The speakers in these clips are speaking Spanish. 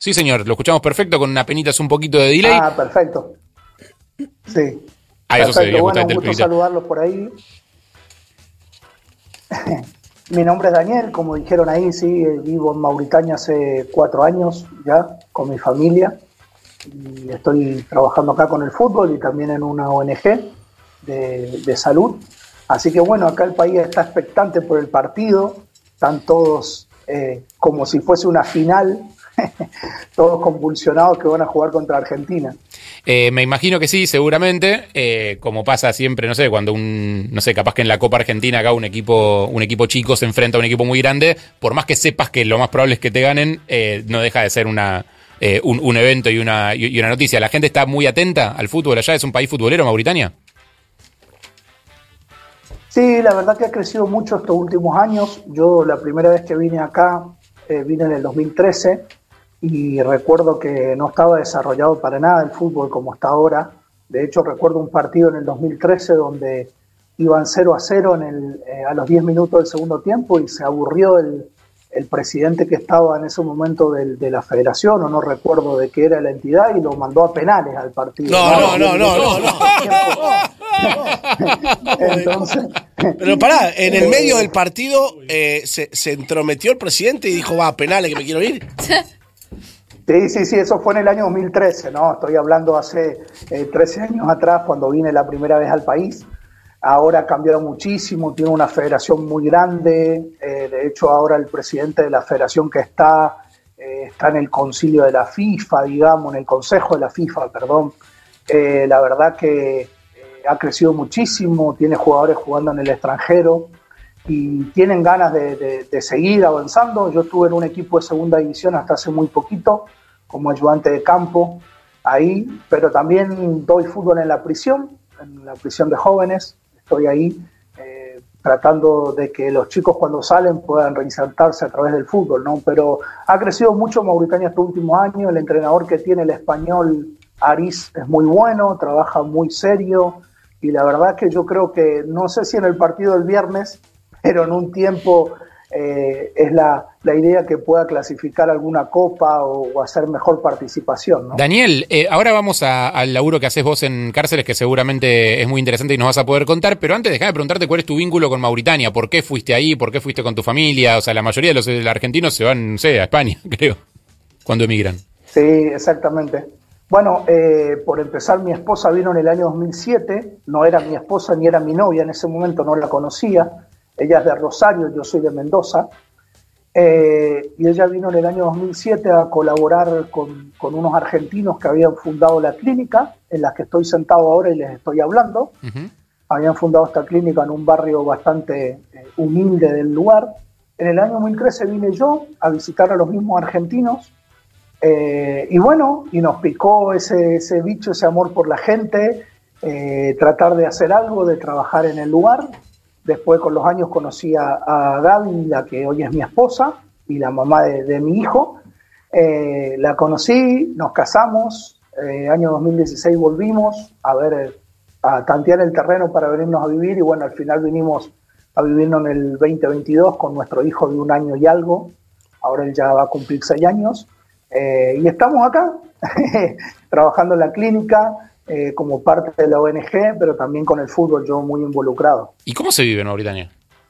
Sí, señor, lo escuchamos perfecto, con una penitas un poquito de delay. Ah, perfecto. Sí. A eso se debía Bueno, un justamente el gusto pedito. saludarlos por ahí. Mi nombre es Daniel, como dijeron ahí, sí, vivo en Mauritania hace 4 años ya, con mi familia. Y estoy trabajando acá con el fútbol y también en una ONG de salud. Así que bueno, acá el país está expectante por el partido, están todos como si fuese una final, todos convulsionados que van a jugar contra Argentina. Me imagino que sí, seguramente, como pasa siempre, no sé, cuando no sé, capaz que en la Copa Argentina acá un equipo chico se enfrenta a un equipo muy grande, por más que sepas que lo más probable es que te ganen, no deja de ser un evento y una noticia. ¿La gente está muy atenta al fútbol allá? ¿Es un país futbolero, Mauritania? Sí, la verdad que ha crecido mucho estos últimos años. Yo la primera vez que vine acá, vine en el 2013 y recuerdo que no estaba desarrollado para nada el fútbol como está ahora. De hecho, recuerdo un partido en el 2013 donde iban 0-0 a los 10 minutos del segundo tiempo y se aburrió el presidente que estaba en ese momento de la federación, o no recuerdo de qué era la entidad, y lo mandó a penales al partido. No. Entonces, Pero pará, en el medio del partido se entrometió el presidente y dijo, va, penales que me quiero ir. Sí, eso fue en el año 2013, ¿no? Estoy hablando hace 13 años atrás, cuando vine la primera vez al país. Ahora ha cambiado muchísimo, tiene una federación muy grande. De hecho, ahora el presidente de la federación que está en el concilio de la FIFA, digamos, en el consejo de la FIFA, perdón. La verdad que ha crecido muchísimo, tiene jugadores jugando en el extranjero y tienen ganas de seguir avanzando. Yo estuve en un equipo de segunda división hasta hace muy poquito, como ayudante de campo ahí, pero también doy fútbol en la prisión de jóvenes. Estoy ahí tratando de que los chicos cuando salen puedan reinsertarse a través del fútbol, ¿no? Pero ha crecido mucho Mauritania estos últimos años. El entrenador que tiene, el español Aris, es muy bueno, trabaja muy serio, y la verdad que yo creo que, no sé si en el partido del viernes, pero en un tiempo es la idea que pueda clasificar alguna copa o hacer mejor participación, ¿no? Daniel, ahora vamos al laburo que haces vos en cárceles, que seguramente es muy interesante y nos vas a poder contar, pero antes déjame preguntarte cuál es tu vínculo con Mauritania. ¿Por qué fuiste ahí? ¿Por qué fuiste con tu familia? O sea, la mayoría de los argentinos se van, no sé, a España, creo, cuando emigran. Sí, exactamente. Bueno, por empezar, mi esposa vino en el año 2007, no era mi esposa ni era mi novia, en ese momento no la conocía. Ella es de Rosario, yo soy de Mendoza, y ella vino en el año 2007 a colaborar con unos argentinos que habían fundado la clínica en la que estoy sentado ahora y les estoy hablando. Uh-huh. Habían fundado esta clínica en un barrio bastante humilde del lugar. En el año 2013 vine yo a visitar a los mismos argentinos, y bueno, y nos picó ese bicho, ese amor por la gente, tratar de hacer algo, de trabajar en el lugar. Después, con los años, conocí a Gaby, la que hoy es mi esposa y la mamá de mi hijo. La conocí, nos casamos, año 2016 volvimos a tantear el terreno para venirnos a vivir, y bueno, al final vinimos a vivirnos en el 2022 con nuestro hijo de 1 año y algo. Ahora él ya va a cumplir 6 años. Y estamos acá, trabajando en la clínica, como parte de la ONG, pero también con el fútbol, yo muy involucrado. ¿Y cómo se vive en Mauritania?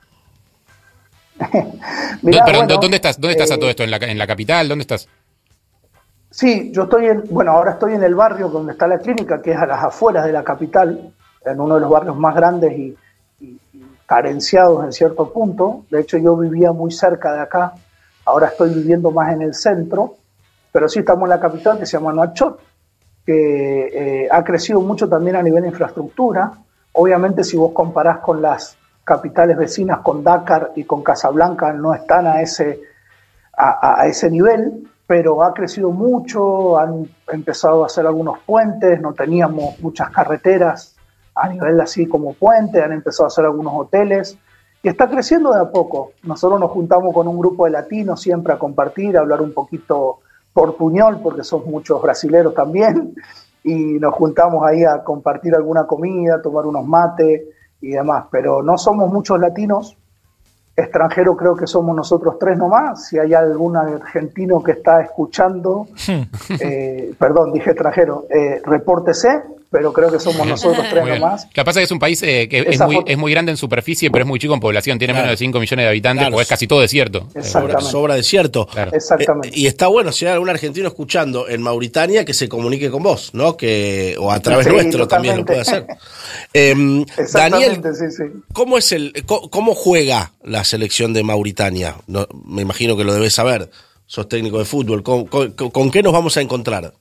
Mirá, Perdón, bueno, ¿dónde estás? ¿Dónde estás a todo esto? ¿En la capital? ¿Dónde estás? Sí, yo ahora estoy en el barrio donde está la clínica, que es a las afueras de la capital, en uno de los barrios más grandes y carenciados en cierto punto. De hecho, yo vivía muy cerca de acá, ahora estoy viviendo más en el centro, pero sí estamos en la capital, que se llama Nouakchott, que ha crecido mucho también a nivel de infraestructura. Obviamente, si vos comparás con las capitales vecinas, con Dakar y con Casablanca, no están a ese nivel, pero ha crecido mucho, han empezado a hacer algunos puentes, no teníamos muchas carreteras a nivel así como puente, han empezado a hacer algunos hoteles, y está creciendo de a poco. Nosotros nos juntamos con un grupo de latinos siempre a compartir, a hablar un poquito portuñol, porque somos muchos brasileros también, y nos juntamos ahí a compartir alguna comida, tomar unos mates y demás, pero no somos muchos latinos, extranjero creo que somos nosotros tres nomás. Si hay algún argentino que está escuchando, perdón, dije extranjero, repórtese, pero creo que somos nosotros tres nomás. Lo que pasa es que es un país que es muy grande en superficie, pero es muy chico en población. Tiene menos de 5 millones de habitantes, porque es casi todo desierto. Sobra desierto. Claro. Exactamente. Y está bueno, si hay algún argentino escuchando en Mauritania, que se comunique con vos, ¿no? O a través nuestro también lo puede hacer. Daniel, sí. ¿Cómo juega la selección de Mauritania? No, me imagino que lo debes saber. Sos técnico de fútbol. ¿Con qué nos vamos a encontrar?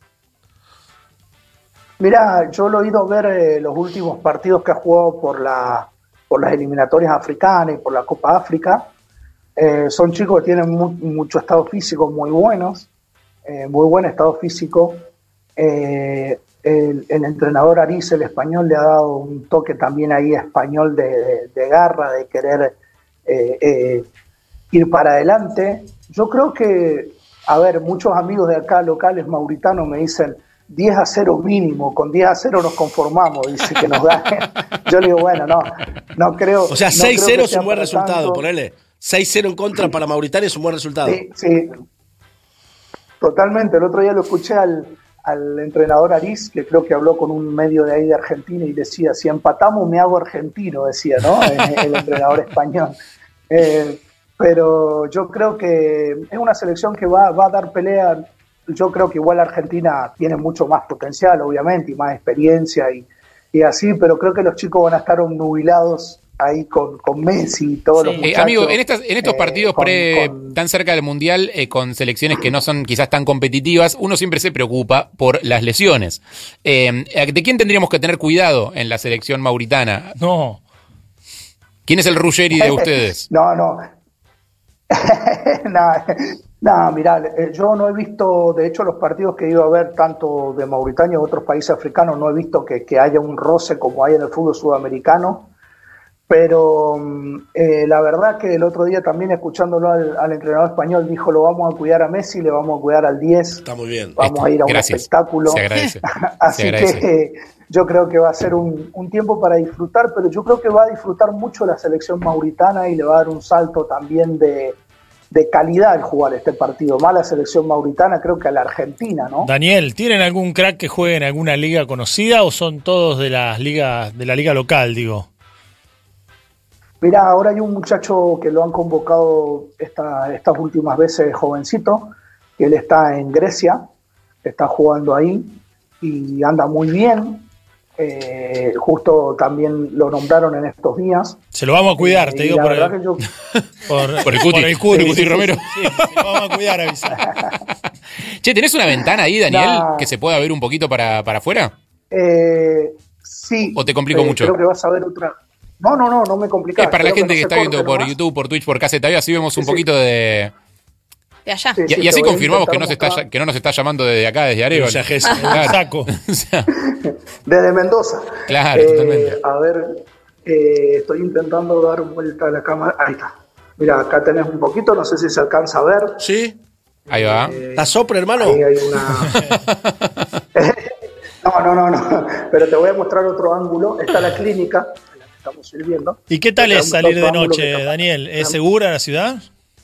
Mirá, yo lo he ido a ver los últimos partidos que ha jugado por las eliminatorias africanas y por la Copa África. Son chicos que tienen mucho estado físico, muy buenos, muy buen estado físico. El entrenador Ariz, el español, le ha dado un toque también ahí español de garra, de querer ir para adelante. Yo creo que, muchos amigos de acá locales mauritanos me dicen 10-0 mínimo, con 10-0 nos conformamos, dice que nos da. Yo le digo, bueno, no creo. O sea, no 6-0 es un buen resultado, tanto. ponele. 6-0 en contra para Mauritania es un buen resultado. Sí, totalmente. El otro día lo escuché al entrenador Ariz, que creo que habló con un medio de ahí de Argentina y decía, si empatamos me hago argentino, decía, ¿no? El entrenador español. Pero yo creo que es una selección que va a dar pelea. Yo creo que igual Argentina tiene mucho más potencial, obviamente, y más experiencia y así, pero creo que los chicos van a estar obnubilados ahí con Messi y todos los muchachos. Amigo, en estos partidos tan cerca del Mundial, con selecciones que no son quizás tan competitivas, uno siempre se preocupa por las lesiones. ¿De quién tendríamos que tener cuidado en la selección mauritana? No. ¿Quién es el Ruggeri de ustedes? No, mirá, yo no he visto, de hecho los partidos que he ido a ver, tanto de Mauritania u otros países africanos, no he visto que haya un roce como hay en el fútbol sudamericano, pero la verdad que el otro día también escuchándolo al entrenador español, dijo, lo vamos a cuidar a Messi, le vamos a cuidar al 10, está muy bien. Vamos a ir a un espectáculo. Se agradece. Así que yo creo que va a ser un tiempo para disfrutar, pero yo creo que va a disfrutar mucho la selección mauritana y le va a dar un salto también de calidad al jugar este partido. Más la selección mauritana, creo que a la Argentina, ¿no? Daniel, ¿tienen algún crack que juegue en alguna liga conocida o son todos de la liga local, digo? Mirá, ahora hay un muchacho que lo han convocado estas últimas veces, jovencito, que él está en Grecia, está jugando ahí y anda muy bien. Justo también lo nombraron en estos días. Se lo vamos a cuidar, te digo, por el Cuti Romero. Sí, se lo vamos a cuidar, avisa. Che, ¿tenés una ventana ahí, Daniel, que se pueda ver un poquito para afuera? Sí. ¿O te complico mucho? Creo que vas a ver otra. No me complica. Es para la gente que está viendo por YouTube, por Twitch, por KZV, así vemos un poquito de allá. Y así confirmamos que no nos está llamando desde acá, desde Areva. Saco. Desde Mendoza. Claro, totalmente. A ver, estoy intentando dar vuelta a la cámara. Ahí está. Mira, acá tenés un poquito, no sé si se alcanza a ver. Sí. Ahí va. ¿La sopra, hermano? Ahí hay una... No. Pero te voy a mostrar otro ángulo. Está la clínica en la que estamos sirviendo. ¿Y qué tal es salir de noche, Daniel? ¿Es segura la ciudad?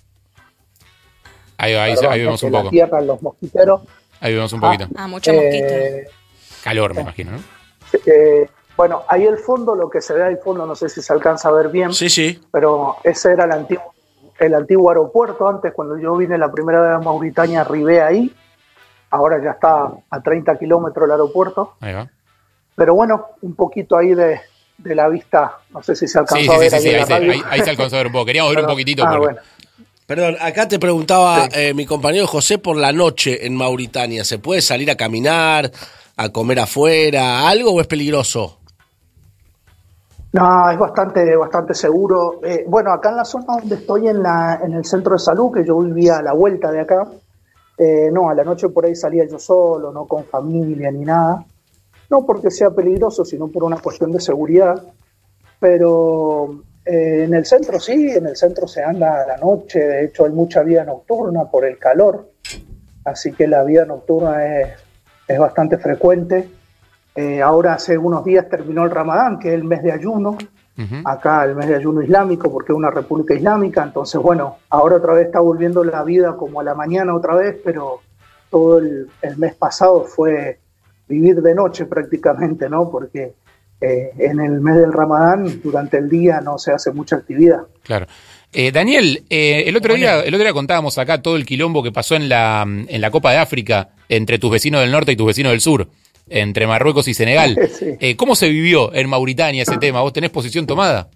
Ahí vemos un poco. Tierra, los mosquiteros. Ahí vemos un poquito. Mucho mosquito. Calor, me imagino, ¿no? Bueno, ahí el fondo, lo que se ve al fondo, no sé si se alcanza a ver bien. Sí. Pero ese era el antiguo aeropuerto. Antes, cuando yo vine la primera vez a Mauritania, arribé ahí. Ahora ya está a 30 kilómetros el aeropuerto. Ahí va. Pero bueno, un poquito ahí de la vista, no sé si se alcanzó a ver. Sí, ahí se alcanzó a ver un poco. Queríamos ver un poquitito. Bueno. Perdón, acá te preguntaba mi compañero José por la noche en Mauritania. ¿Se puede salir a caminar, a comer afuera, algo o es peligroso? No, es bastante seguro. Bueno, acá en la zona donde estoy, en el centro de salud, que yo vivía a la vuelta de acá, no, a la noche por ahí salía yo solo, no con familia ni nada. No porque sea peligroso, sino por una cuestión de seguridad. Pero en el centro sí, en el centro se anda a la noche. De hecho, hay mucha vida nocturna por el calor. Así que la vida nocturna es bastante frecuente. Ahora hace unos días terminó el Ramadán, que es el mes de ayuno. acá el mes de ayuno islámico, porque es una república islámica. Entonces, bueno, ahora otra vez está volviendo la vida como a la mañana otra vez, pero todo el mes pasado fue vivir de noche prácticamente, ¿no? Porque en el mes del Ramadán, durante el día no se hace mucha actividad. Claro. Daniel, el otro día contábamos acá todo el quilombo que pasó en la Copa de África entre tus vecinos del norte y tus vecinos del sur, entre Marruecos y Senegal. Sí. ¿Cómo se vivió en Mauritania ese tema? ¿Vos tenés posición tomada?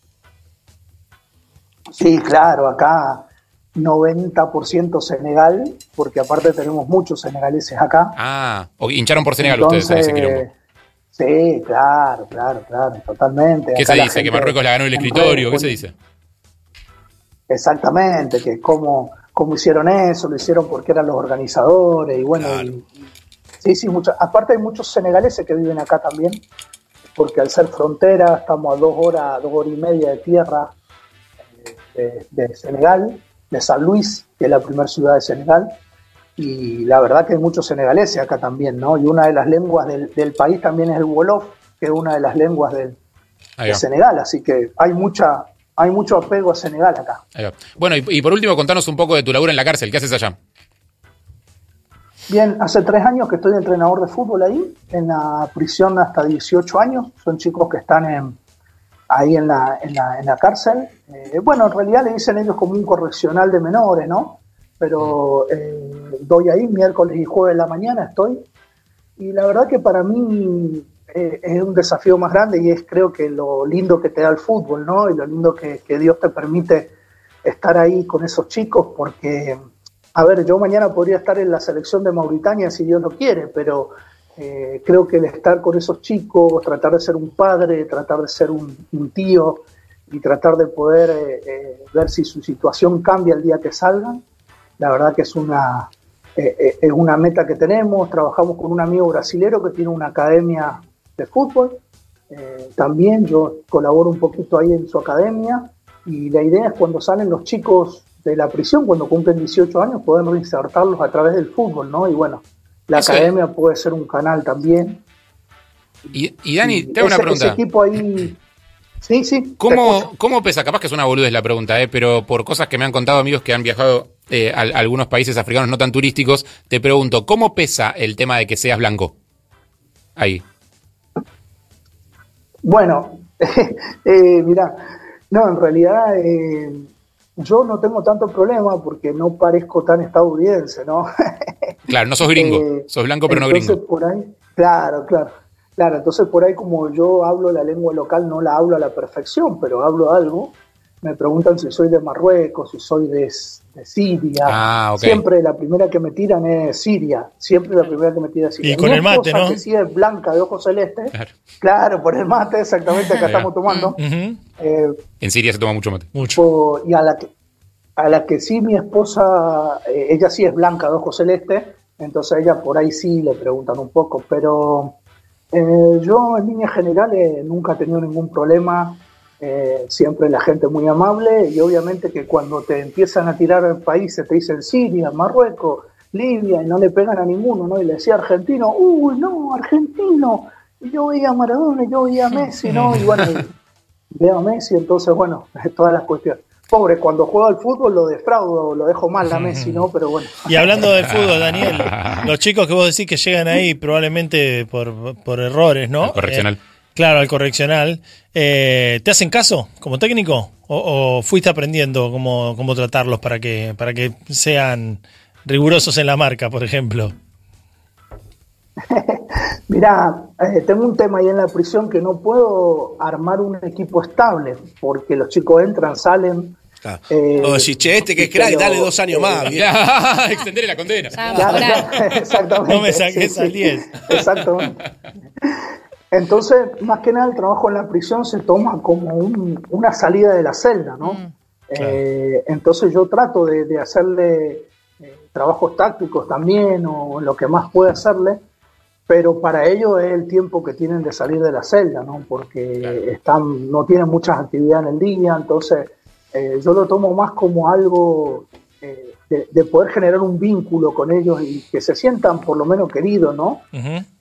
Sí, claro, acá 90% Senegal, porque aparte tenemos muchos senegaleses acá. Ah, hincharon por Senegal. Entonces, ustedes en ese quilombo. Sí, claro, totalmente. ¿Qué acá se dice? ¿Que Marruecos la ganó el escritorio? ¿Qué se dice? Exactamente, que cómo hicieron eso, lo hicieron porque eran los organizadores, y bueno, claro. Sí, aparte hay muchos senegaleses que viven acá también, porque al ser frontera estamos a 2 horas y media de tierra de Senegal, de San Luis, que es la primera ciudad de Senegal, y la verdad que hay muchos senegaleses acá también, ¿no? Y una de las lenguas del país también es el Wolof, que es una de las lenguas de Senegal, así que hay mucho apego a Senegal acá. Bueno, y por último, contanos un poco de tu laburo en la cárcel. ¿Qué haces allá? Bien, hace 3 años que estoy de entrenador de fútbol ahí, en la prisión hasta 18 años. Son chicos que están ahí en la cárcel. Bueno, en realidad le dicen ellos como un correccional de menores, ¿no? Pero doy ahí miércoles y jueves de la mañana, estoy. Y la verdad que para mí es un desafío más grande, y es creo que lo lindo que te da el fútbol, ¿no? Y lo lindo que Dios te permite estar ahí con esos chicos, porque, a ver, yo mañana podría estar en la selección de Mauritania si Dios lo quiere, pero creo que el estar con esos chicos, tratar de ser un padre, tratar de ser un tío y tratar de poder ver si su situación cambia el día que salgan, la verdad que es una meta que tenemos. Trabajamos con un amigo brasilero que tiene una academia de fútbol, también yo colaboro un poquito ahí en su academia, y la idea es cuando salen los chicos de la prisión, cuando cumplen 18 años, poder reinsertarlos a través del fútbol, ¿no? Y bueno, la academia puede ser un canal también. Y Dani, te hago una pregunta. Ese equipo ahí... Sí. ¿Cómo pesa? Capaz que es una boludez la pregunta, pero por cosas que me han contado amigos que han viajado a algunos países africanos no tan turísticos, te pregunto, ¿cómo pesa el tema de que seas blanco? Ahí. Bueno, mirá, no, en realidad yo no tengo tanto problema porque no parezco tan estadounidense, ¿no? Claro, no sos gringo, sos blanco pero no gringo. Por ahí, claro, entonces por ahí como yo hablo la lengua local, no la hablo a la perfección, pero hablo algo. Me preguntan si soy de Marruecos, si soy de Siria. Okay. Siempre la primera que me tiran es Siria. Siempre la primera que me tiran es Siria. Y con el mate, ¿no? Que sí es blanca, de ojos celestes. Claro, por el mate, exactamente, acá estamos tomando. En Siria se toma mucho mate. Y a la que sí mi esposa, ella sí es blanca, de ojos celestes, entonces a ella por ahí sí le preguntan un poco. Pero yo en líneas generales nunca he tenido ningún problema. Siempre la gente muy amable, y obviamente que cuando te empiezan a tirar al países te dicen Siria, Marruecos, Libia, y no le pegan a ninguno, ¿no? Y le decía argentino, uy, no, argentino, y yo veía a Maradona, yo veía a Messi, ¿no? Y bueno, veo a Messi, entonces bueno, todas las cuestiones. Pobre, cuando juego al fútbol lo defraudo, lo dejo mal a Messi, ¿no? Pero bueno. Y hablando del fútbol, Daniel, los chicos que vos decís que llegan ahí probablemente por errores, ¿no? El correccional. Claro, al correccional. ¿Te hacen caso como técnico? ¿O fuiste aprendiendo cómo tratarlos para que sean rigurosos en la marca, por ejemplo? Mirá, tengo un tema ahí en la prisión que no puedo armar un equipo estable, porque los chicos entran, salen. O si che, que es crack, dale 2 años más. Extenderle la condena. Exactamente. No me saques al 10. Exactamente. Entonces, más que nada, el trabajo en la prisión se toma como una salida de la celda, ¿no? Claro. Entonces yo trato de hacerle trabajos tácticos también, o lo que más pueda hacerle, pero para ellos es el tiempo que tienen de salir de la celda, ¿no? Porque no tienen muchas actividades en el día, entonces yo lo tomo más como algo de poder generar un vínculo con ellos y que se sientan por lo menos queridos, ¿no?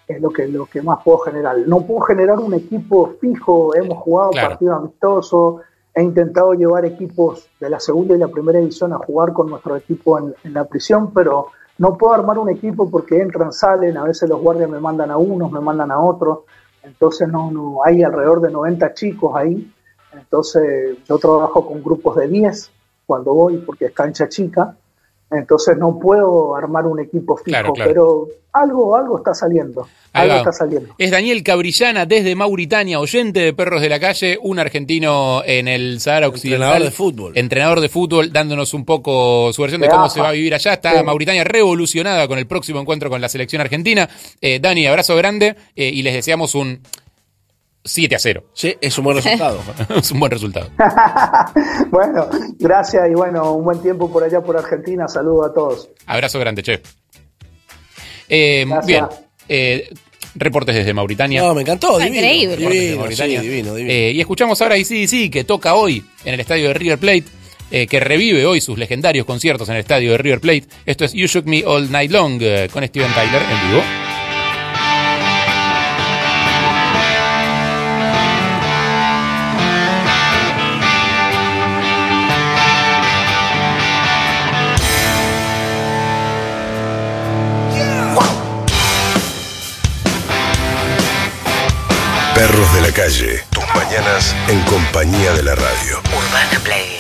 es lo que más puedo generar. No puedo generar un equipo fijo, hemos jugado partidos amistosos, he intentado llevar equipos de la segunda y la primera división a jugar con nuestro equipo en la prisión, pero no puedo armar un equipo porque entran, salen, a veces los guardias me mandan a unos, me mandan a otros, entonces no hay alrededor de 90 chicos ahí, entonces yo trabajo con grupos de 10 cuando voy porque es cancha chica. Entonces no puedo armar un equipo fijo, claro. Pero algo está saliendo. Es Daniel Cabrillana desde Mauritania, oyente de Perros de la Calle, un argentino en el Sahara Occidental. Entrenador de fútbol, dándonos un poco su versión de cómo se va a vivir allá. Está Mauritania revolucionada con el próximo encuentro con la selección argentina. Dani, abrazo grande y les deseamos un 7-0. Sí, es un buen resultado. Es un buen resultado. Bueno, gracias y bueno, un buen tiempo por allá por Argentina. Saludos a todos. Abrazo grande, che. Bien. Reportes desde Mauritania. No, me encantó, divino. Increíble. Divino. Y escuchamos ahora AC/DC, que toca hoy en el estadio de River Plate, que revive hoy sus legendarios conciertos en el estadio de River Plate. Esto es You Shook Me All Night Long con Steven Tyler en vivo. Perros de la Calle, tus mañanas en compañía de la radio. Urbana Play.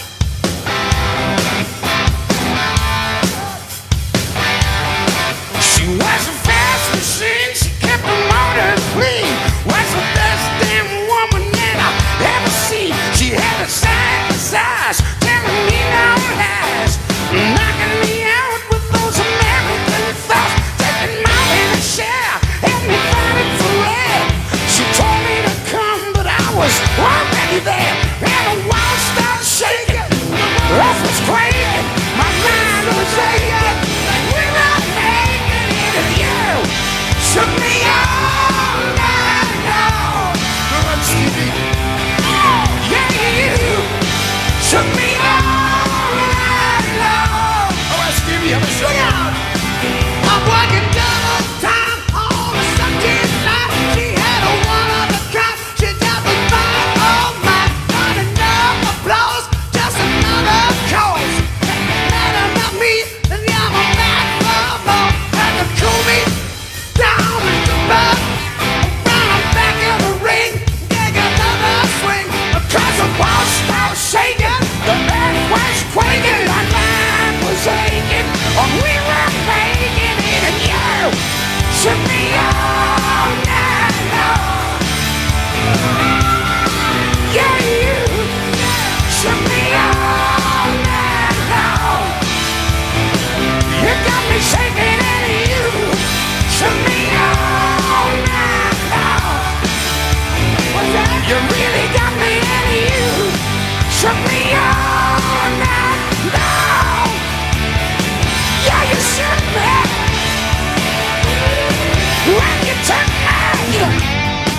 She was a fast machine, she kept the motor clean. Was the best damn woman that I've ever seen. She had a side massage, telling me no lies, knocking me out with those American thoughts, taking my little share, help me find it for red. She told me to come, but I was already there, and the walls started shaking, the earth was quaking, my mind was aching, like we're not making it, and you shook me all night long. Yeah, you shook me all night long. Oh, Stevie, I'm singing. I'm working double time on a Sunday night. She had a one of a kind. She got the fire all night. Not enough applause, just another cause. Mad about me, and I'm a mad lover. Had to cool me down in the bed. Around back in the ring, take another swing. Cause the walls started shaking, the earth was quaking, my mind was aching. Oh, we were making it, and you shook me all night long. Yeah, you shook me all night long. You got me shaking, and you shook me all night long. What's that? You really got me, and you shook me all night long. Yeah, you shook me when you took me.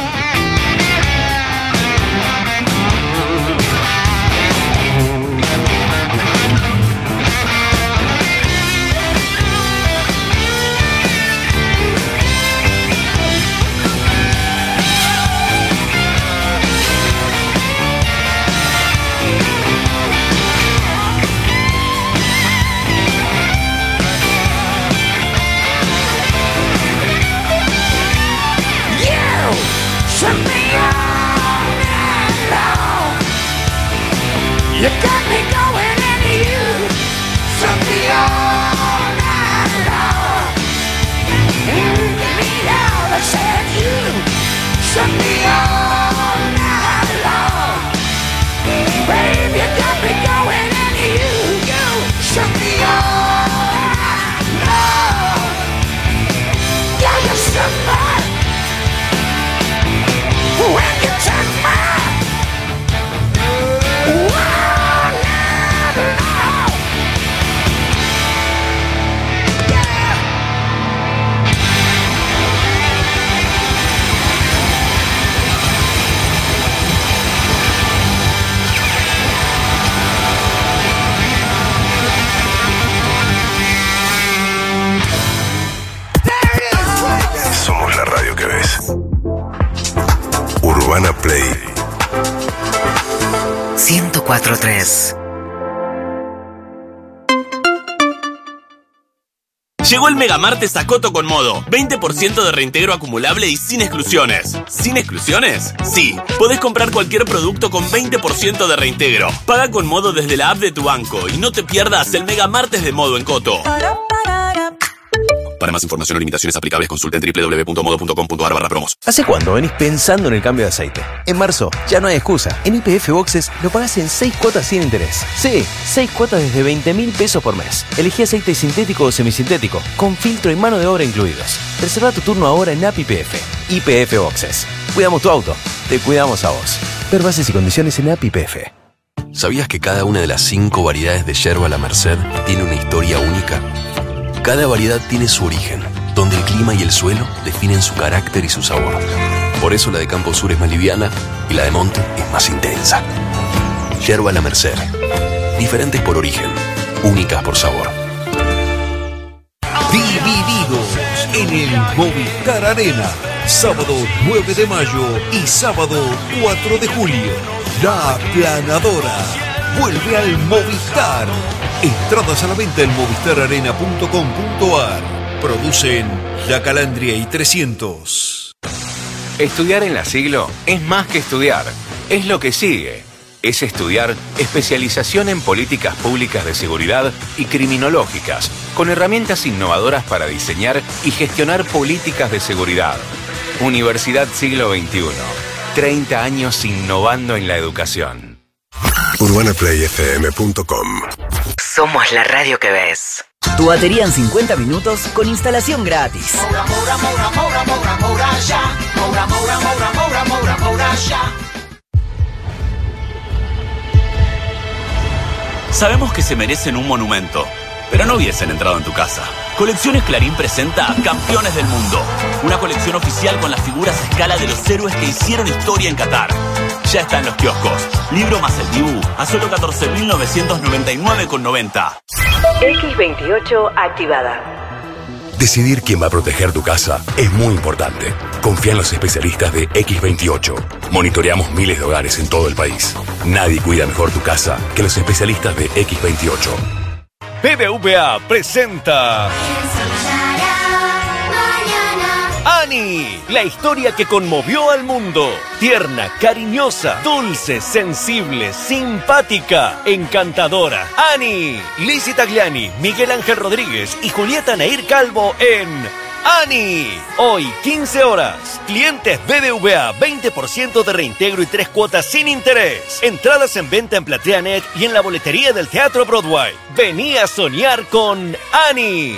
Shook me all night long. You got me going, and you shook me all night long. Get me out, I said you shook me all night long. Babe, you got me going, and you shook me all night long. Yeah, you shook me when you took my all night long. Somos la radio que ves. Urbana Play 104.3. Llegó el Megamartes a Coto con Modo. 20% de reintegro acumulable y sin exclusiones. ¿Sin exclusiones? Sí. Podés comprar cualquier producto con 20% de reintegro. Paga con Modo desde la app de tu banco y no te pierdas el Megamartes de Modo en Coto. Para más información o limitaciones aplicables, consulta en www.modo.com.ar/promos. ¿Hace cuánto venís pensando en el cambio de aceite? En marzo, ya no hay excusa. En YPF Boxes lo pagás en 6 cuotas sin interés. Sí, 6 cuotas desde 20.000 pesos por mes. Elegí aceite sintético o semisintético, con filtro y mano de obra incluidos. Reserva tu turno ahora en App YPF. YPF Boxes. Cuidamos tu auto, te cuidamos a vos. Ver bases y condiciones en App YPF. ¿Sabías que cada una de las 5 variedades de yerba La Merced tiene una historia única? Cada variedad tiene su origen, donde el clima y el suelo definen su carácter y su sabor. Por eso la de Campo Sur es más liviana y la de Monte es más intensa. Yerba La Merced. Diferentes por origen, únicas por sabor. Divididos en el Movistar Arena. Sábado 9 de mayo y sábado 4 de julio. La Aplanadora vuelve al Movistar. Entradas a la venta en movistararena.com.ar. Producen La Calandria y 300. Estudiar en la Siglo es más que estudiar, es lo que sigue. Es estudiar especialización en políticas públicas de seguridad y criminológicas, con herramientas innovadoras para diseñar y gestionar políticas de seguridad. Universidad Siglo XXI. 30 años innovando en la educación. UrbanaPlayFM.com. Somos la radio que ves. Tu batería en 50 minutos con instalación gratis. Sabemos que se merecen un monumento, pero no hubiesen entrado en tu casa. Colecciones Clarín presenta Campeones del Mundo, una colección oficial con las figuras a escala de los héroes que hicieron historia en Qatar. Ya está en los kioscos. Libro más el Dibu a solo 14.999,90. X28 activada. Decidir quién va a proteger tu casa es muy importante. Confía en los especialistas de X28. Monitoreamos miles de hogares en todo el país. Nadie cuida mejor tu casa que los especialistas de X28. BBVA presenta Annie, la historia que conmovió al mundo. Tierna, cariñosa, dulce, sensible, simpática, encantadora. Annie, Lizzy Tagliani, Miguel Ángel Rodríguez y Julieta Nair Calvo en Annie. Hoy, 15 horas. Clientes BBVA, 20% de reintegro y 3 cuotas sin interés. Entradas en venta en PlateaNet y en la boletería del Teatro Broadway. Vení a soñar con Annie.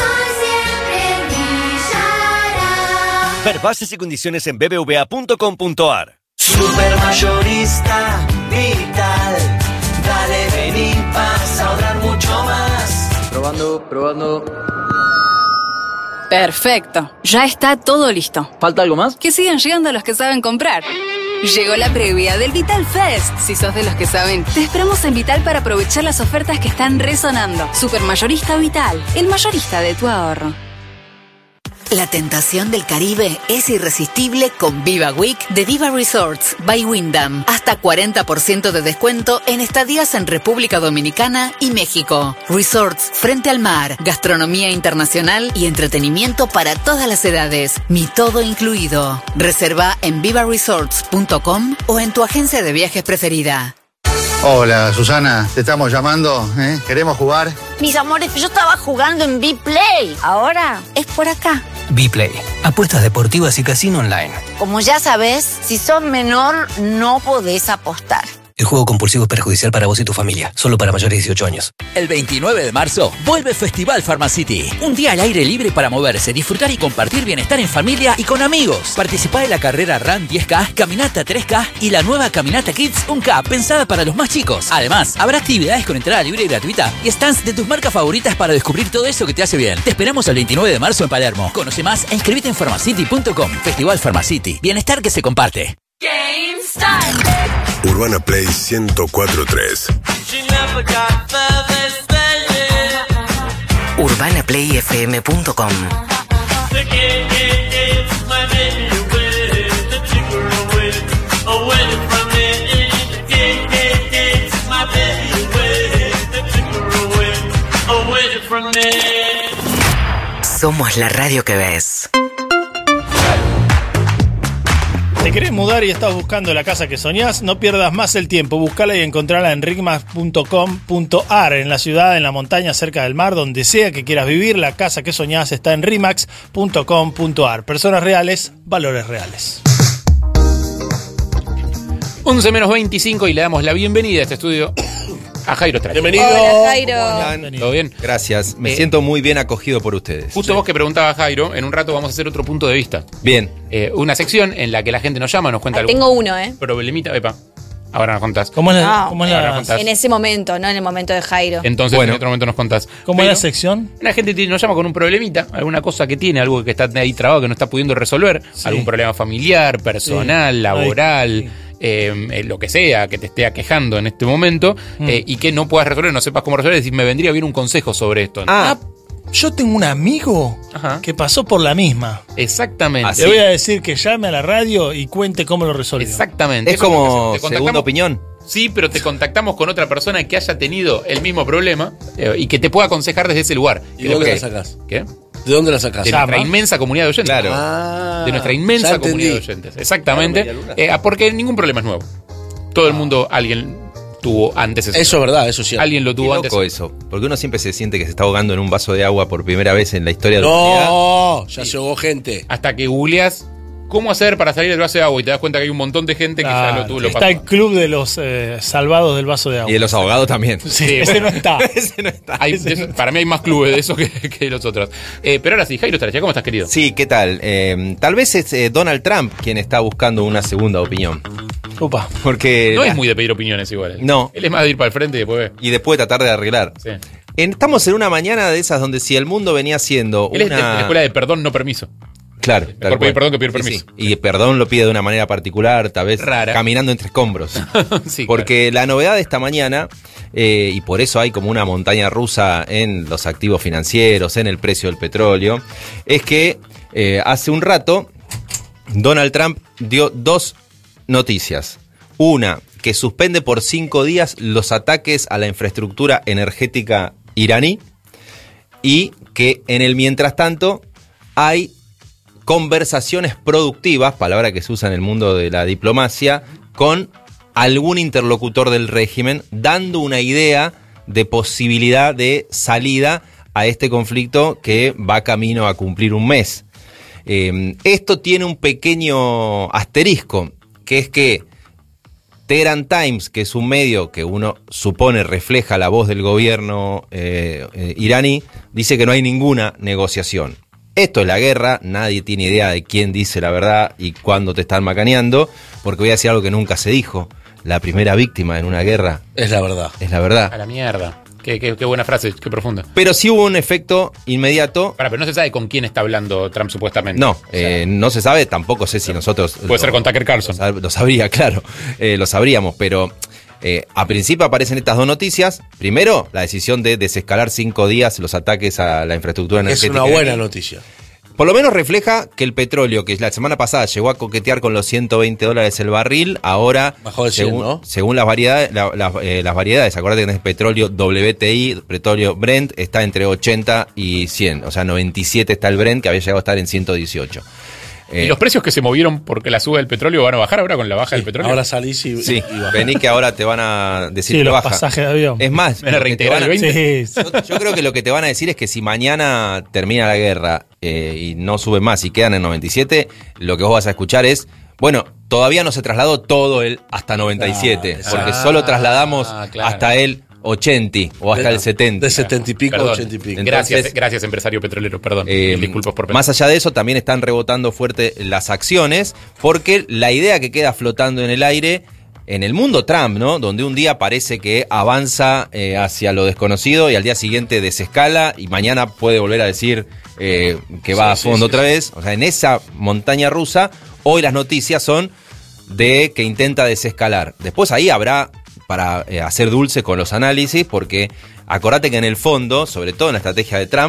Ver bases y condiciones en bbva.com.ar. Supermayorista Vital. Dale, vení, vas a ahorrar mucho más. Probando. Perfecto, ya está todo listo. ¿Falta algo más? Que sigan llegando los que saben comprar. Llegó la previa del Vital Fest. Si sos de los que saben, te esperamos en Vital para aprovechar las ofertas que están resonando. Supermayorista Vital, el mayorista de tu ahorro. La tentación del Caribe es irresistible con Viva Week de Viva Resorts by Wyndham. Hasta 40% de descuento en estadías en República Dominicana y México. Resorts frente al mar, gastronomía internacional y entretenimiento para todas las edades. Mi todo incluido. Reserva en vivaresorts.com o en tu agencia de viajes preferida. Hola, Susana, te estamos llamando, ¿eh? ¿Queremos jugar? Mis amores, yo estaba jugando en Bplay. Ahora es por acá. Bplay, apuestas deportivas y casino online. Como ya sabes, si sos menor, no podés apostar. El juego compulsivo es perjudicial para vos y tu familia. Solo para mayores de 18 años. El 29 de marzo vuelve Festival Pharmacity. Un día al aire libre para moverse, disfrutar y compartir bienestar en familia y con amigos. Participá en la carrera Run 10K, Caminata 3K y la nueva Caminata Kids 1K, pensada para los más chicos. Además, habrá actividades con entrada libre y gratuita y stands de tus marcas favoritas para descubrir todo eso que te hace bien. Te esperamos el 29 de marzo en Palermo. Conoce más e inscribite en pharmacity.com. Festival Pharmacity. Bienestar que se comparte. Urbana Play 104.3. UrbanaPlayFM.com. Somos la radio que ves. ¿Te querés mudar y estás buscando la casa que soñás? No pierdas más el tiempo. Buscala y encontrala en rimax.com.ar. En la ciudad, en la montaña, cerca del mar, donde sea que quieras vivir, la casa que soñás está en rimax.com.ar. Personas reales, valores reales. 11 menos 25 y le damos la bienvenida a este estudio a Jairo Strach. Bienvenido. Hola, Jairo. ¿Todo bien? Gracias, me siento muy bien acogido por ustedes. Justo vos que preguntabas, Jairo, en un rato vamos a hacer otro punto de vista. Bien. Una sección en la que la gente nos llama, nos cuenta algún Tengo uno, problemita. Epa, ahora nos contás. ¿Cómo es la, No, cómo es ahora la- nos contás. En ese momento, no en el momento de Jairo. Entonces, Bueno. en otro momento nos contás. ¿Cómo es Pero la sección? la gente nos llama con un problemita, alguna cosa que tiene, algo que está ahí trabado, que no está pudiendo resolver, Sí. algún problema familiar, personal, Sí. laboral, Sí. lo que sea, que te esté aquejando en este momento, y que no puedas resolver, no sepas cómo resolver, es decir, me vendría bien un consejo sobre esto. Yo tengo un amigo que pasó por la misma. Exactamente. Le voy a decir que llame a la radio y cuente cómo lo resolvió. Exactamente. Es Eso como lo que hacemos. Te contactamos- segunda opinión. Sí, pero te contactamos con otra persona que haya tenido el mismo problema y que te pueda aconsejar desde ese lugar. ¿Y de dónde la sacás? ¿Qué? ¿De dónde la sacás? De nuestra inmensa comunidad de oyentes. Claro. De nuestra ya inmensa entendí. comunidad de oyentes. Exactamente. Claro, María Luna. Porque ningún problema es nuevo. Todo el mundo, alguien tuvo antes ese Eso es problema. verdad, eso es cierto. Alguien lo Qué tuvo antes. loco eso, porque uno siempre se siente que se está ahogando en un vaso de agua por primera vez en la historia de la humanidad. No, ya se ahogó gente. Hasta que googleas cómo hacer para salir del vaso de agua y te das cuenta que hay un montón de gente que ya lo tuvo. Lo Está pasó. el club de los salvados del vaso de agua. Y de los ahogados también. Sí, Sí, ese bueno. no está. Ese no está. Para mí hay más clubes de eso que los otros. Pero ahora sí, Jairo Strach, ¿cómo estás, querido? Sí, ¿qué tal? Tal vez es Donald Trump quien está buscando una segunda opinión. Upa. Porque No es muy de pedir opiniones igual. No. Él es más de ir para el frente y después ve. y después tratar de arreglar. Sí. Estamos en una mañana de esas donde si el mundo venía siendo Él es de la una... escuela de perdón, no permiso. Claro, Mejor tal pedir cual. perdón que pedir Sí, permiso. sí. Y perdón lo pide de una manera particular, tal vez Rara. caminando entre escombros. Sí, Porque la novedad de esta mañana, y por eso hay como una montaña rusa en los activos financieros, en el precio del petróleo, es que hace un rato Donald Trump dio dos noticias. Una, que suspende por 5 días los ataques a la infraestructura energética iraní, y que en el mientras tanto hay conversaciones productivas, palabra que se usa en el mundo de la diplomacia, con algún interlocutor del régimen, dando una idea de posibilidad de salida a este conflicto que va camino a cumplir un mes. Esto tiene un pequeño asterisco, que es que Tehran Times, que es un medio que uno supone refleja la voz del gobierno iraní, dice que no hay ninguna negociación. Esto es la guerra, nadie tiene idea de quién dice la verdad y cuándo te están macaneando, porque voy a decir algo que nunca se dijo. La primera víctima en una guerra es la verdad. Es la verdad. A la mierda. Qué buena frase, qué profunda. Pero sí hubo un efecto inmediato. Pero no se sabe con quién está hablando Trump supuestamente. No, no se sabe, tampoco sé si nosotros... Puede ser con Tucker Carlson. Lo sabría, claro, lo sabríamos, pero a principio aparecen estas dos noticias. Primero, la decisión de desescalar 5 días los ataques a la infraestructura Es energética. una buena noticia. Por lo menos refleja que el petróleo, que la semana pasada llegó a coquetear con los $120 el barril, ahora, bajó de 100, según, ¿no? según las variedades, las variedades, acuérdate que tenés petróleo WTI, petróleo Brent, está entre 80 y 100. O sea, 97 está el Brent, que había llegado a estar en 118. ¿Y los precios que se movieron porque la suba del petroleo van a bajar ahora con la baja del petróleo? Ahora salís y... Sí, y bajás. vení que ahora te van a decir Sí, que los baja. pasajes de avión. Es más, ¿Van a lo que te reintegrar van a- el 20? Sí. yo creo que lo que te van a decir es que si mañana termina la guerra y no sube más y quedan en 97, lo que vos vas a escuchar es, bueno, todavía no se trasladó todo el hasta 97, porque solo trasladamos claro. hasta el 80 o hasta el 70. De 70 y pico a Perdón. 80 y pico. Entonces, Gracias, empresario petrolero, perdón. Disculpas por más allá de eso, también están rebotando fuerte las acciones, porque la idea que queda flotando en el aire en el mundo Trump, ¿no? Donde un día parece que avanza hacia lo desconocido y al día siguiente desescala y mañana puede volver a decir que va a fondo otra vez. O sea, en esa montaña rusa, hoy las noticias son de que intenta desescalar. Después ahí habrá para hacer dulce con los análisis, porque acordate que en el fondo, sobre todo en la estrategia de Trump,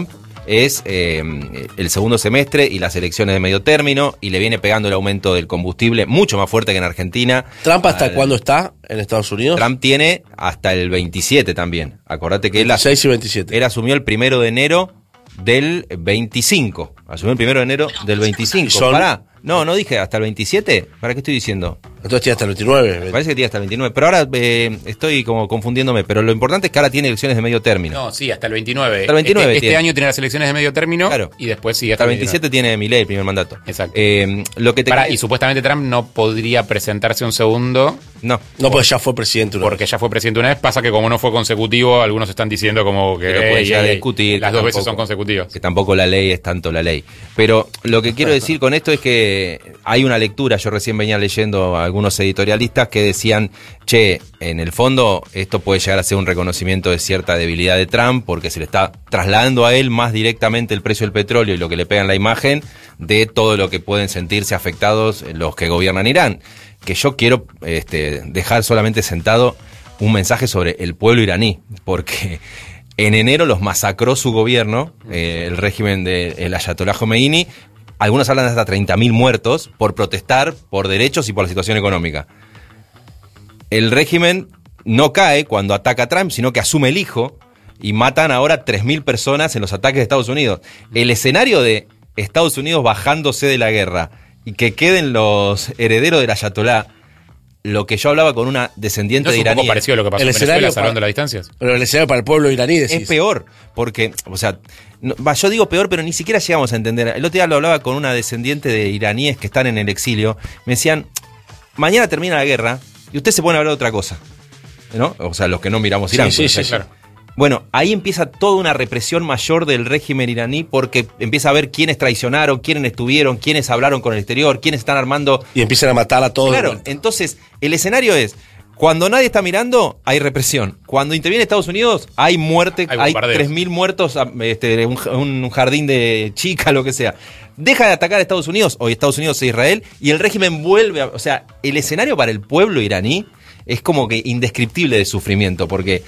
es el segundo semestre y las elecciones de medio término, y le viene pegando el aumento del combustible mucho más fuerte que en Argentina. ¿Trump hasta cuándo está en Estados Unidos? Trump tiene hasta el 27 también. Acordate que 6 y 27. Él asumió el 1 de enero del 25. Asumió el 1 de enero del 25. Pará. No dije hasta el 27. ¿Para qué estoy diciendo? Entonces tiene hasta el 29. Me parece que tiene hasta el 29. Pero ahora estoy como confundiéndome. Pero lo importante es que ahora tiene elecciones de medio término. No, sí, hasta el 29. Hasta el 29 este año tiene las elecciones de medio término. Claro. Y después sí, hasta el 27 tiene Milei el primer mandato. Exacto. Lo que y supuestamente Trump no podría presentarse un segundo. No, porque ya fue presidente una Porque ya fue presidente una vez. Pasa que como no fue consecutivo, algunos están diciendo como que puede llegar a discutir las dos veces son consecutivas. Que tampoco la ley es tanto la ley. Pero lo que quiero decir con esto es que hay una lectura, yo recién venía leyendo a algunos editorialistas que decían, en el fondo esto puede llegar a ser un reconocimiento de cierta debilidad de Trump, porque se le está trasladando a él más directamente el precio del petróleo y lo que le pega en la imagen de todo lo que pueden sentirse afectados los que gobiernan Irán. Que yo quiero dejar solamente sentado un mensaje sobre el pueblo iraní, porque en enero los masacró su gobierno, el régimen del Ayatollah Khomeini. Algunos hablan de hasta 30.000 muertos por protestar por derechos y por la situación económica. El régimen no cae cuando ataca a Trump, sino que asume el hijo y matan ahora 3.000 personas en los ataques de Estados Unidos. El escenario de Estados Unidos bajándose de la guerra y que queden los herederos del Ayatollah, lo que yo hablaba con una descendiente de iraní. Es un poco parecido a lo que pasó en Venezuela, salvando las distancias. Pero el escenario para el pueblo iraní, decís. Es peor, porque, yo digo peor, pero ni siquiera llegamos a entender. El otro día lo hablaba con una descendiente de iraníes que están en el exilio. Me decían, mañana termina la guerra y usted se pone a hablar de otra cosa, ¿no? O sea, los que no miramos Irán. Sí, claro. Bueno, ahí empieza toda una represión mayor del régimen iraní, porque empieza a ver quiénes traicionaron, quiénes estuvieron, quiénes hablaron con el exterior, quiénes están armando. Y empiezan a matar a todos. Claro, entonces el escenario es, cuando nadie está mirando, hay represión. Cuando interviene Estados Unidos, hay muerte, hay 3.000 muertos, un jardín de chica, lo que sea. Deja de atacar a Estados Unidos, o Estados Unidos e Israel, y el régimen vuelve o sea, el escenario para el pueblo iraní es como que indescriptible de sufrimiento, porque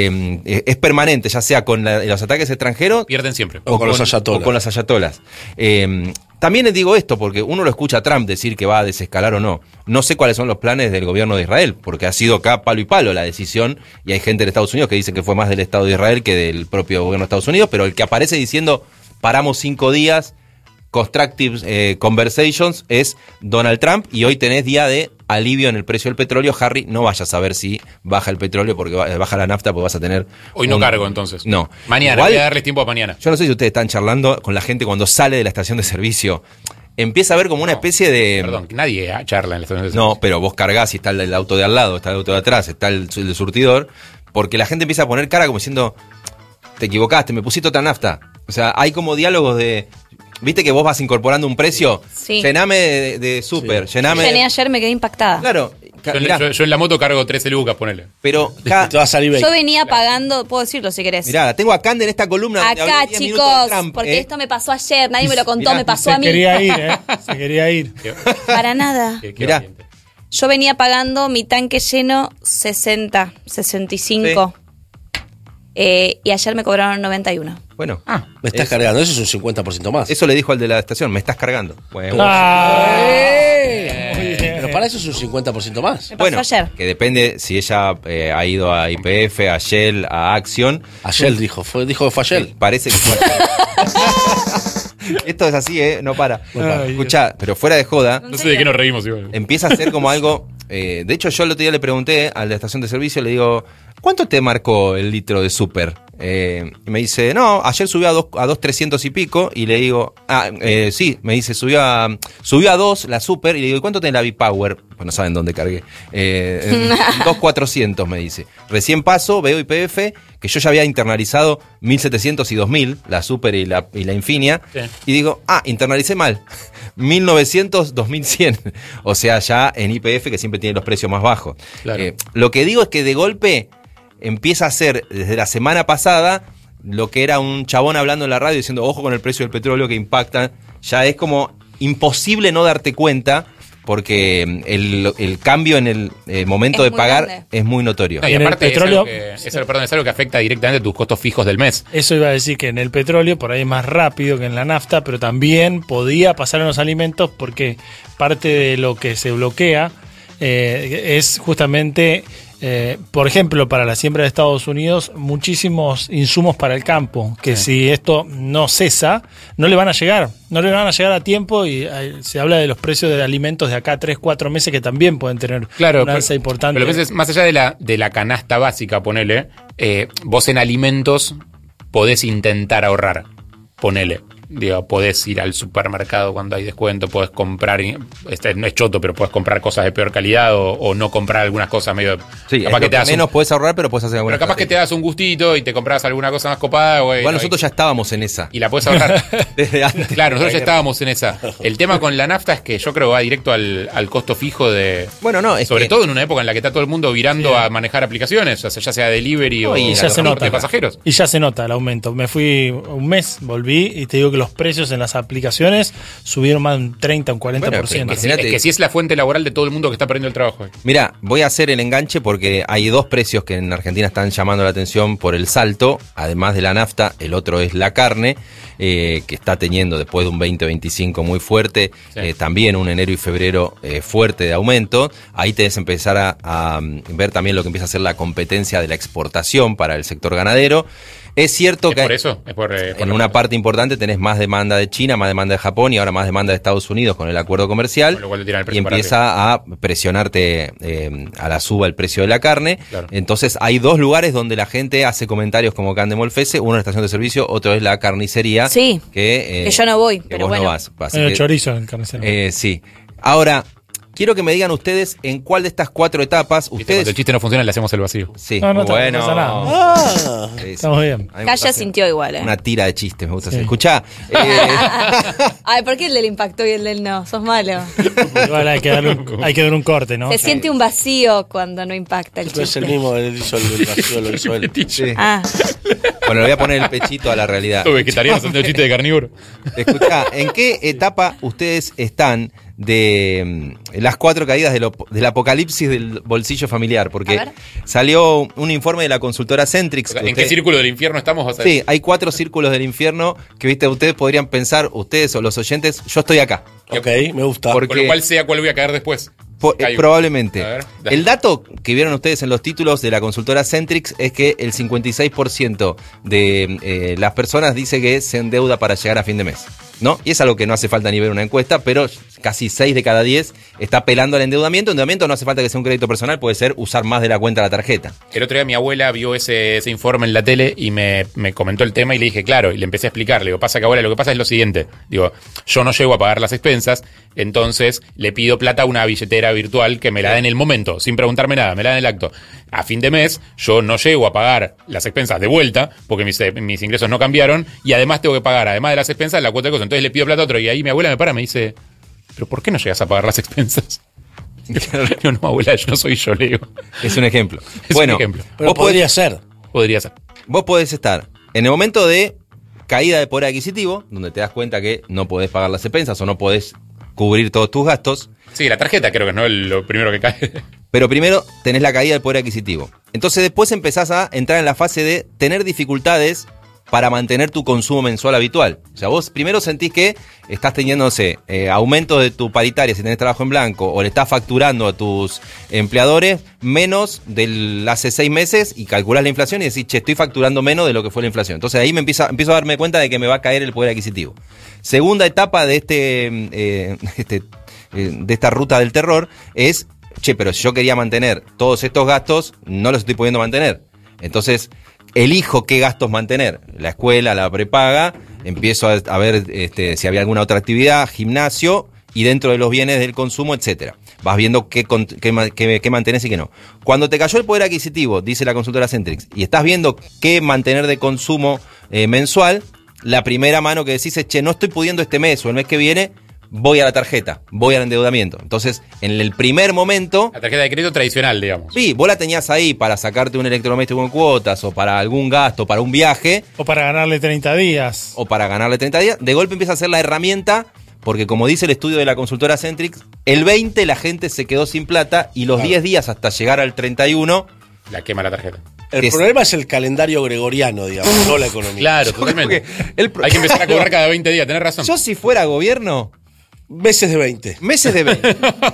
es permanente, ya sea con los ataques extranjeros. Pierden siempre. O con los ayatolas. O con los ayatolas. También les digo esto, porque uno lo escucha a Trump decir que va a desescalar o no. No sé cuáles son los planes del gobierno de Israel, porque ha sido acá palo y palo la decisión, y hay gente de Estados Unidos que dice que fue más del Estado de Israel que del propio gobierno de Estados Unidos, pero el que aparece diciendo, paramos 5 días, constructive conversations, es Donald Trump, y hoy tenés día de alivio en el precio del petróleo. Harry, no vayas a ver si baja el petróleo, porque baja la nafta, porque vas a tener... Hoy no cargo, entonces. No. Mañana, igual, voy a darles tiempo a mañana. Yo no sé si ustedes están charlando con la gente cuando sale de la estación de servicio. Empieza a ver como una especie de... Perdón, nadie charla en la estación de servicio. No, pero vos cargás y está el auto de al lado, está el auto de atrás, está el surtidor, porque la gente empieza a poner cara como diciendo, te equivocaste, me pusiste otra nafta. O sea, hay como diálogos de... ¿Viste que vos vas incorporando un precio? Sí. Llename de súper, llename... Llené ayer, me quedé impactada. Claro. Yo en la moto cargo 13 lucas, ponele. Pero te va a salir 20. Yo venía pagando, puedo decirlo si querés. Mirá, tengo a Cande en esta columna. Acá, chicos, Trump, porque esto me pasó ayer, nadie me lo contó, me pasó a mí. Se quería ir, Se quería ir. Para nada. Mirá. Yo venía pagando mi tanque lleno 60, 65. Sí. Y ayer me cobraron 91. Bueno. Me estás cargando, eso es un 50% más. Eso le dijo al de la estación, me estás cargando. Bueno. Pero para eso es un 50% más. Me pasó ayer. Que depende si ella ha ido a YPF, a Shell, a Action. A Shell dijo que fue a Shell. Parece que fue Esto es así, no para. Escuchá, pero fuera de joda. No sé de qué nos reímos igual. Empieza a ser como algo... de hecho, yo el otro día le pregunté a la estación de servicio, le digo, ¿cuánto te marcó el litro de súper? Y me dice, no, ayer subió a 2.300 y pico, y le digo, sí, me dice, subió a 2 la súper, y le digo, ¿y cuánto tiene la B-Power? Pues no saben dónde cargué. 2.400 me dice. Recién paso, veo YPF, que yo ya había internalizado 1.700 y 2.000, la súper y la Infinia, sí. Y digo, internalicé mal. 1.900, 2.100. O sea, ya en YPF, que siempre tiene los precios más bajos. Claro. Lo que digo es que de golpe empieza a ser, desde la semana pasada, lo que era un chabón hablando en la radio diciendo, ojo con el precio del petróleo que impacta, ya es como imposible no darte cuenta porque el cambio en el momento Es de muy pagar grande. es muy notorio. No, y En el aparte petróleo- es algo que afecta directamente a tus costos fijos del mes. Eso iba a decir que en el petróleo por ahí es más rápido que en la nafta, pero también podía pasar en los alimentos porque parte de lo que se bloquea es justamente, por ejemplo, para la siembra de Estados Unidos, muchísimos insumos para el campo, que si esto no cesa, no le van a llegar a tiempo y se habla de los precios de alimentos de acá a 3-4 meses que también pueden tener una alza importante. Pero a veces, más allá de la canasta básica, ponele, vos en alimentos podés intentar ahorrar, ponele. Digo, podés ir al supermercado cuando hay descuento, podés comprar, no es choto, pero podés comprar cosas de peor calidad o no comprar algunas cosas medio... Sí, capaz es lo que das menos puedes ahorrar, pero puedes hacer alguna pero capaz que te das un gustito y te compras alguna cosa más copada, güey. Igual nosotros ya estábamos en esa. Y la puedes ahorrar. Desde antes. Claro, nosotros ya estábamos en esa. El tema con la nafta es que yo creo que va directo al costo fijo de... Bueno, no, es sobre que- todo en una época en la que está todo el mundo virando a manejar aplicaciones, o sea, ya sea delivery o y ya se nota de pasajeros. Y ya se nota el aumento. Me fui un mes, volví y te digo que los precios en las aplicaciones subieron más de un 30, un 40%. Es que si es la fuente laboral de todo el mundo que está perdiendo el trabajo. Mira, voy a hacer el enganche porque hay dos precios que en Argentina están llamando la atención por el salto, además de la nafta, el otro es la carne, que está teniendo después de un 2025 muy fuerte, también un enero y febrero fuerte de aumento. Ahí tenés que empezar a ver también lo que empieza a ser la competencia de la exportación para el sector ganadero. Es cierto que por eso, es por en una parte importante tenés más demanda de China, más demanda de Japón y ahora más demanda de Estados Unidos con el acuerdo comercial, Con lo cual te tiran el y precio para empieza a presionarte a la suba el precio de la carne. Claro. Entonces hay dos lugares donde la gente hace comentarios como Can de Molfese, uno es la estación de servicio, otro es la carnicería. Sí, que yo no voy, que pero vos bueno. no vas. Así Medio que- chorizo en el carnicero. sí. Ahora, quiero que me digan ustedes en cuál de estas cuatro etapas Cuando ustedes... el chiste no funciona, le hacemos el vacío. Sí, No, bueno. pasa nada. Sí, sí. Estamos bien. A mí me Calla gusta hacer sintió igual, Una tira de chistes, me gusta hacer. Sí. Escuchá, Ay, ¿por qué el del impactó y el del no? Sos malo. Igual hay que dar un corte, ¿no? Se siente un vacío cuando no impacta el No es chiste. el mismo, él hizo el vacío, lo hizo él. sí. Ah, Bueno, le voy a poner el pechito a la realidad. Los vegetarianos son de chiste de carnívoro. Escuchá, ¿en qué etapa ustedes están de las 4 caídas del apocalipsis del bolsillo familiar? Porque A ver. salió un informe de la consultora Centrix. ¿En qué círculo del infierno estamos? O sea, Sí, hay 4 círculos del infierno que, viste, ustedes podrían pensar, ustedes o los oyentes, yo estoy acá. Ok, me gusta. Porque- Con lo cual sea cuál voy a caer después. Caigo. Probablemente. A ver, dale. El dato que vieron ustedes en los títulos de la consultora Centrix es que el 56% de las personas dice que se endeuda para llegar a fin de mes, ¿no? Y es algo que no hace falta ni ver una encuesta, pero casi 6 de cada 10 está apelando al endeudamiento. Endeudamiento no hace falta que sea un crédito personal, puede ser usar más de la cuenta de la tarjeta. El otro día mi abuela vio ese informe en la tele y me comentó el tema y le dije, claro, y le empecé a explicar. Le digo, pasa que abuela, lo que pasa es lo siguiente. Digo, yo no llego a pagar las expensas, entonces le pido plata a una billetera virtual que me la da en el momento, sin preguntarme nada, me la da en el acto. A fin de mes, yo no llego a pagar las expensas de vuelta, porque mis ingresos no cambiaron, y además tengo que pagar, además de las expensas, la cuota de cosas. Entonces le pido plata a otro, y ahí mi abuela me para y me dice, ¿pero por qué no llegas a pagar las expensas? Yo no, abuela, yo no soy yo, le digo. Es un ejemplo. Es Bueno, un ejemplo. Pero vos podría ser. Podría ser. Vos podés estar en el momento de caída de poder adquisitivo, donde te das cuenta que no podés pagar las expensas o no podés cubrir todos tus gastos, Sí, la tarjeta creo que no es lo primero que cae. pero primero tenés la caída del poder adquisitivo. Entonces después empezás a entrar en la fase de tener dificultades para mantener tu consumo mensual habitual. O sea, vos primero sentís que estás teniendo, no sé, aumento de tu paritaria si tenés trabajo en blanco, o le estás facturando a tus empleadores menos del hace 6 meses y calculás la inflación y decís, che, estoy facturando menos de lo que fue la inflación. Entonces ahí empiezo a darme cuenta de que me va a caer el poder adquisitivo. Segunda etapa de de esta ruta del terror es, che, pero si yo quería mantener todos estos gastos, no los estoy pudiendo mantener. Entonces, elijo qué gastos mantener. La escuela, la prepaga, empiezo a ver si había alguna otra actividad, gimnasio, y dentro de los bienes del consumo, etcétera. Vas viendo qué mantenés y qué no. Cuando te cayó el poder adquisitivo, dice la consultora Centrix, y estás viendo qué mantener de consumo mensual, la primera mano que decís es, che, no estoy pudiendo este mes o el mes que viene, voy a la tarjeta, voy al endeudamiento. Entonces, en el primer momento... La tarjeta de crédito tradicional, digamos. Sí, vos la tenías ahí para sacarte un electrodoméstico en cuotas o para algún gasto, para un viaje. O para ganarle 30 días. O para ganarle 30 días. De golpe empieza a ser la herramienta porque como dice el estudio de la consultora Centrix, el 20 la gente se quedó sin plata y los 10 días hasta llegar al 31 la quema la tarjeta. El problema es el calendario gregoriano, digamos, no la economía. Claro, totalmente. Hay que empezar a cobrar cada 20 días, tenés razón. Yo si fuera gobierno... Meses de 20. Meses de 20.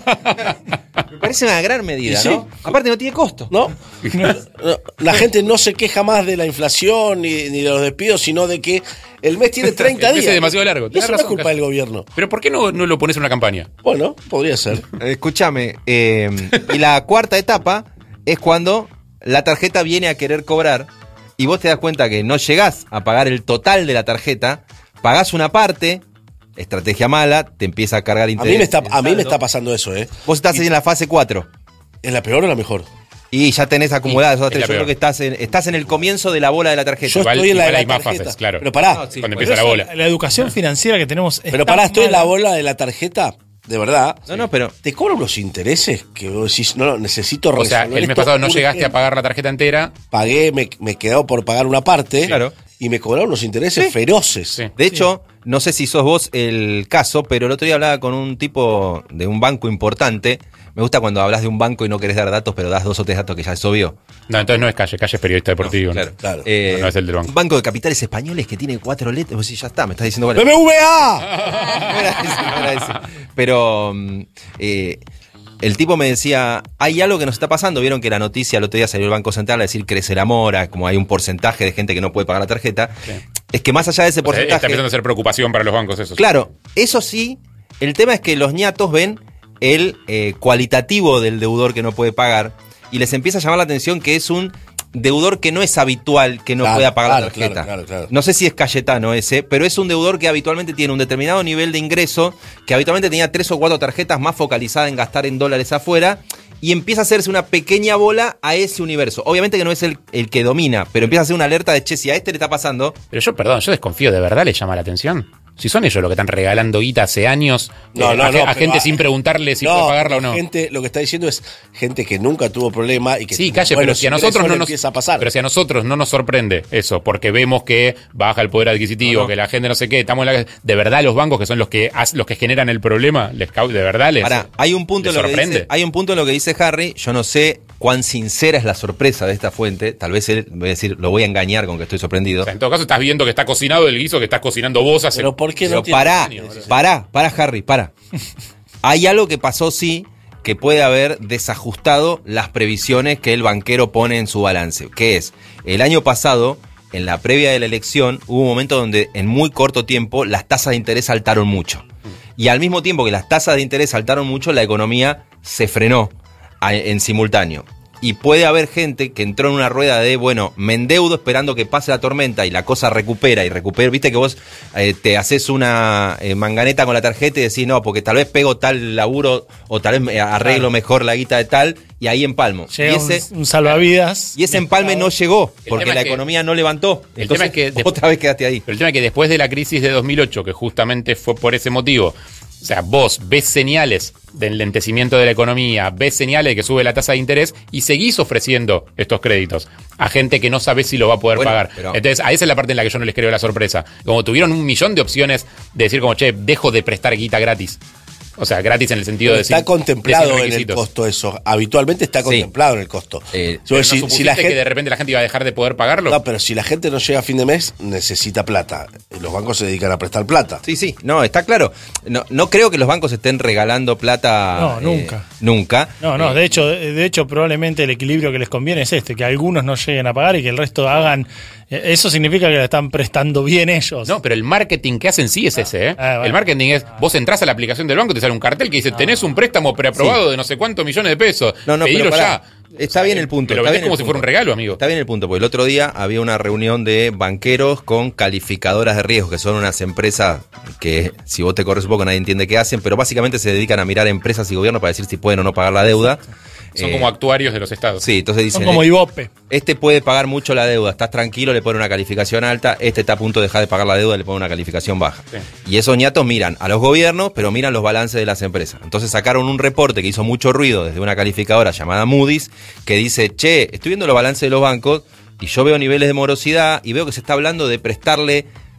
Me parece una gran medida, ¿Sí? ¿no? Aparte no tiene costo. ¿No? La gente no se queja más de la inflación ni de los despidos, sino de que el mes tiene 30 días. Es demasiado largo. Y eso no es culpa del gobierno. Pero ¿por qué no lo pones en una campaña? Bueno, podría ser. Escúchame. Y la cuarta etapa es cuando la tarjeta viene a querer cobrar y vos te das cuenta que no llegás a pagar el total de la tarjeta, pagás una parte... Estrategia mala, te empieza a cargar interés. A mí me está pasando eso, ¿eh? Vos estás en la fase 4. ¿Es la peor o la mejor? Y ya tenés acumuladas esas tres. Yo peor. creo que estás en el comienzo de la bola de la tarjeta. Yo estoy en la de la hay más tarjeta. fases, claro. Pero pará. Cuando empieza la bola. La educación financiera que tenemos es Pero tan pará, estoy en mala. la bola de la tarjeta, de verdad. No, pero... Te cobran unos intereses que vos decís, no, necesito O sea, resolver el mes esto pasado no urgente. llegaste a pagar la tarjeta entera. Pagué, me quedó por pagar una parte. Claro. Y me cobraron unos intereses feroces. Sí. De hecho, no sé si sos vos el caso, pero el otro día hablaba con un tipo de un banco importante. Me gusta cuando hablas de un banco y no querés dar datos, pero das 2 o 3 datos que ya es obvio. No, entonces no es Calle es periodista deportivo. Claro. No es el del banco. Un banco de capitales españoles que tiene 4 letras. Vos decís, ya está, me estás diciendo... Bueno, ¡BBVA! no era ese. Pero el tipo me decía, hay algo que nos está pasando. Vieron que la noticia el otro día salió el Banco Central a decir crece la mora, como hay un porcentaje de gente que no puede pagar la tarjeta. Sí. Es que más allá de ese O sea, porcentaje... está empezando a ser preocupación para los bancos eso. Claro, eso sí, el tema es que los ñatos ven el cualitativo del deudor que no puede pagar y les empieza a llamar la atención que es un deudor que no es habitual que no pueda pagar la tarjeta. Claro. No sé si es Cayetano ese, pero es un deudor que habitualmente tiene un determinado nivel de ingreso, que habitualmente tenía 3 o 4 tarjetas más focalizadas en gastar en dólares afuera, y empieza a hacerse una pequeña bola a ese universo. Obviamente que no es el que domina, pero empieza a hacer una alerta de, che, si a este le está pasando... Pero yo desconfío, ¿de verdad le llama la atención? Si son ellos los que están regalando guita hace años a gente sin preguntarle si puede pagarla o no. Gente, lo que está diciendo es gente que nunca tuvo problema y que sí, Calle, pero si a nosotros no nos empieza a pasar. Pero si a nosotros no nos sorprende eso, porque vemos que baja el poder adquisitivo, que la gente no sé qué, estamos de verdad los bancos que son los que generan el problema, de verdad les Ahora, hay un punto les en lo que sorprende. dice, hay un punto en lo que dice Harry, yo no sé cuán sincera es la sorpresa de esta fuente, tal vez él voy a decir, lo voy a engañar con que estoy sorprendido. O sea, en todo caso estás viendo que está cocinado el guiso que estás cocinando vos hace... Pero ¿por qué no Pero pará, Harry, pará. Hay algo que pasó, sí, que puede haber desajustado las previsiones que el banquero pone en su balance. Que es, el año pasado, en la previa de la elección, hubo un momento donde en muy corto tiempo las tasas de interés saltaron mucho. Y al mismo tiempo que las tasas de interés saltaron mucho, la economía se frenó en simultáneo. Y puede haber gente que entró en una rueda de, bueno, me endeudo esperando que pase la tormenta y la cosa recupera. Viste que vos te haces una manganeta con la tarjeta y decís, no, porque tal vez pego tal laburo o tal vez me arreglo mejor la guita de tal y ahí empalmo. Llega y ese, un salvavidas. Y ese empalme no llegó porque tema la es que- economía no levantó. El Entonces, tema es que otra vez quedaste ahí. Pero el tema es que después de la crisis de 2008, que justamente fue por ese motivo, o sea, vos ves señales del lentecimiento de la economía, ves señales de que sube la tasa de interés y seguís ofreciendo estos créditos a gente que no sabe si lo va a poder pagar. pero- Entonces, a esa es la parte en la que yo no les creo la sorpresa. Como tuvieron 1.000.000 de opciones de decir como, che, dejo de prestar guita gratis. O sea, gratis en el sentido de está sin- contemplado de sin en el requisitos. costo eso. Habitualmente está contemplado en el costo. Pero ¿no supusiste que de repente la gente iba a dejar de poder pagarlo? No, pero si la gente no llega a fin de mes, necesita plata. Los bancos se dedican a prestar plata. Sí, no, está claro. No creo que los bancos estén regalando plata. No, nunca. Nunca. No, de hecho probablemente el equilibrio que les conviene es que algunos no lleguen a pagar y que el resto hagan. Eso significa que la están prestando bien ellos. No, pero el marketing que hacen sí es ese, ¿eh? bueno. El marketing es, vos entrás a la aplicación del banco, te sale un cartel que dice, tenés un préstamo preaprobado de no sé cuántos millones de pesos. No, Pedilo pero pará. ya. Está bien el punto. Pero está vendés bien como el si fuera punto. un regalo, amigo. Está bien el punto, porque el otro día había una reunión de banqueros con calificadoras de riesgo, que son unas empresas que, si vos te corres un poco, nadie entiende qué hacen, pero básicamente se dedican a mirar empresas y gobiernos para decir si pueden o no pagar la deuda. Son como actuarios de los estados. Sí, entonces dicen... Son como Ibope. Este puede pagar mucho la deuda, estás tranquilo, le pone una calificación alta, este está a punto de dejar de pagar la deuda, le pone una calificación baja. Sí. Y esos ñatos miran a los gobiernos, pero miran los balances de las empresas. Entonces sacaron un reporte que hizo mucho ruido desde una calificadora llamada Moody's, que dice, estoy viendo los balances de los bancos y yo veo niveles de morosidad y veo que se está hablando de prestarle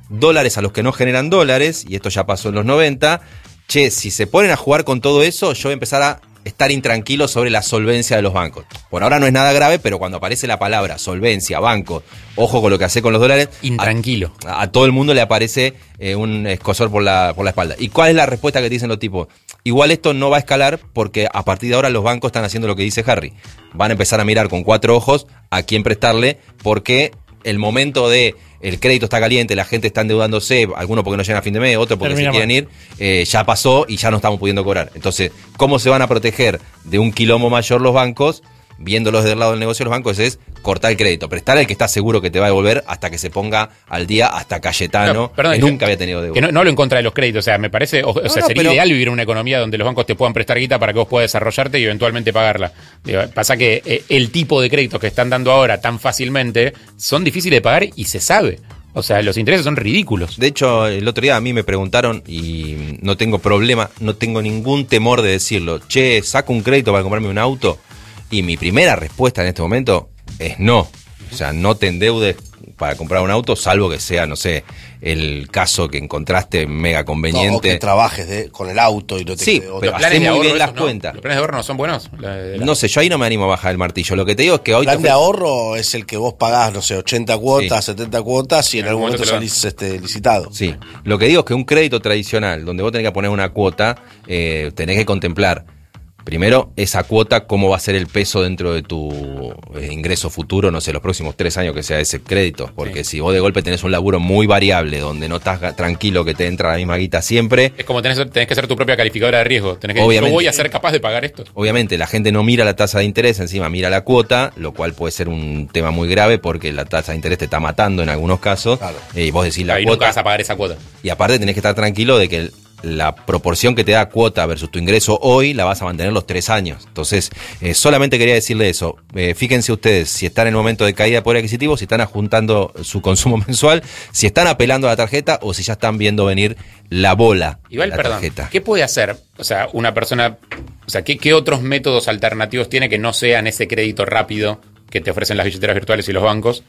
dólares a los que no generan dólares, y esto ya pasó en los 90, che, si se ponen a jugar con todo eso, yo voy a empezar a estar intranquilo sobre la solvencia de los bancos. Por ahora no es nada grave, pero cuando aparece la palabra solvencia, banco, ojo con lo que hace con los dólares, intranquilo. A todo el mundo le aparece un escozor por la espalda. ¿Y cuál es la respuesta que te dicen los tipos? Igual esto no va a escalar porque a partir de ahora los bancos están haciendo lo que dice Harry. Van a empezar a mirar con 4 ojos a quién prestarle, porque el momento de el crédito está caliente, la gente está endeudándose, algunos porque no llegan a fin de mes, otros porque se quieren ir, ya pasó y ya no estamos pudiendo cobrar. Entonces, ¿cómo se van a proteger de un quilombo mayor los bancos? Viéndolos del lado del negocio de los bancos, es cortar el crédito, prestar al que está seguro que te va a devolver hasta que se ponga al día, hasta Cayetano, que nunca había tenido deuda. Que no hablo en contra de los créditos, o sea, me parece, sería ideal vivir en una economía donde los bancos te puedan prestar guita para que vos puedas desarrollarte y eventualmente pagarla. Digo, pasa que el tipo de créditos que están dando ahora tan fácilmente son difíciles de pagar y se sabe. O sea, los intereses son ridículos. De hecho, el otro día a mí me preguntaron, y no tengo problema, no tengo ningún temor de decirlo, che, ¿saco un crédito para comprarme un auto? Y mi primera respuesta en este momento es no. O sea, no te endeudes para comprar un auto, salvo que sea, no sé, el caso que encontraste mega conveniente. No, o que trabajes con el auto y no te pero hacé muy bien las cuentas. ¿Los planes de ahorro no son buenos? No sé, yo ahí no me animo a bajar el martillo. Lo que te digo es que hoy... El plan de ahorro es el que vos pagás, no sé, 80 cuotas, 70 cuotas y en algún momento salís licitado. Sí, lo que digo es que un crédito tradicional, donde vos tenés que poner una cuota, tenés que contemplar primero, esa cuota, cómo va a ser el peso dentro de tu ingreso futuro, no sé, los próximos 3 años que sea ese crédito. Porque si vos de golpe tenés un laburo muy variable, donde no estás tranquilo que te entra la misma guita siempre... Es como tenés que ser tu propia calificadora de riesgo. Tenés que decir, yo voy a ser capaz de pagar esto. Obviamente, la gente no mira la tasa de interés, encima mira la cuota, lo cual puede ser un tema muy grave porque la tasa de interés te está matando en algunos casos. Claro. Y vos decís la cuota... nunca vas a pagar esa cuota. Y aparte tenés que estar tranquilo de que la proporción que te da cuota versus tu ingreso hoy la vas a mantener los 3 años. Entonces, solamente quería decirle eso. Fíjense ustedes si están en el momento de caída de poder adquisitivo, si están ajuntando su consumo mensual, si están apelando a la tarjeta o si ya están viendo venir la bola. Igual, de la tarjeta. ¿Qué puede hacer? O sea, una persona, o sea, ¿qué otros métodos alternativos tiene que no sean ese crédito rápido que te ofrecen las billeteras virtuales y los bancos,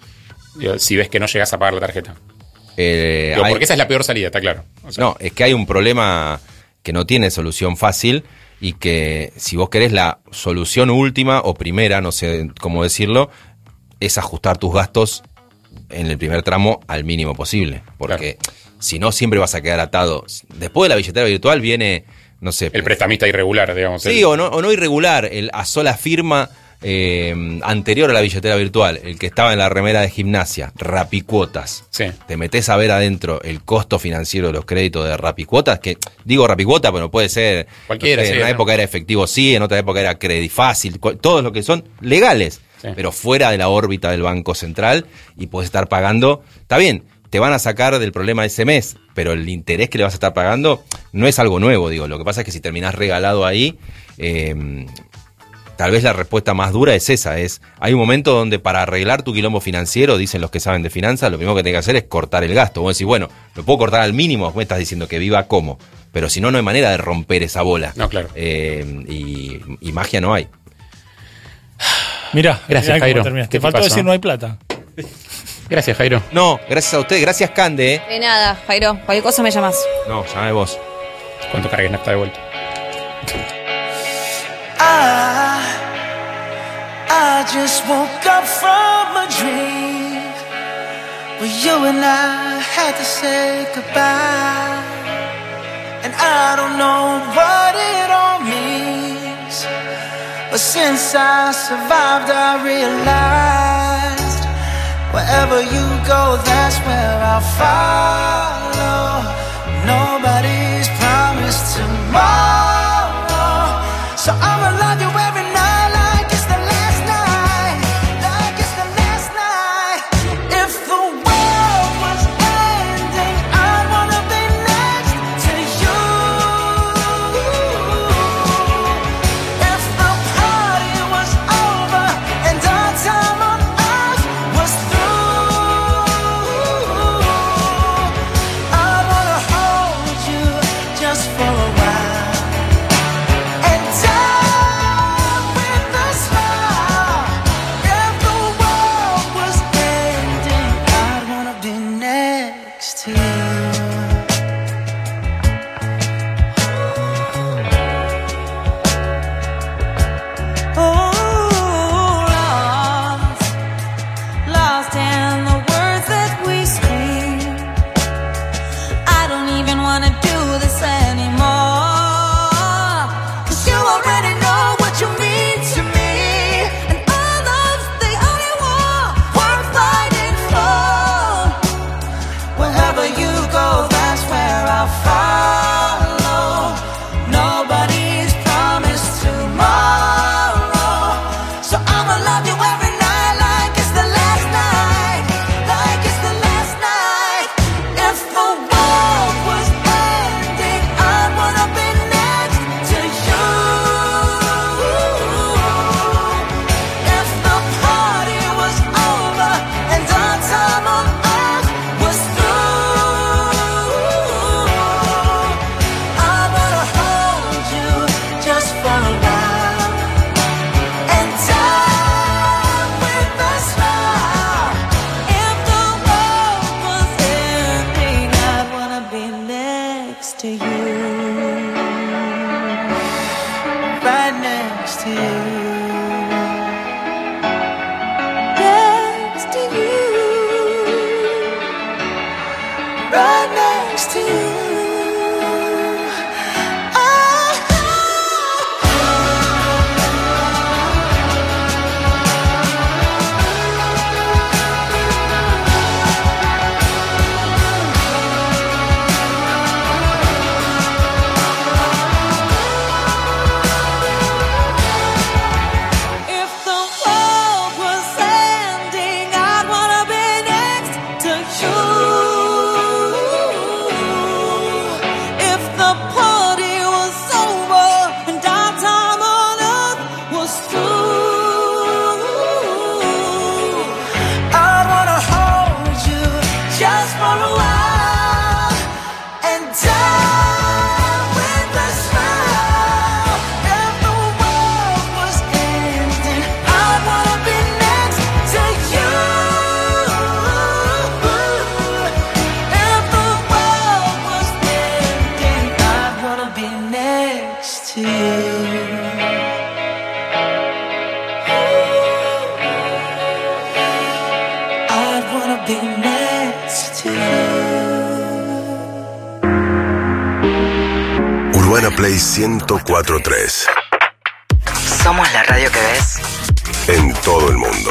si ves que no llegas a pagar la tarjeta? Porque esa es la peor salida, está claro. O sea, no, es que hay un problema que no tiene solución fácil y que si vos querés la solución última o primera, no sé cómo decirlo, es ajustar tus gastos en el primer tramo al mínimo posible. Porque si no, siempre vas a quedar atado. Después de la billetera virtual viene, no sé... El prestamista irregular, digamos. Sí, o no irregular, el a sola firma... anterior a la billetera virtual, el que estaba en la remera de gimnasia, Rapicuotas. Sí. Te metés a ver adentro el costo financiero de los créditos de Rapicuotas, que digo Rapicuotas, pero puede ser cualquiera. No sé, en una época era efectivo, sí, en otra época era Credifácil, todos los que son legales, pero fuera de la órbita del Banco Central y podés estar pagando. Está bien, te van a sacar del problema ese mes, pero el interés que le vas a estar pagando no es algo nuevo, digo. Lo que pasa es que si terminás regalado ahí, tal vez la respuesta más dura es esa, hay un momento donde para arreglar tu quilombo financiero, dicen los que saben de finanzas, lo primero que tenés que hacer es cortar el gasto. Vos decís, bueno, lo puedo cortar al mínimo, me estás diciendo que viva como, pero si no, no hay manera de romper esa bola. No, claro. Y magia no hay. Mirá, gracias, Jairo. Te faltó decir no hay plata. Gracias, Jairo. No, gracias a usted, gracias Cande. De nada, Jairo, cualquier cosa me llamas. No, llamame vos. ¿Cuánto cargues nafta de vuelta? I just woke up from a dream where you and I had to say goodbye, and I don't know what it all means, but since I survived I realized wherever you go, that's where I'll follow. Nobody's promised tomorrow, so I'ma love you every night like it's the last night, like it's the last night. If the world was ending, I wanna be next to you. If the party was over and our time on earth was through, I wanna hold you just for a while. To you. next to you. Next to you. Right next to you. Urbana Play 104.3. Somos la radio que ves en todo el mundo.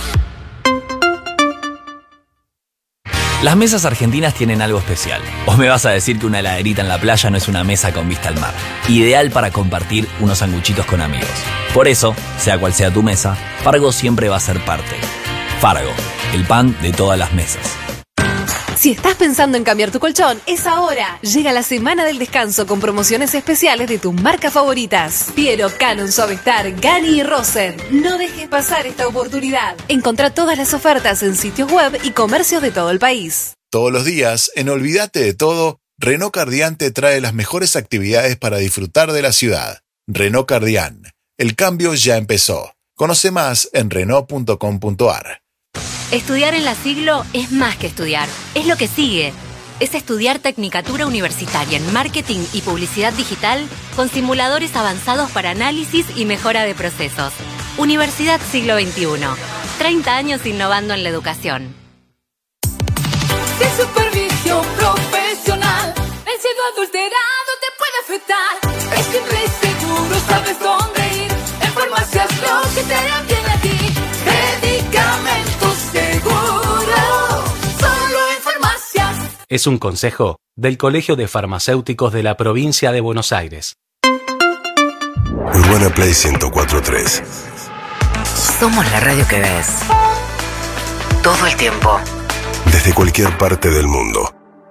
Las mesas argentinas tienen algo especial. ¿O me vas a decir que una heladerita en la playa no es una mesa con vista al mar? Ideal para compartir unos sanguchitos con amigos. Por eso, sea cual sea tu mesa, Fargo siempre va a ser parte. Fargo, el pan de todas las mesas. Si estás pensando en cambiar tu colchón, es ahora. Llega la semana del descanso con promociones especiales de tus marcas favoritas. Piero, Canon, Suavestar, Gani y Rosen. No dejes pasar esta oportunidad. Encontrá todas las ofertas en sitios web y comercios de todo el país. Todos los días, en Olvídate de Todo, Renault Cardian te trae las mejores actividades para disfrutar de la ciudad. Renault Cardian. El cambio ya empezó. Conoce más en Renault.com.ar. Estudiar en la Siglo es más que estudiar, es lo que sigue. Es estudiar Tecnicatura Universitaria en Marketing y Publicidad Digital con simuladores avanzados para análisis y mejora de procesos. Universidad Siglo XXI. 30 años innovando en la educación. De supervisión profesional, el cielo adulterado te puede afectar. Es siempre seguro, sabes dónde ir. En farmacias lo que te hará bien a ti. Medicamentos seguros, solo en farmacias. Es un consejo del Colegio de Farmacéuticos de la Provincia de Buenos Aires. Urbana Play 104.3. Somos la radio que ves todo el tiempo. Desde cualquier parte del mundo.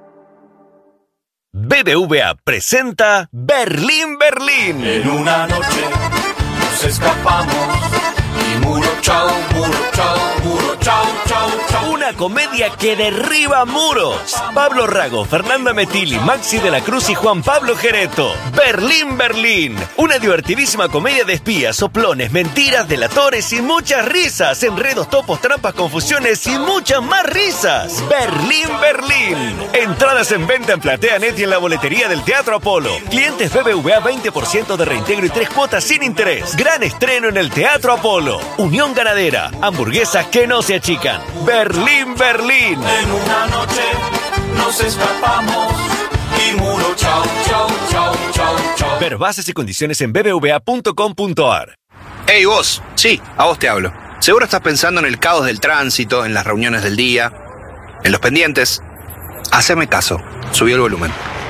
BBVA presenta Berlín, Berlín. En una noche nos escapamos y muro chao, chao, chao. Una comedia que derriba muros. Pablo Rago, Fernanda Metilli, Maxi de la Cruz y Juan Pablo Gereto. Berlín, Berlín. Una divertidísima comedia de espías, soplones, mentiras, delatores y muchas risas. Enredos, topos, trampas, confusiones y muchas más risas. Berlín, Berlín. Entradas en venta en PlateaNet y en la boletería del Teatro Apolo. Clientes BBVA 20% de reintegro y 3 cuotas sin interés. Gran estreno en el Teatro Apolo. Unión Ganadera. Hamburguesas que no se achican. Berlín, Berlín. En una noche nos escapamos y muro chao, chao, chao, chao, chao. Ver bases y condiciones en bbva.com.ar. Hey vos, sí, a vos te hablo. Seguro estás pensando en el caos del tránsito, en las reuniones del día, en los pendientes. Haceme caso, subí el volumen.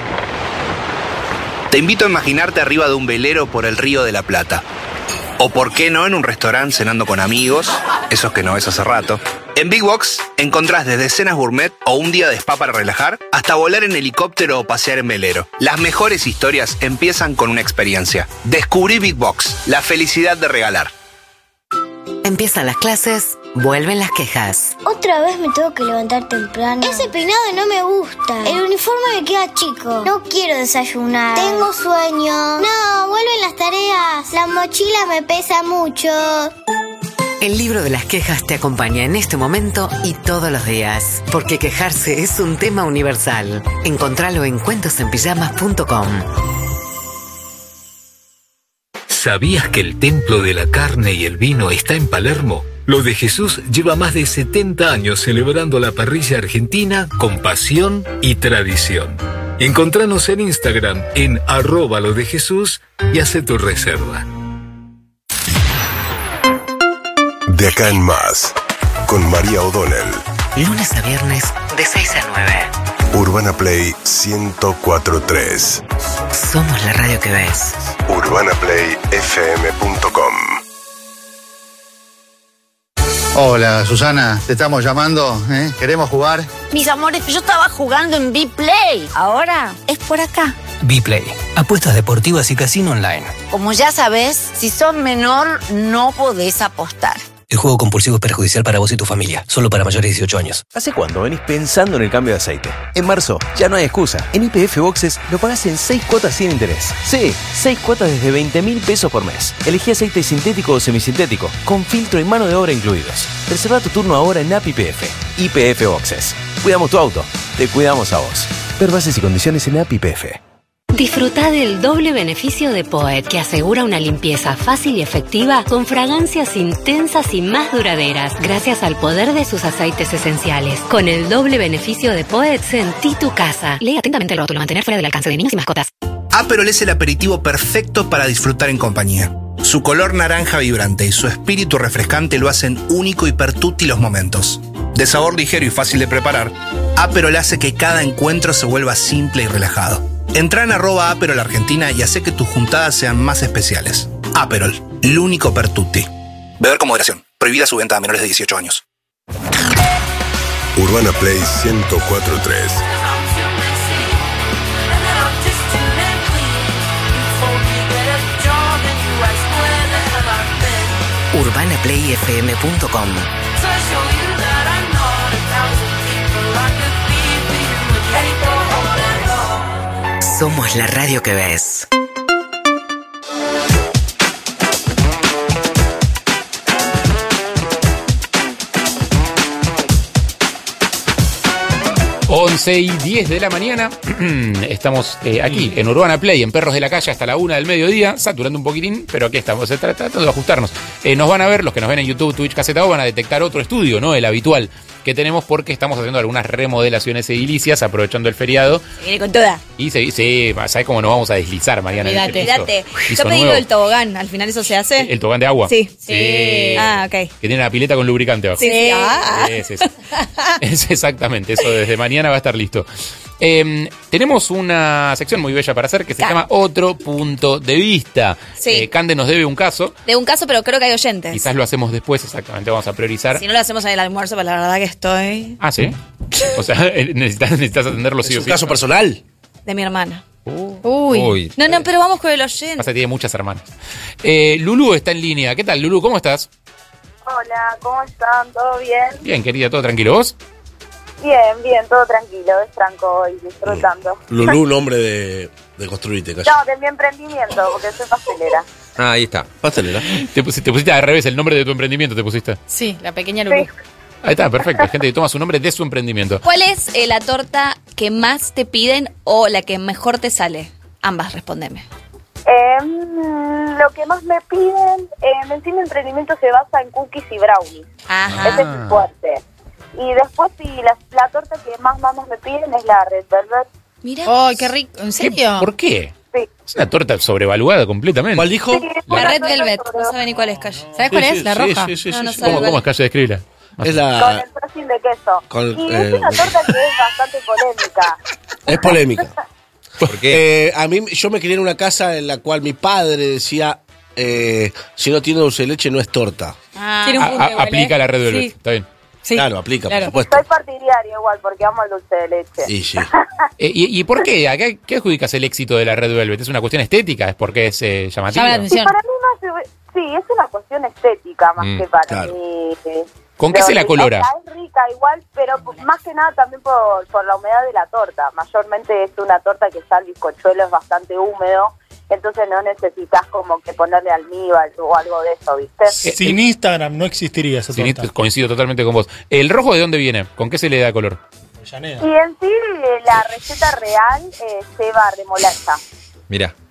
Te invito a imaginarte arriba de un velero por el Río de la Plata. O por qué no en un restaurante cenando con amigos, esos que no ves hace rato. En Big Box encontrás desde cenas gourmet o un día de spa para relajar, hasta volar en helicóptero o pasear en velero. Las mejores historias empiezan con una experiencia. Descubrí Big Box, la felicidad de regalar. Empiezan las clases, vuelven las quejas. Otra vez me tengo que levantar temprano. Ese peinado no me gusta. El uniforme me queda chico. No quiero desayunar. Tengo sueño. No, vuelven las tareas. La mochila me pesa mucho. El libro de las quejas te acompaña en este momento y todos los días. Porque quejarse es un tema universal. Encontralo en cuentosenpijamas.com. ¿Sabías que el templo de la carne y el vino está en Palermo? Lo de Jesús lleva más de 70 años celebrando la parrilla argentina con pasión y tradición. Encontranos en Instagram en @lodejesús y hace tu reserva. De acá en más, con María O'Donnell. Lunes a viernes, de 6 a 9. Urbana Play 104.3. Somos la radio que ves. UrbanaPlayFM.com. Hola, Susana, te estamos llamando, ¿eh? ¿Queremos jugar? Mis amores, yo estaba jugando en B-Play. Ahora es por acá. B-Play. Apuestas deportivas y casino online. Como ya sabes, si sos menor, no podés apostar. El juego compulsivo es perjudicial para vos y tu familia. Solo para mayores de 18 años. ¿Hace cuándo venís pensando en el cambio de aceite? En marzo, ya no hay excusa. En YPF Boxes lo pagás en 6 cuotas sin interés. Sí, 6 cuotas desde 20.000 pesos por mes. Elegí aceite sintético o semisintético, con filtro y mano de obra incluidos. Reserva tu turno ahora en App YPF. YPF Boxes. Cuidamos tu auto, te cuidamos a vos. Ver bases y condiciones en App YPF. Disfruta del doble beneficio de Poet, que asegura una limpieza fácil y efectiva con fragancias intensas y más duraderas, gracias al poder de sus aceites esenciales. Con el doble beneficio de Poet, sentí tu casa. Lee atentamente el rótulo, mantener fuera del alcance de niños y mascotas. Aperol es el aperitivo perfecto para disfrutar en compañía. Su color naranja vibrante y su espíritu refrescante lo hacen único y pertutti los momentos. De sabor ligero y fácil de preparar, Aperol hace que cada encuentro se vuelva simple y relajado. Entrá en @Aperol Argentina y hace que tus juntadas sean más especiales. Aperol, el único pertutti. Beber con moderación. Prohibida su venta a menores de 18 años. Urbana Play 104.3. UrbanaPlayFM.com. Somos la radio que ves. Once y 10 de la mañana. Estamos aquí en Urbana Play, en Perros de la Calle, hasta la 1 del mediodía, saturando un poquitín, pero aquí estamos, tratando de ajustarnos. Nos van a ver, los que nos ven en YouTube, Twitch, Caseta O, van a detectar otro estudio, ¿no? El habitual que tenemos, porque estamos haciendo algunas remodelaciones edilicias, aprovechando el feriado. Se viene con toda. Y sí, ¿sabes cómo nos vamos a deslizar, Mariana? Olvídate. Yo pedí el tobogán, al final eso se hace. ¿El tobogán de agua? Sí. Ah, ok. Que tiene una pileta con lubricante abajo. Sí. Es exactamente, eso desde mañana va a estar listo. Tenemos una sección muy bella para hacer que se llama Otro Punto de Vista. Sí. Cande nos debe un caso. De un caso, pero creo que hay oyentes. Quizás lo hacemos después, exactamente, vamos a priorizar. Si no lo hacemos en el almuerzo, pues la verdad que estoy... Ah, ¿sí? O sea, necesitas atenderlo sí o sí. ¿Es un caso personal? De mi hermana. Uy. No, pero vamos con el oyente. Pasa que tiene muchas hermanas. Lulú está en línea. ¿Qué tal, Lulú? ¿Cómo estás? Hola, ¿cómo están? ¿Todo bien? Bien, querida, ¿todo tranquilo? ¿Vos? Bien, todo tranquilo, es tranco hoy, disfrutando. Lulú, nombre de construirte, casi. No, de mi emprendimiento, porque soy pastelera. Ah, ahí está. Pastelera. Te pusiste al revés, el nombre de tu emprendimiento te pusiste. Sí, la pequeña Lulú. Sí. Ahí está, perfecto. Hay gente que toma su nombre de su emprendimiento. ¿Cuál es la torta que más te piden o la que mejor te sale? Ambas, respóndeme. Lo que más me piden, en sí mi emprendimiento se basa en cookies y brownies. Ajá. Ese es mi fuerte. Y después sí, la torta que más me piden es la Red Velvet. Mira. ¡Ay, qué rico! ¿En serio? ¿Por qué? Sí. Es una torta sobrevaluada completamente. ¿Cuál dijo? Sí, La Red Velvet. No sabe ni cuál es, Calle. ¿Sabes cuál es? La roja. Sí. No sabe ¿Cómo es, Calle? Describirla. Es Con la... el frosting de queso. Y es una torta que es bastante polémica. Es polémica. ¿Por qué? Yo me crié en una casa en la cual mi padre decía, si no tiene dulce de leche no es torta. Tiene un punto igual, Aplica la Red Velvet, Sí. está bien. Sí. Claro, aplica, Claro. por supuesto. Soy partidaria igual, porque amo el dulce de leche. Y sí. ¿Y por qué? ¿A qué adjudicas el éxito de la Red Velvet? ¿Es una cuestión estética? ¿Es porque es llamativa? Llama la atención. Para mí sí, es una cuestión estética más que para claro. mí. ¿Con qué se la colora? O sea, es rica igual, pero más que nada también por la humedad de la torta. Mayormente es una torta que ya el bizcochuelo es bastante húmedo, entonces no necesitas como que ponerle almíbar o algo de eso, ¿viste? Sin Instagram no existiría esa torta. Coincido totalmente con vos. ¿El rojo de dónde viene? ¿Con qué se le da color? Y en sí la receta real lleva remolacha. Mirá.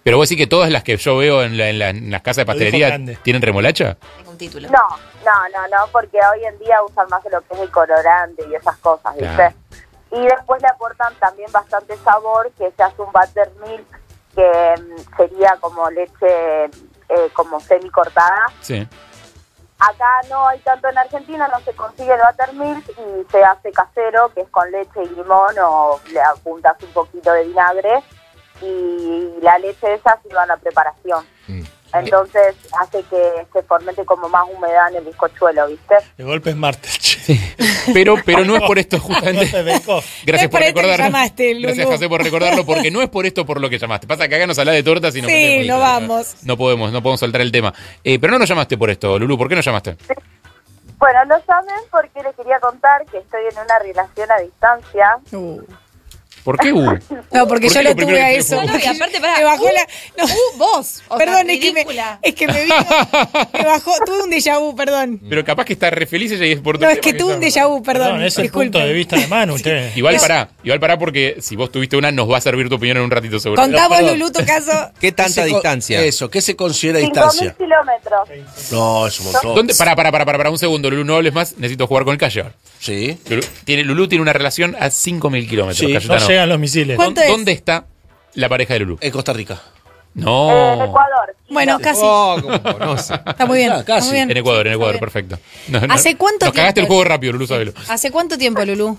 Pero vos decís que todas las que yo veo en las casas de pastelería tienen remolacha. Tengo un título. No, porque hoy en día usan más de lo que es el colorante y esas cosas, ¿viste? Claro. Y después le aportan también bastante sabor, que se hace un buttermilk, que sería como leche como semi cortada. Sí. Acá no hay tanto en Argentina, no se consigue el buttermilk y se hace casero, que es con leche y limón, o le apuntas un poquito de vinagre y la leche esa se va a la preparación. Entonces hace que se fomente como más humedad en el bizcochuelo, ¿viste? De golpe es martes. Pero no es por esto, justamente. Gracias por recordarlo. llamaste, Lulú. Gracias, José, por recordarlo, porque no es por esto por lo que llamaste. Pasa que acá nos habla de tortas y no Sí, no vamos. No podemos soltar el tema. Pero no nos llamaste por esto, Lulú. ¿Por qué nos llamaste? Bueno, lo llamen porque les quería contar que estoy en una relación a distancia. ¿Por qué No, porque ¿Por yo qué lo lo primero tuve a que eso. te No, y aparte, pará, me bajó la... No, vos. O perdón, sea, es que ridícula. me vino... Me bajó... Tuve un déjà vu, perdón. Pero capaz que está re feliz ella y es por tu No, es tema que tuve un déjà vu, perdón. Es el punto de vista de Manu, usted. Igual pará porque si vos tuviste una, nos va a servir tu opinión en un ratito seguro. Contamos, Lulú, tu caso. ¿Qué tanta distancia? Eso, ¿qué se considera 5.000 distancia? kilómetros. No, es un montón. ¿Dónde? Pará un segundo, Lulú, no hables más, necesito jugar con el Calle ahora. Sí. Lulú tiene una relación a 5.000 kilómetros. Sí, Cayetano. no llegan los misiles. ¿Dónde está la pareja de Lulú? En Costa Rica. No. En Ecuador. Bueno, casi. ¿Cómo conoce? Está muy bien. Casi. Está muy bien. En Ecuador, perfecto. No, ¿Hace cuánto Nos cagaste el tiempo? juego rápido, Lulú, sabelo. ¿Hace cuánto tiempo, Lulú?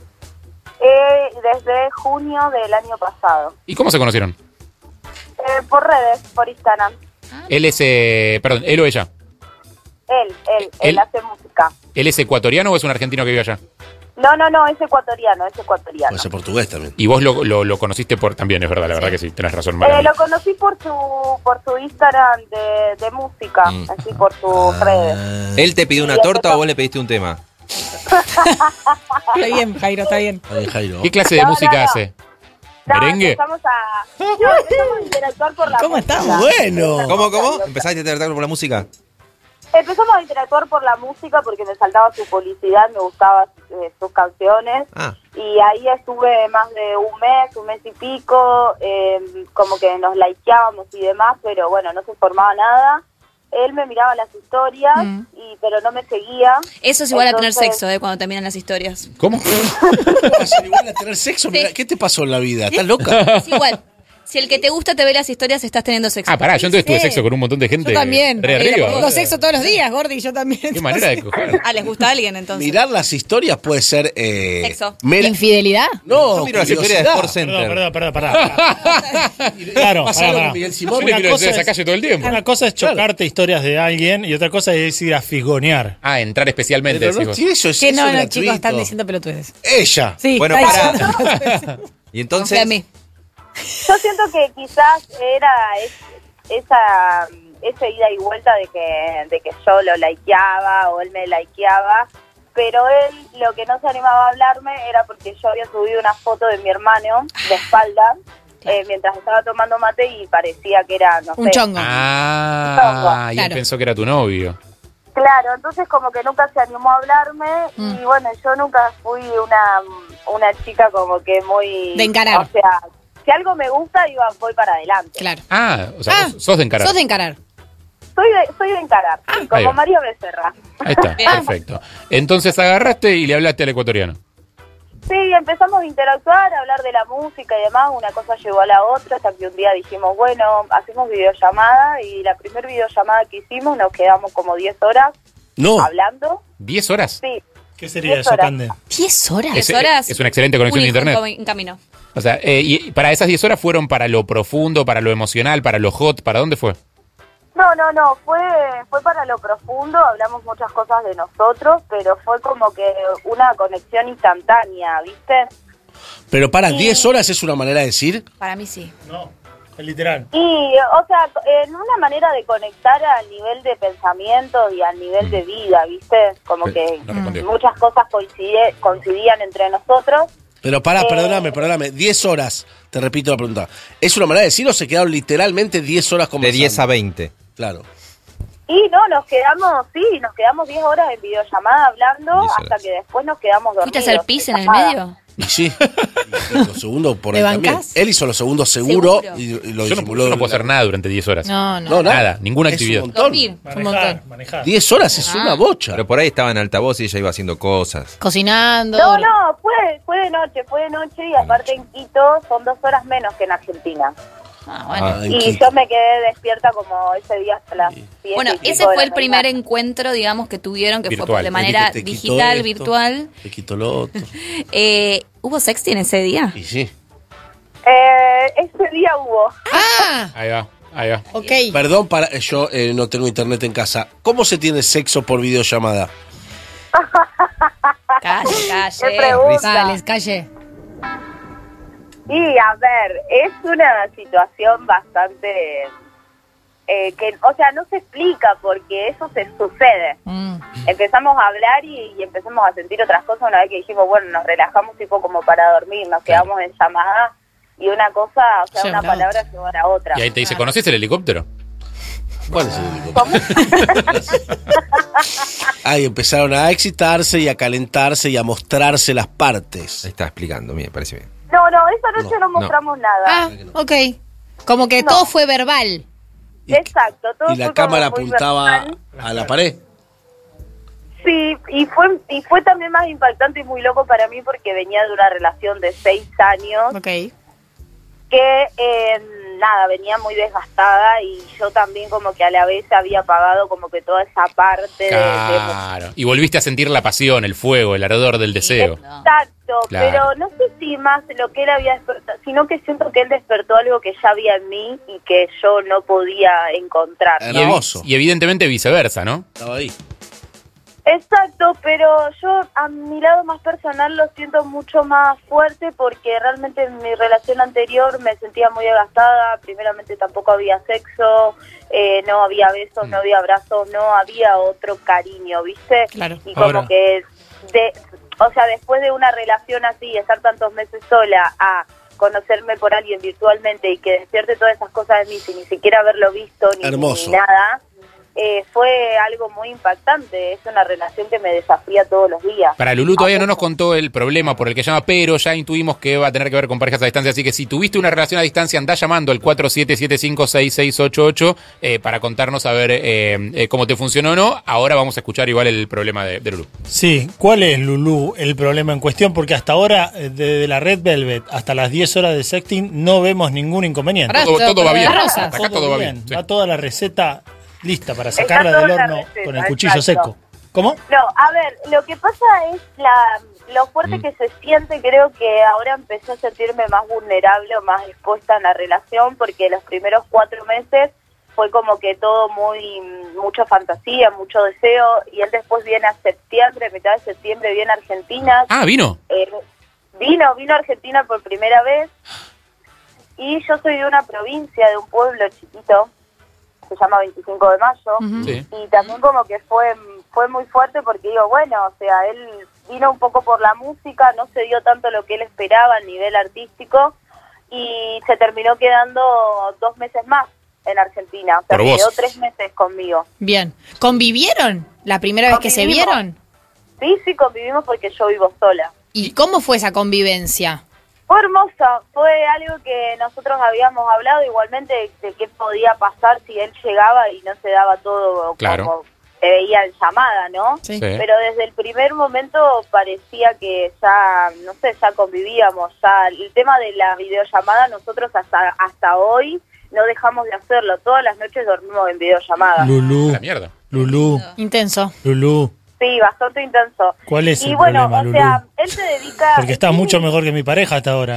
Desde junio del año pasado. ¿Y cómo se conocieron? Por redes, por Instagram. Él es, ¿él o ella? Él Él. hace música. ¿Él es ecuatoriano o es un argentino que vive allá? No, es ecuatoriano. Puede ser portugués también. Y vos lo conociste también, es verdad, la verdad que sí, tenés razón, Mariana. Lo conocí por su Instagram de música, así por sus redes. ¿Él te pidió una torta o vos le pediste un tema? Está bien, Jairo, está bien. ¿Qué clase de música hace? ¿Merengue? Empezamos a interactuar por la ¿Cómo música. está? Bueno. ¿Cómo? ¿Empezaste a interactuar por la música? Empezamos a interactuar por la música porque me saltaba su publicidad, me gustaban sus canciones. Y ahí estuve más de un mes y pico, como que nos likeábamos y demás, pero bueno, no se formaba nada. Él me miraba las historias, pero no me seguía. Eso es igual a tener Entonces- sexo, cuando terminan las historias. ¿Cómo? ¿Va a ser igual a tener sexo? Mirá, ¿qué te pasó en la vida? ¿Estás loca? Es igual. Si el que te gusta te ve las historias, estás teniendo sexo. Ah, pará, yo entonces tuve sexo con un montón de gente. Yo también. Re arriba. Tengo sexo todos los días, Gordi, yo también. Qué manera de coger. Ah, ¿les gusta a alguien entonces? Mirar las historias puede ser... Sexo. ¿Infidelidad? No, Yo miro las historias de Sport Center. Perdón. Claro, Pasa algo pará. con Miguel Simón. Yo le quiero decir esa calle todo el tiempo. Una cosa es chocarte historias de alguien y otra cosa es ir a fisgonear. Ah, entrar especialmente. Pero no, decís vos. sí, eso es Que no, eso es no, chicos, gratuito. están diciendo pelotudes. Ella. Sí, Bueno, está pará. diciendo pelotudes. Y entonces... Confía en mí. Yo siento que quizás era esa ida y vuelta de que yo lo likeaba o él me likeaba, pero él lo que no se animaba a hablarme era porque yo había subido una foto de mi hermano de espalda mientras estaba tomando mate y parecía que era, no sé. Un chongo. Ah, y él Claro. pensó que era tu novio. Claro, entonces como que nunca se animó a hablarme y bueno, yo nunca fui una chica como que muy... De encarar. O sea, si algo me gusta, voy para adelante. Claro. Ah, o sea, vos sos de encarar. Sos de encarar. Soy de encarar, sí, ahí como va. María Becerra. Ahí está, perfecto. Entonces agarraste y le hablaste al ecuatoriano. Sí, empezamos a interactuar, a hablar de la música y demás, una cosa llevó a la otra, hasta que un día dijimos, bueno, hacemos videollamada, y la primera videollamada que hicimos nos quedamos como 10 horas hablando. ¿10 horas? Sí. ¿Qué sería 10 eso, horas. Cande? 10 horas. Es una excelente conexión de internet. En camino. O sea, y para esas 10 horas fueron para lo profundo, para lo emocional, para lo hot, ¿para dónde fue? No, fue para lo profundo, hablamos muchas cosas de nosotros, pero fue como que una conexión instantánea, ¿viste? Pero para 10 horas es una manera de decir. Para mí sí. No, es literal. Y, o sea, en una manera de conectar al nivel de pensamiento y al nivel de vida, ¿viste? Como que muchas cosas coincidían entre nosotros. Pero perdóname. 10 horas, te repito la pregunta. ¿Es una manera de decir o se quedaron literalmente 10 horas conversando? De 10 a 20. Claro. Y no, nos quedamos 10 horas en videollamada hablando hasta que después nos quedamos dormidos. ¿Fuiste a hacer pis en el medio? Y sí. Y los segundos por ¿Le él también. bancás? Él hizo los segundos seguro. Seguro. Y lo Yo no disimuló. puedo hacer nada durante 10 horas. No, no. No, Nada, ninguna Es actividad. un montón. Dormir. Un montón. Manejar. 10 horas es una bocha. Pero por ahí estaba en altavoz y ella iba haciendo cosas. Cocinando. No, fue de noche y aparte en Quito son 2 horas menos que en Argentina. Ah, bueno. Ah, en Y Quito. yo me quedé despierta como ese día hasta las 7. Bueno, y pico ese de fue la el primer mañana. encuentro, digamos, que tuvieron, que Virtual. fue de manera Te quitó digital, esto, virtual. Te quitó lo otro. ¿Hubo sexting ese día? Y sí. Ese día hubo. Ah, Ahí va, ahí va. ok. Perdón, yo no tengo internet en casa. ¿Cómo se tiene sexo por videollamada? Calle, ¿Qué calle. pregunta? Dale, calle. Y a ver, es una situación bastante que, o sea, no se explica porque eso se sucede. Empezamos a hablar y empezamos a sentir otras cosas una vez que dijimos, bueno, nos relajamos tipo como para dormir, nos quedamos en llamada y una cosa, o sea, Lleva una la palabra lleva a la otra. Y ahí te dice, ¿conoces el helicóptero? ¿Cuál es el helicóptero? Ahí empezaron a excitarse y a calentarse y a mostrarse las partes. Ahí está explicando, me parece bien. No, esa noche no mostramos nada. Ah, ok. Como que todo fue verbal. Exacto, todo Y la fue cámara como muy apuntaba verbal. a la pared. Sí, y fue también más impactante y muy loco para mí porque venía de una relación de 6 años Ok. que, nada, venía muy desgastada y yo también como que a la vez había apagado como que toda esa parte Claro. Y volviste a sentir la pasión, el fuego, el ardor del deseo. Exacto, Claro. pero no sé si más lo que él había despertado, sino que siento que él despertó algo que ya había en mí y que yo no podía encontrar, ¿no? Hermoso. Y evidentemente viceversa, ¿no? Estaba ahí. Exacto, pero yo a mi lado más personal lo siento mucho más fuerte porque realmente en mi relación anterior me sentía muy desgastada, primeramente tampoco había sexo, no había besos, no había abrazos, no había otro cariño, ¿viste? Claro. Y como Ahora. que, o sea, después de una relación así, estar tantos meses sola a conocerme por alguien virtualmente y que despierte todas esas cosas de mí sin ni siquiera haberlo visto ni Hermoso. nada, fue algo muy impactante. Es una relación que me desafía todos los días. Para Lulú todavía no nos contó el problema por el que llama, pero ya intuimos que va a tener que ver con parejas a distancia. Así que si tuviste una relación a distancia, andá llamando al 47756688 para contarnos a ver cómo te funcionó o no. Ahora vamos a escuchar igual el problema de Lulú. Sí, ¿cuál es, Lulú, el problema en cuestión? Porque hasta ahora, desde la Red Velvet hasta las 10 horas de sexting, no vemos ningún inconveniente. Todo va bien. Rosas. Hasta acá todo va bien. Sí. Va toda la receta lista para sacarla Está del toda la horno receta, con el cuchillo exacto. seco. ¿Cómo? No, a ver, lo que pasa es lo fuerte que se siente. Creo que ahora empecé a sentirme más vulnerable o más expuesta en la relación porque los primeros 4 meses fue como que todo mucha fantasía, mucho deseo, y él después viene a septiembre, mitad de septiembre viene a Argentina. Ah, ¿vino? Vino a Argentina por primera vez y yo soy de una provincia, de un pueblo chiquito, se llama 25 de Mayo, Sí. y también como que fue muy fuerte porque digo, bueno, o sea, él vino un poco por la música, no se dio tanto lo que él esperaba a nivel artístico y se terminó quedando 2 meses más en Argentina, o sea, Por se vos. quedó 3 meses conmigo. Bien. ¿Convivieron la primera vez que se Convivimos. vieron? Sí, convivimos porque yo vivo sola. ¿Y cómo fue esa convivencia? Fue hermosa, fue algo que nosotros habíamos hablado igualmente de qué podía pasar si él llegaba y no se daba todo Claro. como se veía en llamada, ¿no? Sí. Pero desde el primer momento parecía que ya, no sé, ya convivíamos, ya el tema de la videollamada nosotros hasta hoy no dejamos de hacerlo, todas las noches dormimos en videollamada. Lulú, La mierda. Lulú, Intenso. Lulú. Sí, bastante intenso. ¿Cuál es y el bueno, problema, o sea, Lulú? él se dedica... Porque estás mucho mejor que mi pareja hasta ahora.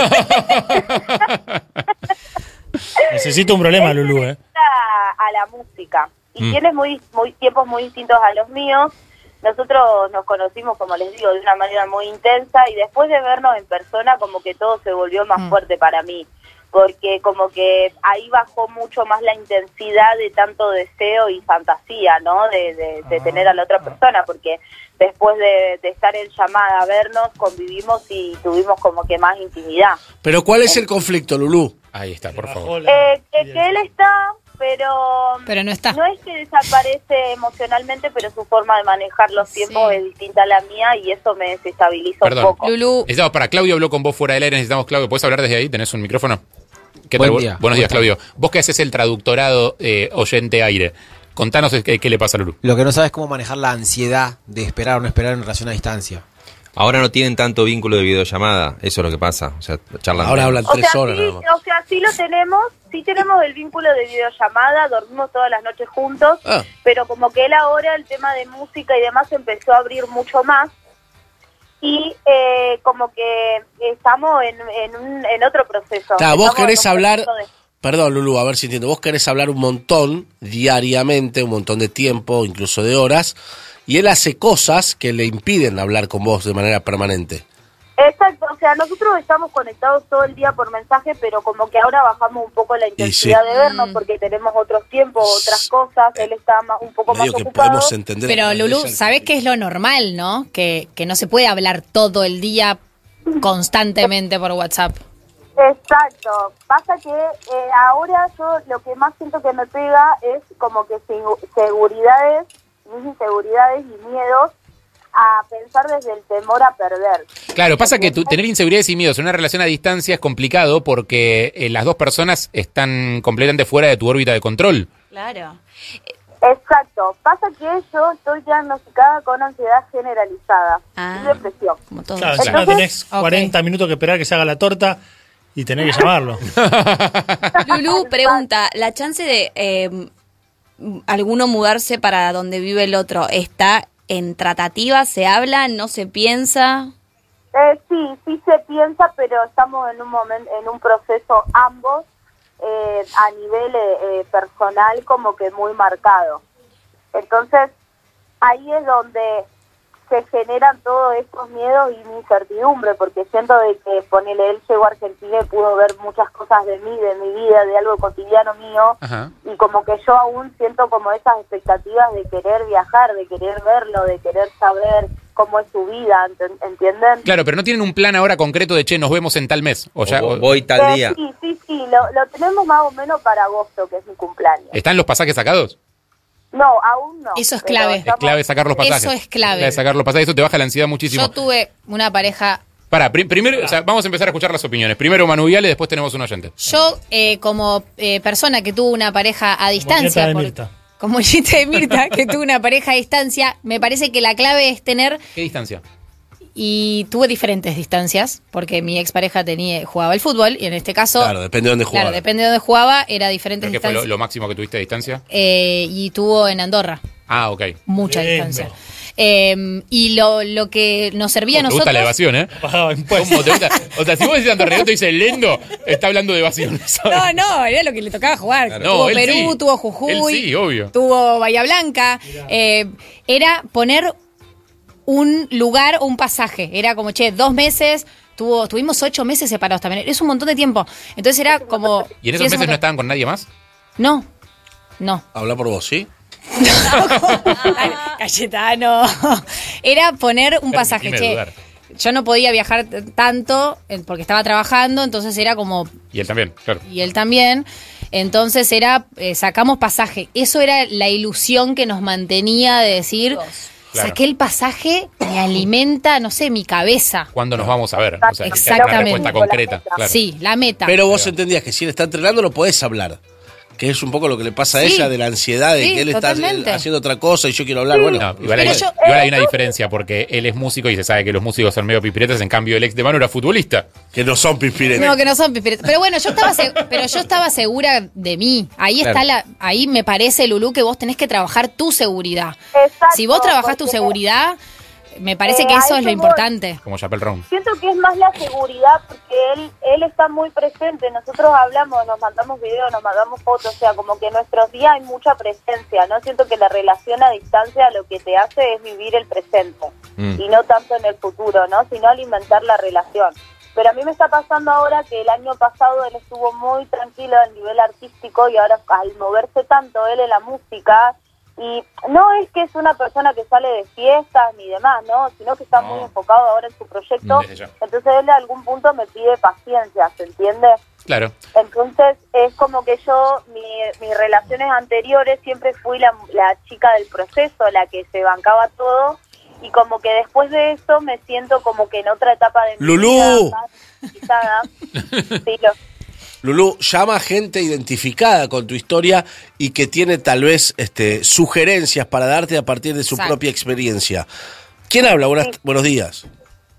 Necesito un problema, Él Lulú, se dedica a la música y tiene tiempos muy distintos a los míos. Nosotros nos conocimos, como les digo, de una manera muy intensa y después de vernos en persona como que todo se volvió más fuerte para mí, porque como que ahí bajó mucho más la intensidad de tanto deseo y fantasía, ¿no? De tener a la otra persona, porque después de estar en llamada a vernos, convivimos y tuvimos como que más intimidad. Pero ¿cuál es el conflicto, Lulú? Ahí está, por favor. Que él está Pero no está. No es que desaparece emocionalmente, pero su forma de manejar los tiempos es distinta a la mía y eso me desestabiliza Perdón. un poco. Necesitamos, para Claudio habló con vos fuera del aire, necesitamos, Claudio, ¿podés hablar desde ahí? ¿Tenés un micrófono? ¿Qué tal? Buen día. Buenos días, ¿Cómo Claudio. Vos que haces el traductorado oyente aire, contanos qué le pasa a Lulú. Lo que no sabes es cómo manejar la ansiedad de esperar o no esperar en relación a distancia. Ahora no tienen tanto vínculo de videollamada, eso es lo que pasa. O sea, charlan. Ahora hablan 3 horas Sí, nada más. o sea, sí lo tenemos, sí tenemos el vínculo de videollamada, dormimos todas las noches juntos, pero como que él ahora el tema de música y demás empezó a abrir mucho más y como que estamos en otro proceso. Claro, vos Estamos querés en un hablar, proceso de- perdón Lulú, a ver si entiendo, vos querés hablar un montón diariamente, un montón de tiempo, incluso de horas, y él hace cosas que le impiden hablar con vos de manera permanente. Exacto, o sea, nosotros estamos conectados todo el día por mensaje, pero como que ahora bajamos un poco la intensidad de vernos porque tenemos otros tiempos, otras cosas, él está un poco más Medio que ocupado. podemos entender. Pero Lulú, ¿sabés qué es lo normal, no? Que no se puede hablar todo el día constantemente por WhatsApp. Exacto, pasa que ahora yo lo que más siento que me pega es como que seguridades, mis inseguridades y miedos a pensar desde el temor a perder. Claro, pasa que tener inseguridades y miedos en una relación a distancia es complicado porque las dos personas están completamente fuera de tu órbita de control. Claro. Exacto, pasa que yo estoy diagnosticada con ansiedad generalizada y depresión. Claro, encima tenés 40 minutos que esperar que se haga la torta y tenés que llamarlo. Lulú pregunta, ¿la chance de alguno mudarse para donde vive el otro está en tratativa? ¿Se habla? ¿No se piensa? Sí se piensa, pero estamos en un momento, en un proceso ambos a nivel personal como que muy marcado. Entonces ahí es donde se generan todos estos miedos y mi incertidumbre, porque siento de que ponele, él llegó a Argentina y pudo ver muchas cosas de mí, de mi vida, de algo cotidiano mío, y como que yo aún siento como esas expectativas de querer viajar, de querer verlo, de querer saber cómo es su vida, ¿entienden? Claro, pero no tienen un plan ahora concreto de, che, nos vemos en tal mes. O ya, voy tal día. Sí, lo tenemos más o menos para agosto, que es mi cumpleaños. ¿Están los pasajes sacados? No, aún no. Eso es pero clave. Es clave sacar los pasajes. Eso es clave. Sacar los pasajes, eso te baja la ansiedad muchísimo. Yo tuve una pareja... Primero, o sea, vamos a empezar a escuchar las opiniones. Primero Manu Viale, después tenemos un oyente. Yo, como persona que tuvo una pareja a distancia... Como Gita de Mirta, que tuvo una pareja a distancia, me parece que la clave es tener... ¿Qué distancia? Y tuve diferentes distancias, porque mi expareja jugaba al fútbol, y en este caso... Claro, depende de dónde jugaba. Claro, depende de dónde jugaba, era diferentes ¿Qué fue distancias. lo máximo que tuviste de distancia? Y tuvo en Andorra. Ah, ok. Mucha distancia. Y lo que nos servía a Te nosotros... gusta la evasión, ¿eh? ¿Cómo te gusta? O sea, si vos decís Andorra y te dice Lendo, está hablando de evasión. ¿sabes? No, era lo que le tocaba jugar. Claro. Tuvo No, él Perú, sí. tuvo Jujuy, Él sí, obvio. tuvo Bahía Blanca. Era poner un lugar o un pasaje. Era como, 2 meses, tuvimos 8 meses separados también. Es un montón de tiempo. Entonces era como... ¿Y en esos meses no estaban con nadie más? No. Habla por vos, ¿sí? Cayetano. Era poner un pasaje. Permitime dudar. Yo no podía viajar tanto porque estaba trabajando, entonces era como... Y él también, claro. Y él también. Entonces era, sacamos pasaje. Eso era la ilusión que nos mantenía de decir, Claro. saqué el pasaje, me alimenta, no sé, mi cabeza. ¿Cuándo nos vamos a ver? O sea, Exactamente. una respuesta concreta. Claro. Sí, la meta. Pero vos entendías que si él está entrenando no podés hablar. Que es un poco lo que le pasa a Sí. ella, de la ansiedad de Sí, que él está totalmente. haciendo otra cosa y yo quiero hablar. Bueno, No, igual hay una diferencia porque él es músico y se sabe que los músicos son medio pispiretas, en cambio el ex de Manu era futbolista. Que no son pispiretas. No, que no son pispiretas. Pero bueno, yo estaba segura de mí. Ahí Claro. está ahí me parece, Lulú, que vos tenés que trabajar tu seguridad. Exacto, Si vos trabajás tu porque- seguridad, me parece que a eso es lo voy. importante. Como Chapel Roan. Siento que es más la seguridad porque él está muy presente. Nosotros hablamos, nos mandamos videos, nos mandamos fotos, o sea, como que en nuestros días hay mucha presencia, ¿no? Siento que la relación a distancia lo que te hace es vivir el presente y no tanto en el futuro, ¿no? Sino alimentar la relación. Pero a mí me está pasando ahora que el año pasado él estuvo muy tranquilo a nivel artístico y ahora al moverse tanto él en la música, Y no es que es una persona que sale de fiestas ni demás, ¿no? Sino que está muy enfocado ahora en su proyecto. Entonces él a algún punto me pide paciencia, ¿se entiende? Claro. Entonces es como que yo, mis relaciones anteriores siempre fui la chica del proceso, la que se bancaba todo. Y como que después de eso me siento como que en otra etapa de mi ¡Lulú! vida, más quizada. Sí, Lulú, llama gente identificada con tu historia y que tiene tal vez sugerencias para darte a partir de su propia experiencia. ¿Quién habla? Buenos días.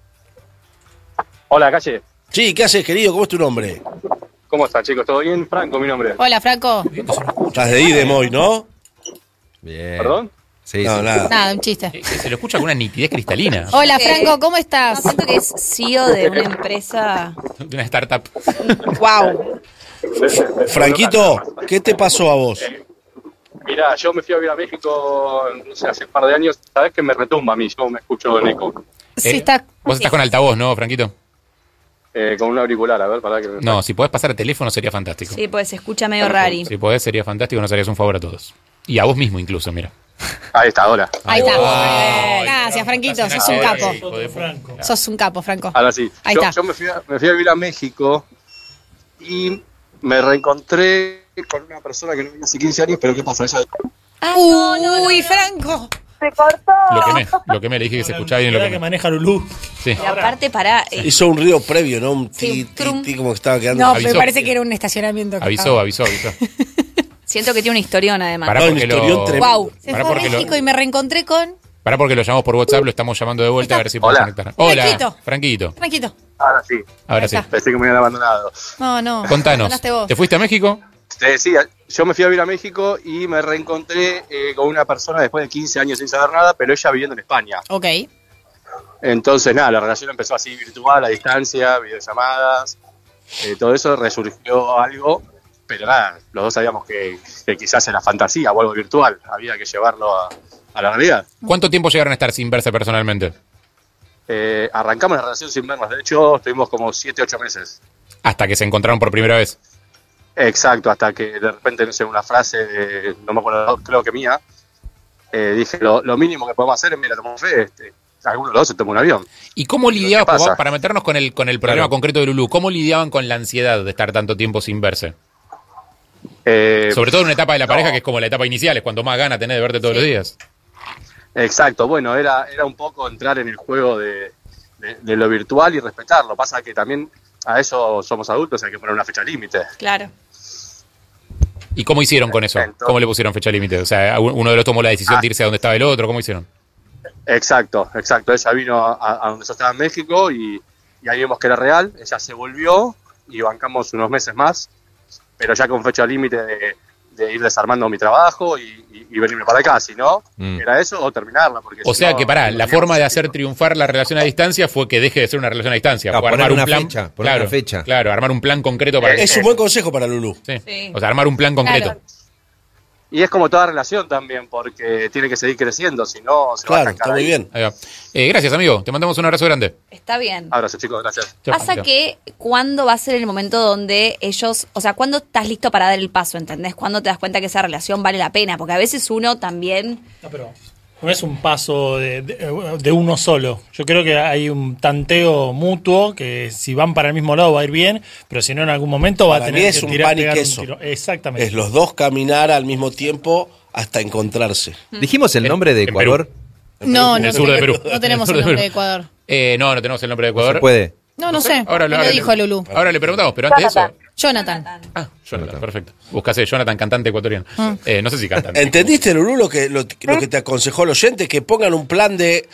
Hola, Calle. Sí, ¿qué haces, querido? ¿Cómo es tu nombre? ¿Cómo están, chicos? ¿Todo bien? Franco, mi nombre. Hola, Franco. Estás de IDEM hoy, ¿no? Bien. ¿Perdón? Sí, no, sí. Nada, un chiste. Se lo escucha con una nitidez cristalina. Hola, Franco, ¿cómo estás? No, siento que es CEO de una empresa. De una startup. Wow. Franquito, ¿qué te pasó a vos? Mirá, yo me fui a vivir a México, no sé, hace un par de años. Sabés que me retumba a mí, yo me escucho en eco. Sí, está. Vos estás con altavoz, ¿no, Franquito? Con un auricular, a ver, para que... No, si podés pasar el teléfono sería fantástico. Sí, pues se escucha medio rari. Si podés sería fantástico, nos harías un favor a todos. Y a vos mismo incluso, mira. Ahí está, ahora. Ahí está. Ay, Gracias, Franquito, sos un capo. Sos un capo, Franco. Ahora sí. Ahí Yo, está. yo me fui a vivir a México y me reencontré con una persona que no venía hace 15 años, pero ¿qué pasa? Ella... Uy, Franco. Se cortó. Lo que me le dije que se escuchaba bien. Lo que maneja Lulú. Sí. Y aparte, para. Hizo un ruido previo, ¿no? Un ti, como que estaba quedando. No, me parece que era un estacionamiento. Avisó. Siento que tiene una historión además. Pará porque Wow. Se Pará fue a porque México y me reencontré con. Pará porque lo llamamos por WhatsApp, lo estamos llamando de vuelta a ver si podemos conectar. Hola, Franquito. Franquito. Ahora sí. Pensé que me habían abandonado. No. Contanos, Ganaste vos. ¿te fuiste a México? Sí, yo me fui a vivir a México y me reencontré con una persona después de 15 años sin saber nada, pero ella viviendo en España. Ok. Entonces, nada, la relación empezó así virtual, a distancia, videollamadas, todo eso resurgió algo, pero nada, los dos sabíamos que quizás era fantasía o algo virtual, había que llevarlo a la realidad. ¿Cuánto tiempo llegaron a estar sin verse personalmente? Arrancamos la relación sin vernos, de hecho estuvimos como 7-8 meses. Hasta que se encontraron por primera vez. Exacto, hasta que de repente, no sé, una frase, no me acuerdo, creo que mía, dije, lo mínimo que podemos hacer es, mira, tomamos fe, alguno de los dos se toma un avión. ¿Y cómo lidiaban, pasa? para meternos con el problema concreto de Lulú, cómo lidiaban con la ansiedad de estar tanto tiempo sin verse? Sobre todo en una etapa de la pareja que es como la etapa inicial, es cuando más gana tenés de verte todos los días. Exacto, bueno, era un poco entrar en el juego de lo virtual y respetarlo. Pasa que también a eso somos adultos, hay que poner una fecha límite. Claro. ¿Y cómo hicieron con eso? ¿Cómo le pusieron fecha límite? O sea, uno de los tomó la decisión de irse a donde estaba el otro, ¿cómo hicieron? Exacto. Ella vino a donde yo estaba en México y ahí vimos que era real. Ella se volvió y bancamos unos meses más, pero ya con fecha límite de ir desarmando mi trabajo y venirme para acá. Si no, era eso o terminarla. Porque o sea que la forma de hacer triunfar la relación a distancia fue que deje de ser una relación a distancia. Claro, fue poner armar un una plan. fecha, poner una fecha. Claro, armar un plan concreto para Es un buen consejo para Lulú. Sí. O sea, armar un plan concreto. Claro. Y es como toda relación también, porque tiene que seguir creciendo, si no se va a estancar. Está muy bien. Ahí va. Gracias, amigo. Te mandamos un abrazo grande. Está bien. Abrazo, chicos, gracias. Pasa que cuándo va a ser el momento donde ellos, o sea, cuándo estás listo para dar el paso, ¿entendés? ¿Cuándo te das cuenta que esa relación vale la pena? Porque a veces uno también... No, pero no es un paso de uno solo. Yo creo que hay un tanteo mutuo que si van para el mismo lado va a ir bien, pero si no en algún momento va a tener que tirar, pegar un tiro. Exactamente. Es los dos caminar al mismo tiempo hasta encontrarse. ¿Dijimos el nombre de Ecuador? No, en el sur de Perú. No tenemos el nombre de Ecuador. No tenemos el nombre de Ecuador. ¿Se puede? No sé. Ahora lo dijo Lulú. Ahora le preguntamos, pero antes de eso... Jonathan. Jonathan, perfecto. Buscase Jonathan, cantante ecuatoriano. No sé si cantante. ¿Entendiste, Lulú, lo que te aconsejó el oyente? Que pongan un plan de,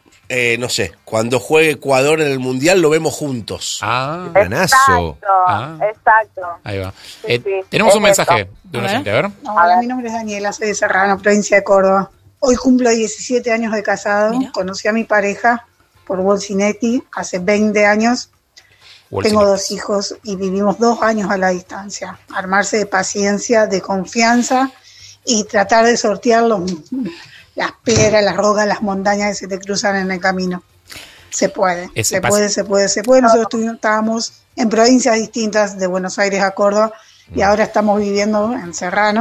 no sé, cuando juegue Ecuador en el Mundial lo vemos juntos. Planazo. Exacto. Ahí va. Sí. Tenemos un Es mensaje eso. de un oyente, a ver. Hola, mi nombre es Daniela, soy de Serrano, provincia de Córdoba. Hoy cumplo 17 años de casado. Conocí a mi pareja por Bolsinetti hace 20 años. Tengo 2 hijos y vivimos 2 años a la distancia. Armarse de paciencia, de confianza y tratar de sortear las piedras, las rocas, las montañas que se te cruzan en el camino. Se puede, se puede. Nosotros estábamos en provincias distintas, de Buenos Aires a Córdoba, y ahora estamos viviendo en Serrano.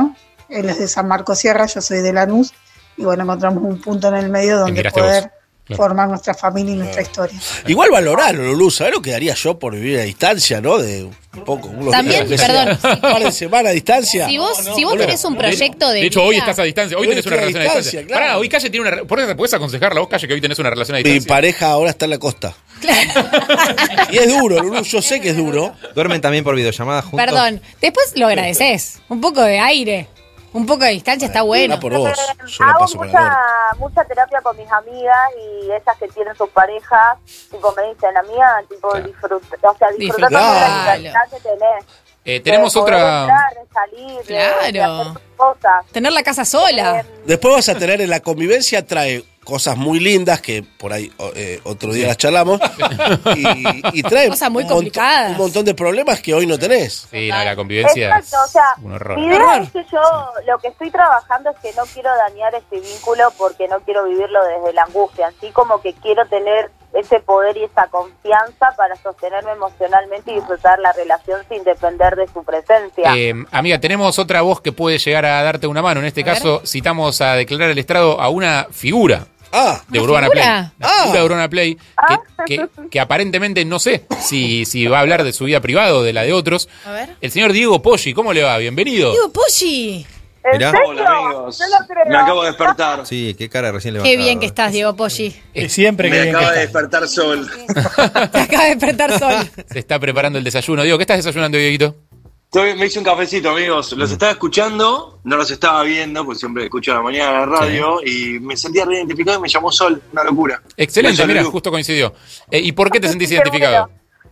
Él es de San Marcos Sierra, yo soy de Lanús, y bueno, encontramos un punto en el medio donde poder formar nuestra familia y nuestra historia. Igual valorarlo, Lulú, ¿sabés lo que daría yo por vivir a distancia, no? De un poco. También, perdón. Un par de semanas a distancia. Si vos tenés un proyecto de hecho, vida, hoy estás a distancia, hoy tenés una relación a distancia. Claro. Pará, hoy Calle tiene una... ¿Por eso podés aconsejarla vos, Calle, que hoy tenés una relación a Mi distancia? pareja ahora está en la costa. Y es duro, Lulú, yo sé que es duro. ¿Duermen también por videollamada juntos? perdón, después lo agradeces. Un poco de aire, un poco de distancia está bueno. Por vos. Yo la Hago paso para el mucha terapia con mis amigas y ellas que tienen sus parejas, tipo me dicen, amiga, tipo disfrutar la libertad que tenés. Tenemos de poder otra... entrar, de salir, de hacer tus cosas. Tener la casa sola. Después vas a tener en la convivencia, trae cosas muy lindas que por ahí otro día las charlamos y trae cosas muy complicadas, un montón de problemas que hoy no tenés. Sí, no, la convivencia Exacto, o sea, es un horror. mi idea es que yo lo que estoy trabajando es que no quiero dañar este vínculo porque no quiero vivirlo desde la angustia, así como que quiero tener ese poder y esa confianza para sostenerme emocionalmente y disfrutar la relación sin depender de su presencia. Amiga, tenemos otra voz que puede llegar a darte una mano. En este caso, citamos a declarar al estrado a una figura de Urbana Play. Una figura de Urbana Play que aparentemente no sé si va a hablar de su vida privada o de la de otros. A ver. El señor Diego Poggi, ¿cómo le va? Bienvenido. Diego Poggi. Mirá. Hola, amigos. Me acabo de despertar. Sí, qué cara recién levantada. Qué bien que estás, Diego Poggi. Siempre que Me bien acaba que de estás. despertar Sol. Te acaba de despertar Sol. Se está preparando el desayuno. Diego, ¿qué estás desayunando, Dieguito? Me hice un cafecito, amigos. Los estaba escuchando, no los estaba viendo, porque siempre escucho a la mañana la radio, y me sentía reidentificado y me llamó Sol. Una locura. Excelente, mira, justo coincidió. ¿Y por qué te sentís identificado?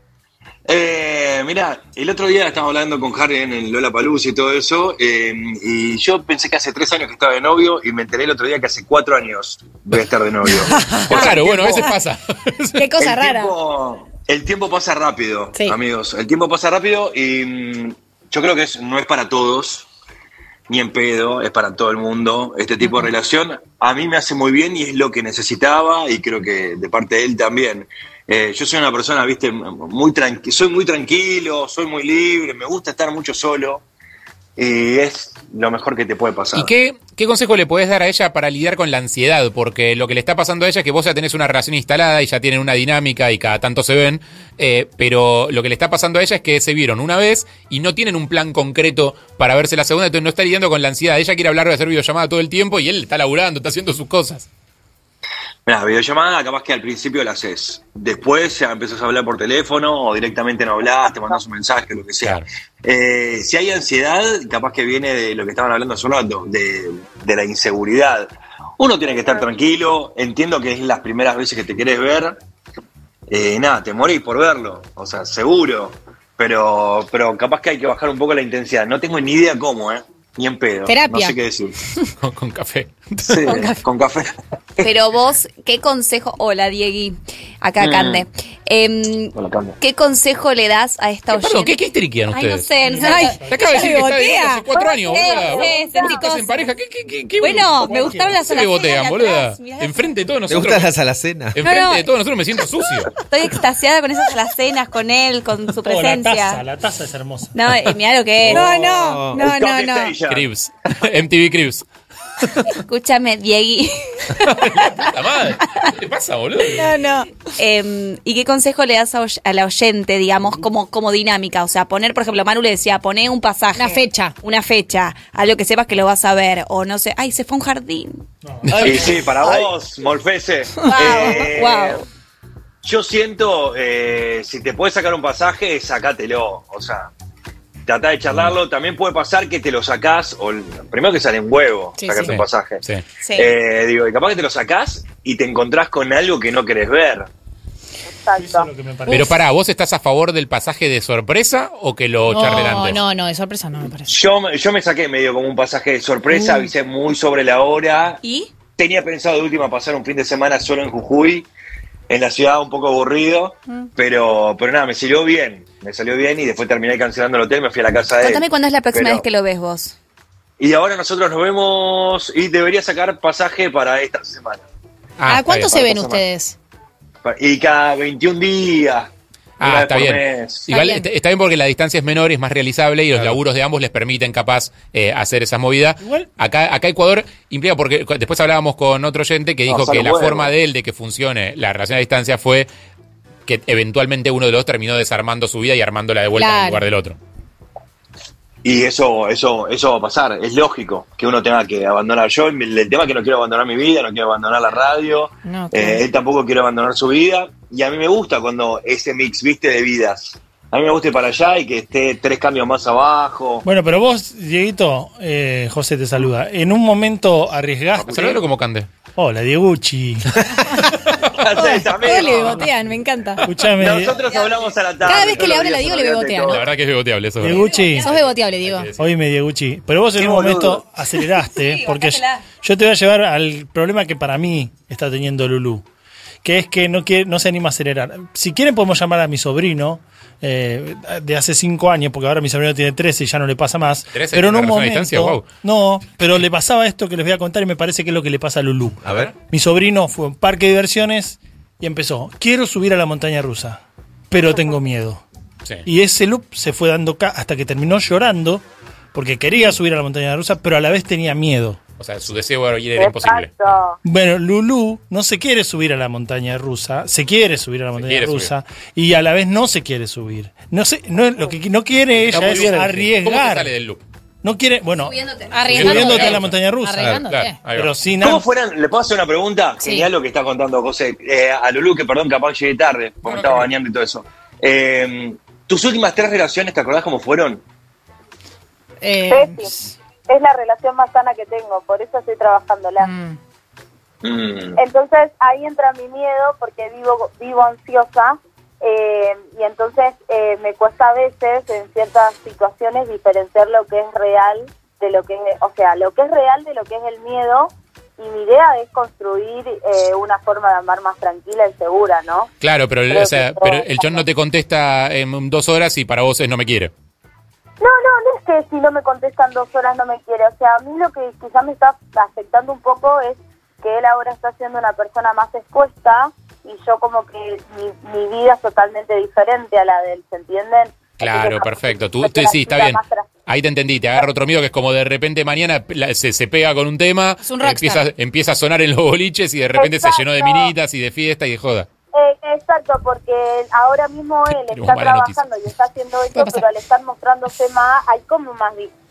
Mirá, el otro día estábamos hablando con Harry en el Lollapalooza y todo eso, y yo pensé que hace 3 años que estaba de novio, y me enteré el otro día que hace 4 años voy a estar de novio. Claro, bueno, a veces pasa. Qué cosa rara. El tiempo pasa rápido, amigos. El tiempo pasa rápido y yo creo que no es para todos, ni en pedo, es para todo el mundo. Este tipo de relación a mí me hace muy bien y es lo que necesitaba, y creo que de parte de él también. Yo soy una persona, viste, soy muy tranquilo, soy muy libre, me gusta estar mucho solo, y es lo mejor que te puede pasar. ¿Y qué consejo le podés dar a ella para lidiar con la ansiedad? Porque lo que le está pasando a ella es que vos ya tenés una relación instalada y ya tienen una dinámica y cada tanto se ven, pero lo que le está pasando a ella es que se vieron una vez y no tienen un plan concreto para verse la segunda, entonces no está lidiando con la ansiedad. Ella quiere hablar de hacer videollamada todo el tiempo y él está laburando, está haciendo sus cosas. Mirá, videollamada capaz que al principio la haces. Después ya empezás a hablar por teléfono o directamente no hablás, te mandás un mensaje, lo que sea. Claro. Si hay ansiedad, capaz que viene de lo que estaban hablando hace un rato, de la inseguridad. Uno tiene que estar tranquilo, entiendo que es las primeras veces que te querés ver. Nada, te morís por verlo, o sea, seguro. Pero capaz que hay que bajar un poco la intensidad. No tengo ni idea cómo, ni en pedo. Terapia. No sé qué decir. Con café. Sí, con café. Pero vos, ¿qué consejo? Hola, Diegui. Acá, Cande. Hola, Cande. ¿Qué consejo le das a esta oyente? Perdón, ¿qué histeriquean ustedes? Ay, no sé. Te acabo de decir que está viviendo hace 4 años, boluda. Sentí ¿Estás en pareja? ¿Qué bueno, me gustaron las alacenas. ¿Qué botean, boluda? Enfrente de todos nosotros. ¿Te gustan las alacenas? Enfrente de todos nosotros me siento sucio. Estoy extasiada con esas alacenas, con él, con su presencia. La taza es hermosa. No, mirá lo que es. No. Cribs. MTV Cribs. Escúchame, Diegui. Puta madre. ¿Qué te pasa, boludo? No. ¿Y qué consejo le das a la oyente, digamos, como dinámica? O sea, poner, por ejemplo, Manu le decía, poné un pasaje. Una fecha. Algo que sepas que lo vas a ver. O no sé, ay, se fue a un jardín. Y sí, para vos, Molfese. Wow. Yo siento, si te puedes sacar un pasaje, sacátelo. O sea, tratá de charlarlo. También puede pasar que te lo sacás, o primero que sale en huevo, sacarte un pasaje. Sí. Y capaz que te lo sacás y te encontrás con algo que no querés ver. Exacto. Pero pará, ¿vos estás a favor del pasaje de sorpresa o que lo charlen antes? No, de sorpresa no me parece. Yo me saqué medio como un pasaje de sorpresa, avisé muy sobre la hora. ¿Y? Tenía pensado de última pasar un fin de semana solo en Jujuy, en la ciudad un poco aburrido, pero nada, me salió bien y después terminé cancelando el hotel, me fui a la casa de él. Contame cuándo es la próxima vez que lo ves vos. Y ahora nosotros nos vemos y debería sacar pasaje para esta semana. ¿A cuánto se ven ustedes? Y cada 21 días. Ah, está bien. Igual está bien porque la distancia es menor y es más realizable y los laburos de ambos les permiten capaz hacer esa movida. Acá Ecuador implica, porque después hablábamos con otro oyente que dijo que la forma de él de que funcione la relación a distancia fue que eventualmente uno de los dos terminó desarmando su vida y armándola de vuelta en el lugar del otro. Y eso va a pasar, es lógico que uno tenga que abandonar. Yo, el tema es que no quiero abandonar mi vida, no quiero abandonar la radio, él tampoco quiere abandonar su vida, y a mí me gusta cuando ese mix, viste, de vidas. A mí me gusta ir para allá y que esté 3 cambios más abajo. Bueno, pero vos, Dieguito, José te saluda, en un momento arriesgaste... Saludalo como Cande. Hola, Diegucci. Todos le bebotean, me encanta. Escuchame. Nosotros hablamos a la tarde. Cada vez que le habla a Diego le bebotean. La verdad que es beboteable eso. Diegucci. Sos beboteable, Diego. Oíme, Diegucci. Pero vos en un momento aceleraste, porque yo te voy a llevar al problema que para mí está teniendo Lulú, que es que no se anima a acelerar. Si quieren podemos llamar a mi sobrino, de hace 5 años, porque ahora mi sobrino tiene 13 y ya no le pasa más. 13, pero en un momento, wow. no, pero le pasaba esto que les voy a contar y me parece que es lo que le pasa a Lulú. A ver. Mi sobrino fue a un parque de diversiones y empezó, quiero subir a la montaña rusa, pero tengo miedo. Sí. Y ese loop se fue dando hasta que terminó llorando, porque quería subir a la montaña rusa, pero a la vez tenía miedo. O sea, su deseo era imposible. Bueno, Lulú no se quiere subir a la montaña rusa, se quiere subir a la montaña rusa y a la vez no se quiere subir. Lo que no quiere ella es arriesgar. ¿Cómo se sale del loop? No quiere, bueno, Arriesgándote a la montaña rusa. Claro, pero sin ¿Cómo fueran? ¿Le puedo hacer una pregunta? Sí. Genial lo que está contando José. A Lulú, que perdón, capaz llegué tarde, porque me estaba bañando y todo eso. ¿Tus últimas 3 relaciones, te acordás cómo fueron? Sí. Es la relación más sana que tengo, por eso estoy trabajándola. Entonces ahí entra mi miedo porque vivo ansiosa y entonces me cuesta a veces en ciertas situaciones diferenciar lo que es real de lo que es, o sea, lo que es real de lo que es el miedo, y mi idea es construir una forma de amar más tranquila y segura, ¿no? Claro, pero el John no te contesta en 2 horas y para vos es no me quiere. No es que si no me contestan 2 horas no me quiere. O sea, a mí lo que quizás me está afectando un poco es que él ahora está siendo una persona más expuesta y yo como que mi vida es totalmente diferente a la de él, ¿se entienden? Claro, entonces, perfecto. Tú sí, está bien. Ahí te entendí, te agarra otro miedo que es como de repente mañana se pega con un tema, empieza a sonar en los boliches y de repente se llenó de minitas y de fiesta y de joda. Exacto, porque ahora mismo él está trabajando y está haciendo esto, pero al estar mostrándose más, hay como más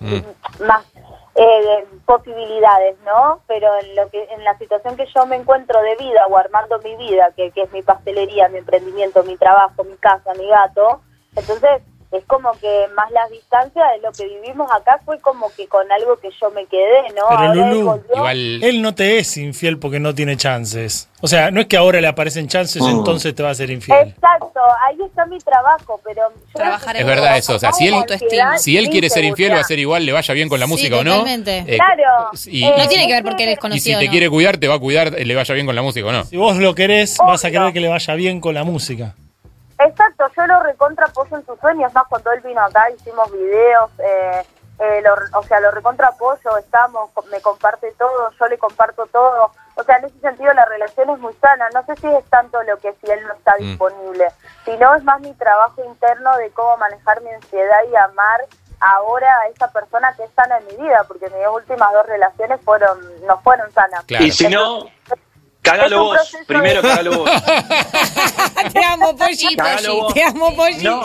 posibilidades, ¿no? Pero en la situación que yo me encuentro de vida o armando mi vida, que es mi pastelería, mi emprendimiento, mi trabajo, mi casa, mi gato, entonces es como que más las distancias de lo que vivimos acá fue como que con algo que yo me quedé, ¿no? Pero ahora Lulú, él no te es infiel porque no tiene chances. O sea, no es que ahora le aparecen chances, entonces te va a ser infiel. Exacto, ahí está mi trabajo, pero... Es verdad eso, o sea, si él quiere ser infiel va a ser igual, le vaya bien con la música o no. Claro. No tiene que ver porque eres conocido. Y si te quiere cuidar, te va a cuidar, le vaya bien con la música o no. Si vos lo querés, vas a querer que le vaya bien con la música. Exacto, yo lo recontra apoyo en sus sueños, más cuando él vino acá hicimos videos, lo recontra apoyo, me comparte todo, yo le comparto todo, o sea, en ese sentido la relación es muy sana, no sé si es tanto lo que si él no está disponible, sino es más mi trabajo interno de cómo manejar mi ansiedad y amar ahora a esa persona que es sana en mi vida, porque mis últimas 2 relaciones no fueron sanas. Claro. Y si no... Cágalo vos, primero cágalo vos. Te amo, Pollito. Te amo, Pollito.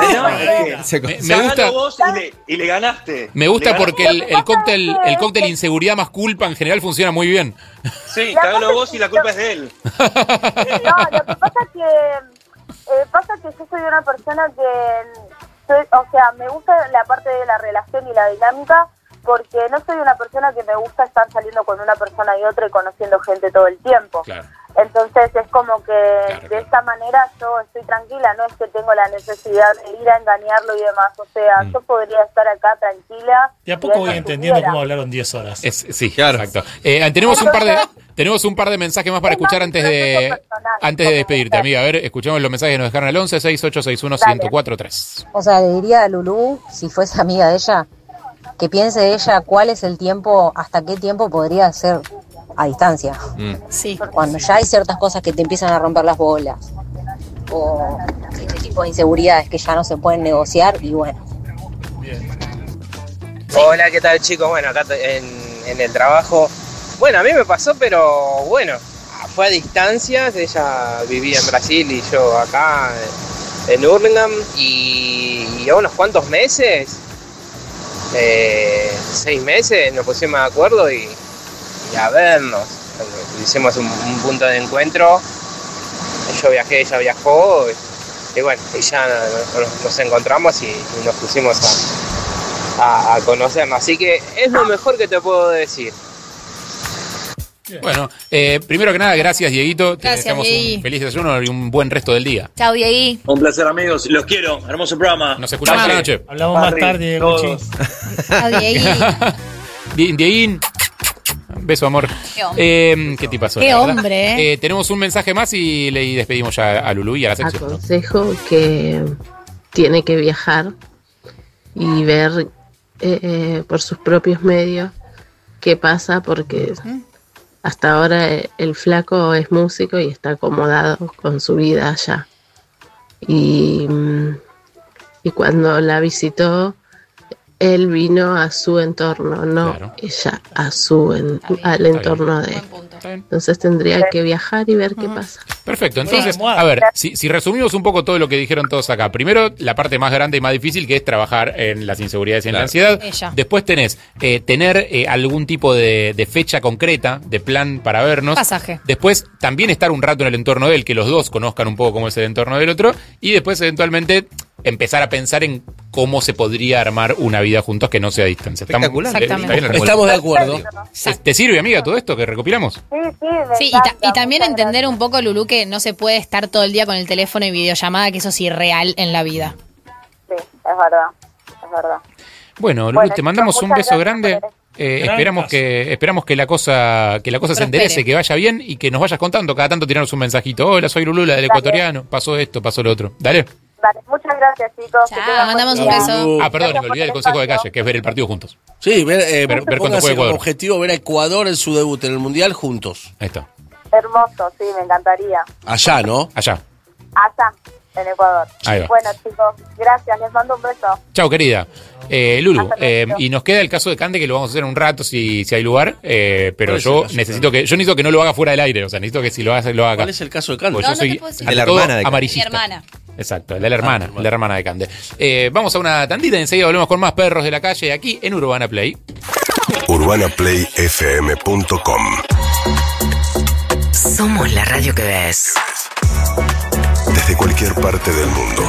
Me gusta vos y le ganaste. Me gusta porque el cóctel inseguridad más culpa en general funciona muy bien. Sí, cágalo vos y la culpa es de él. No, lo que pasa es que yo soy una persona que, me gusta la parte de la relación y la dinámica, porque no soy una persona que me gusta estar saliendo con una persona y otra y conociendo gente todo el tiempo. Claro. Entonces es como que de esta manera yo estoy tranquila, no es que tengo la necesidad de ir a engañarlo y demás, o sea, yo podría estar acá tranquila. De a poco voy entendiendo cómo hablaron 10 horas. Sí, claro. Exacto. Tenemos un par de mensajes más para escuchar antes de despedirte, amiga. A ver, escuchamos los mensajes que nos dejaron al 11 6861 1043. O sea, le diría a Lulú, si fuese amiga de ella, que piense ella cuál es el tiempo, hasta qué tiempo podría ser a distancia. Sí. Cuando ya hay ciertas cosas que te empiezan a romper las bolas. O tipo de inseguridades que ya no se pueden negociar y bueno. Hola, ¿qué tal, chicos? Bueno, acá en el trabajo. Bueno, a mí me pasó, pero bueno, fue a distancias. Ella vivía en Brasil y yo acá en Hurlingham. Y a unos cuantos meses, 6 meses, nos pusimos de acuerdo y a vernos. Hicimos un punto de encuentro. Yo viajé, ella viajó. Y bueno, y ya nos encontramos y nos pusimos a conocernos. Así que es lo mejor que te puedo decir. Bueno, primero que nada, gracias, Dieguito. Te Gracias, deseamos Diegui. un feliz desayuno y un buen resto del día. Chao, Diegui. Un placer, amigos. Los quiero. Hermoso programa. Nos escuchamos a la noche. Hablamos más tarde, Gucci. Chao, Diegui. Dieguín. Beso, amor. Qué hombre. ¿Qué te pasó? Qué la verdad? hombre, tenemos un mensaje más y le despedimos ya a Lulú y a la sección. Aconsejo que tiene que viajar y ver por sus propios medios qué pasa, porque hasta ahora el flaco es músico y está acomodado con su vida allá. Y cuando la visitó, él vino a su entorno, no ella al entorno de él. Entonces tendría que viajar y ver qué pasa. Perfecto, entonces, a ver, si resumimos un poco todo lo que dijeron todos acá. Primero, la parte más grande y más difícil, que es trabajar en las inseguridades y en la ansiedad. Ella. Después tenés tener algún tipo de fecha concreta, de plan para vernos. Pasaje. Después, también estar un rato en el entorno de él, que los dos conozcan un poco cómo es el entorno del otro. Y después, eventualmente, empezar a pensar en cómo se podría armar una vida juntos que no sea a distancia. Espectacular. Estamos de acuerdo. ¿Te sirve, amiga, todo esto que recopilamos? Sí, y también entender un poco, Lulú, que no se puede estar todo el día con el teléfono y videollamada, que eso es irreal en la vida. Sí, es verdad. Bueno, Lulú, te mandamos un beso grande. Esperamos que la cosa se enderece, que vaya bien y que nos vayas contando. Cada tanto tirarnos un mensajito. Hola, soy Lulú, la del ecuatoriano. Pasó esto, pasó lo otro. Dale. Dale, muchas gracias, chicos. Chao, mandamos un beso. Perdón, me olvidé del consejo de calle, que es ver el partido juntos. Sí, ver cuánto póngase fue como Ecuador. objetivo ver a Ecuador en su debut en el Mundial juntos. Ahí está. Hermoso, sí, me encantaría. Allá, ¿no? Allá. Allá, en Ecuador. Ahí va. Bueno, chicos, gracias, les mando un beso. Chao, querida. Lulu, y nos queda el caso de Cande, que lo vamos a hacer en un rato si hay lugar, pero yo necesito que no lo haga fuera del aire, o sea, necesito que si lo haga, lo haga. ¿Cuál es el caso de Cande? Pues yo soy de la hermana de amarillista. Mi hermana. Exacto, el de la hermana de Cande. Vamos a una tandita y enseguida volvemos con más perros de la calle aquí en Urbana Play. UrbanaPlayFM.com. Somos la radio que ves. Desde cualquier parte del mundo.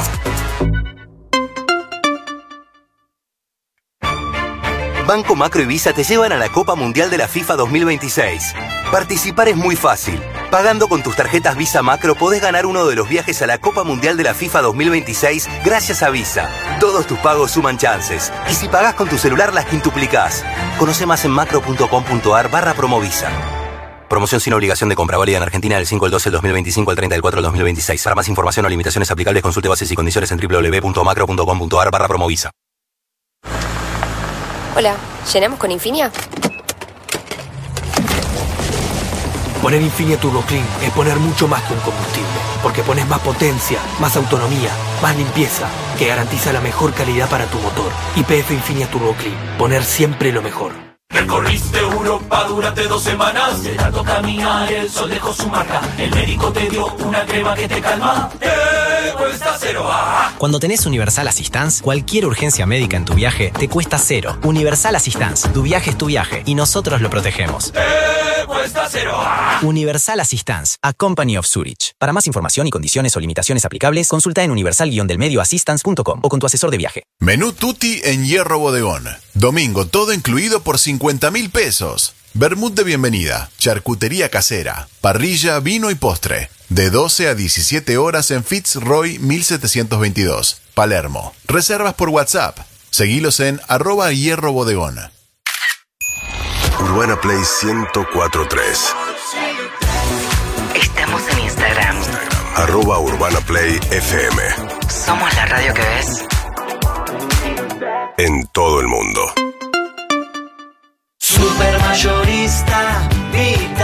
Banco Macro y Visa te llevan a la Copa Mundial de la FIFA 2026. Participar es muy fácil. Pagando con tus tarjetas Visa Macro podés ganar uno de los viajes a la Copa Mundial de la FIFA 2026 gracias a Visa. Todos tus pagos suman chances. Y si pagás con tu celular las quintuplicás. Conoce más en macro.com.ar/promovisa. Promoción sin obligación de compra, válida en Argentina del 5 al 12 del 2025 al 30 del 4 del 2026. Para más información o limitaciones aplicables, consulte bases y condiciones en www.macro.com.ar/promovisa. Hola, ¿llenamos con Infinia? Poner Infinia Turbo Clean es poner mucho más que un combustible, porque pones más potencia, más autonomía, más limpieza, que garantiza la mejor calidad para tu motor. YPF Infinia Turbo Clean, poner siempre lo mejor. Recorriste Europa durante 2 semanas. De tanto caminar el sol dejó su marca. El médico te dio una crema que te calma. Te cuesta cero. Cuando tenés Universal Assistance, cualquier urgencia médica en tu viaje te cuesta cero. Universal Assistance, tu viaje es tu viaje y nosotros lo protegemos. Te cuesta cero. Universal Assistance, a Company of Zurich. Para más información y condiciones o limitaciones aplicables, consulta en universal-delmedioassistance.com o con tu asesor de viaje. Menú Tutti en Hierro Bodegón. Domingo, todo incluido por 50.000 pesos. Vermut de bienvenida, charcutería casera, parrilla, vino y postre. De 12 a 17 horas en Fitzroy 1722, Palermo. Reservas por WhatsApp. Seguilos en @Hierro Bodegón. Urbana Play 104.3. Estamos en Instagram. @UrbanaPlayFM. Somos la radio que ves. En todo el mundo. Supermayorista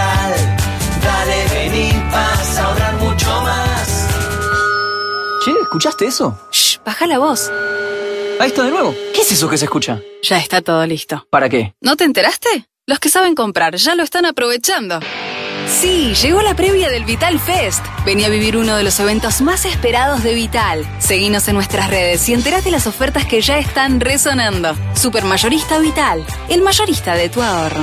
Vital. Dale, vení, vas a ahorrar mucho más. Che, ¿Escuchaste eso? Shh, baja la voz. Ahí está de nuevo. ¿Qué es eso que se escucha? Ya está todo listo. ¿Para qué? ¿No te enteraste? Los que saben comprar ya lo están aprovechando. Sí, llegó la previa del Vital Fest. Vení a vivir uno de los eventos más esperados de Vital. Seguinos en nuestras redes y enterate las ofertas que ya están resonando. Supermayorista Vital, el mayorista de tu ahorro.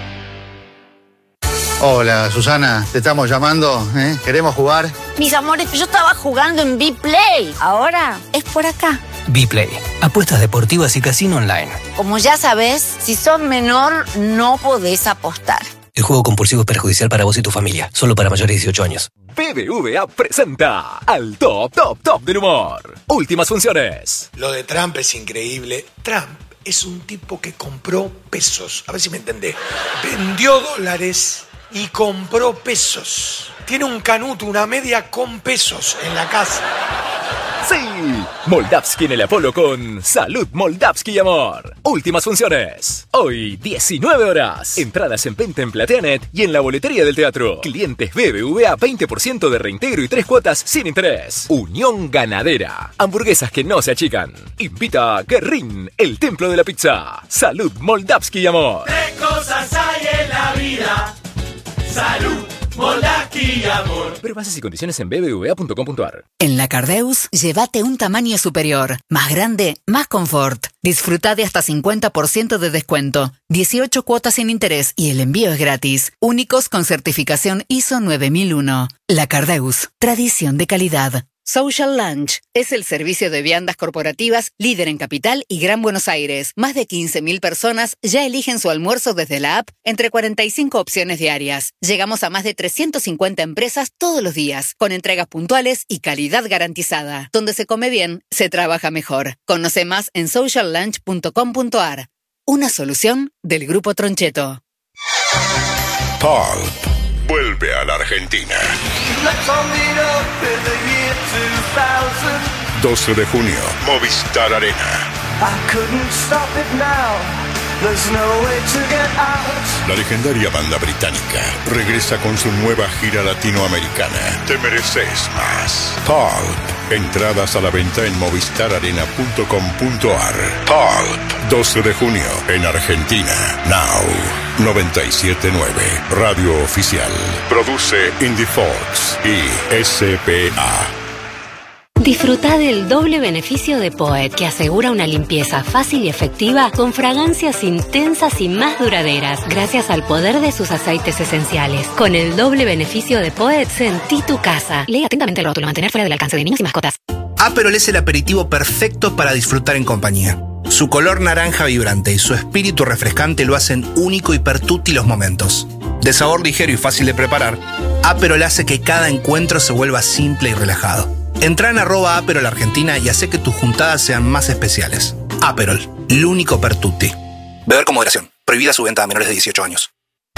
Hola, Susana, te estamos llamando, ¿eh? ¿Queremos jugar? Mis amores, yo estaba jugando en Bplay. Ahora es por acá. Bplay, apuestas deportivas y casino online. Como ya sabes, si sos menor, no podés apostar. El juego compulsivo es perjudicial para vos y tu familia. Solo para mayores de 18 años. BBVA presenta al top del humor. Últimas funciones. Lo de Trump es increíble. Trump es un tipo que compró pesos. A ver si me entendés. Vendió dólares y compró pesos. Tiene un canuto, una media con pesos en la casa. Sí, Moldavsky en el Apolo con Salud Moldavsky y Amor. Últimas funciones. Hoy, 19 horas. Entradas en venta en Plateanet y en la boletería del teatro. Clientes BBVA, 20% de reintegro y 3 cuotas sin interés. Unión Ganadera. Hamburguesas que no se achican. Invita a Guerrín, el templo de la pizza. Salud Moldavsky y Amor. 3 cosas hay en la vida. Salud, Moldavsky y Amor. Pero bases y condiciones en bbva.com.ar. En la Cardeus, llévate un tamaño superior. Más grande, más confort. Disfruta de hasta 50% de descuento. 18 cuotas sin interés y el envío es gratis. Únicos con certificación ISO 9001. La Cardeus, tradición de calidad. Social Lunch es el servicio de viandas corporativas líder en Capital y Gran Buenos Aires. Más de 15.000 personas ya eligen su almuerzo desde la app entre 45 opciones diarias. Llegamos a más de 350 empresas todos los días, con entregas puntuales y calidad garantizada. Donde se come bien, se trabaja mejor. Conoce más en sociallunch.com.ar. Una solución del Grupo Troncheto. Pulp vuelve a la Argentina. 12 de junio, Movistar Arena. La legendaria banda británica regresa con su nueva gira latinoamericana. Te mereces más. Pulp. Entradas a la venta en movistararena.com.ar. Pulp. 12 de junio en Argentina. Now. 97.9. Radio Oficial. Produce Indie Fox y SPA. Disfruta del doble beneficio de Poet, que asegura una limpieza fácil y efectiva con fragancias intensas y más duraderas, gracias al poder de sus aceites esenciales. Con el doble beneficio de Poet, sentí tu casa. Lee atentamente el rótulo, mantener fuera del alcance de niños y mascotas. Aperol es el aperitivo perfecto para disfrutar en compañía. Su color naranja vibrante y su espíritu refrescante lo hacen único y pertutti los momentos. De sabor ligero y fácil de preparar, Aperol hace que cada encuentro se vuelva simple y relajado. Entrá en @Aperol Argentina y hace que tus juntadas sean más especiales. Aperol, el único pertutti. Beber con moderación. Prohibida su venta a menores de 18 años.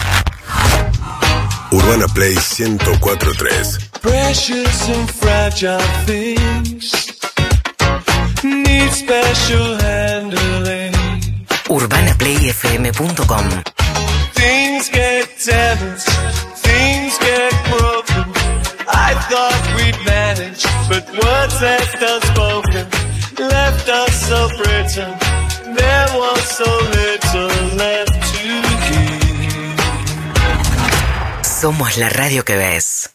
Urbana Play 104.3. Precious and fragile things need special handling. UrbanaPlayFM.com. Things get damaged, things get broken. I thought we'd manage, but words left unspoken left us so brittle. There was so little left to give. Somos la radio que ves.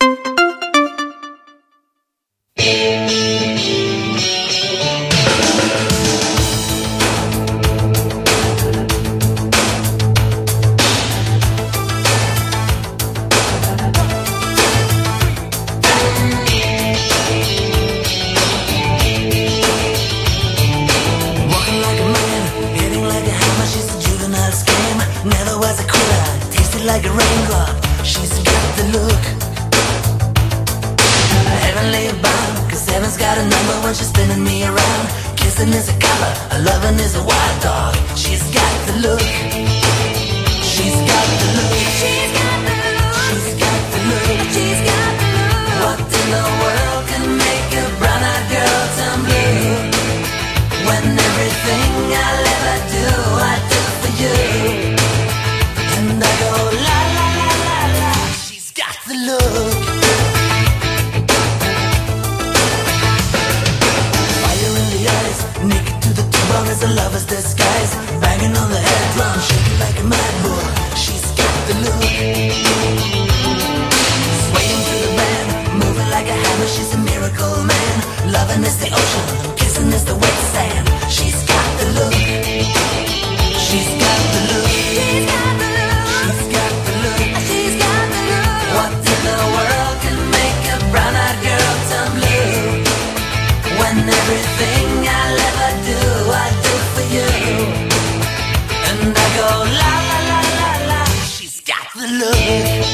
Like a raindrop, she's got the look. Heavenly bound, cause heaven's got a number when she's spinning me around. Kissing is a color, a loving is a wild dog. She's got the look. She's got the look. She's got the look. She's got the look. She's got the look. What in the world can make a brown-eyed girl turn blue? When everything I'll ever do, I do for you. And I go la la la la la. She's got the look. Swaying to the band, moving like a hammer, she's a miracle man. Loving is the ocean, kissing is the wet sand. She's got the look. She's got the look. She's got the look. She's got the look. She's got the look. What in the world can make a brown-eyed girl turn blue? When everything I'll ever do, I do for you. And I go la la la la la. She's got the look.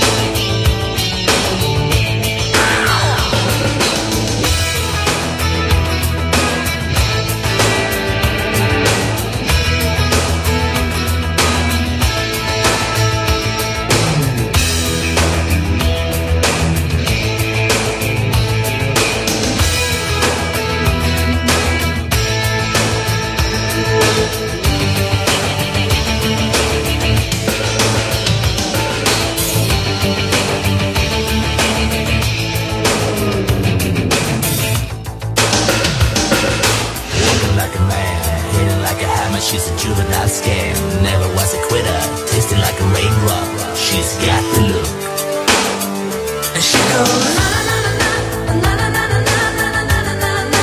She's a juvenile scam, never was a quitter, tasting like a raindrop. She's got the look. And she goes na na na na na na na na na na na na na.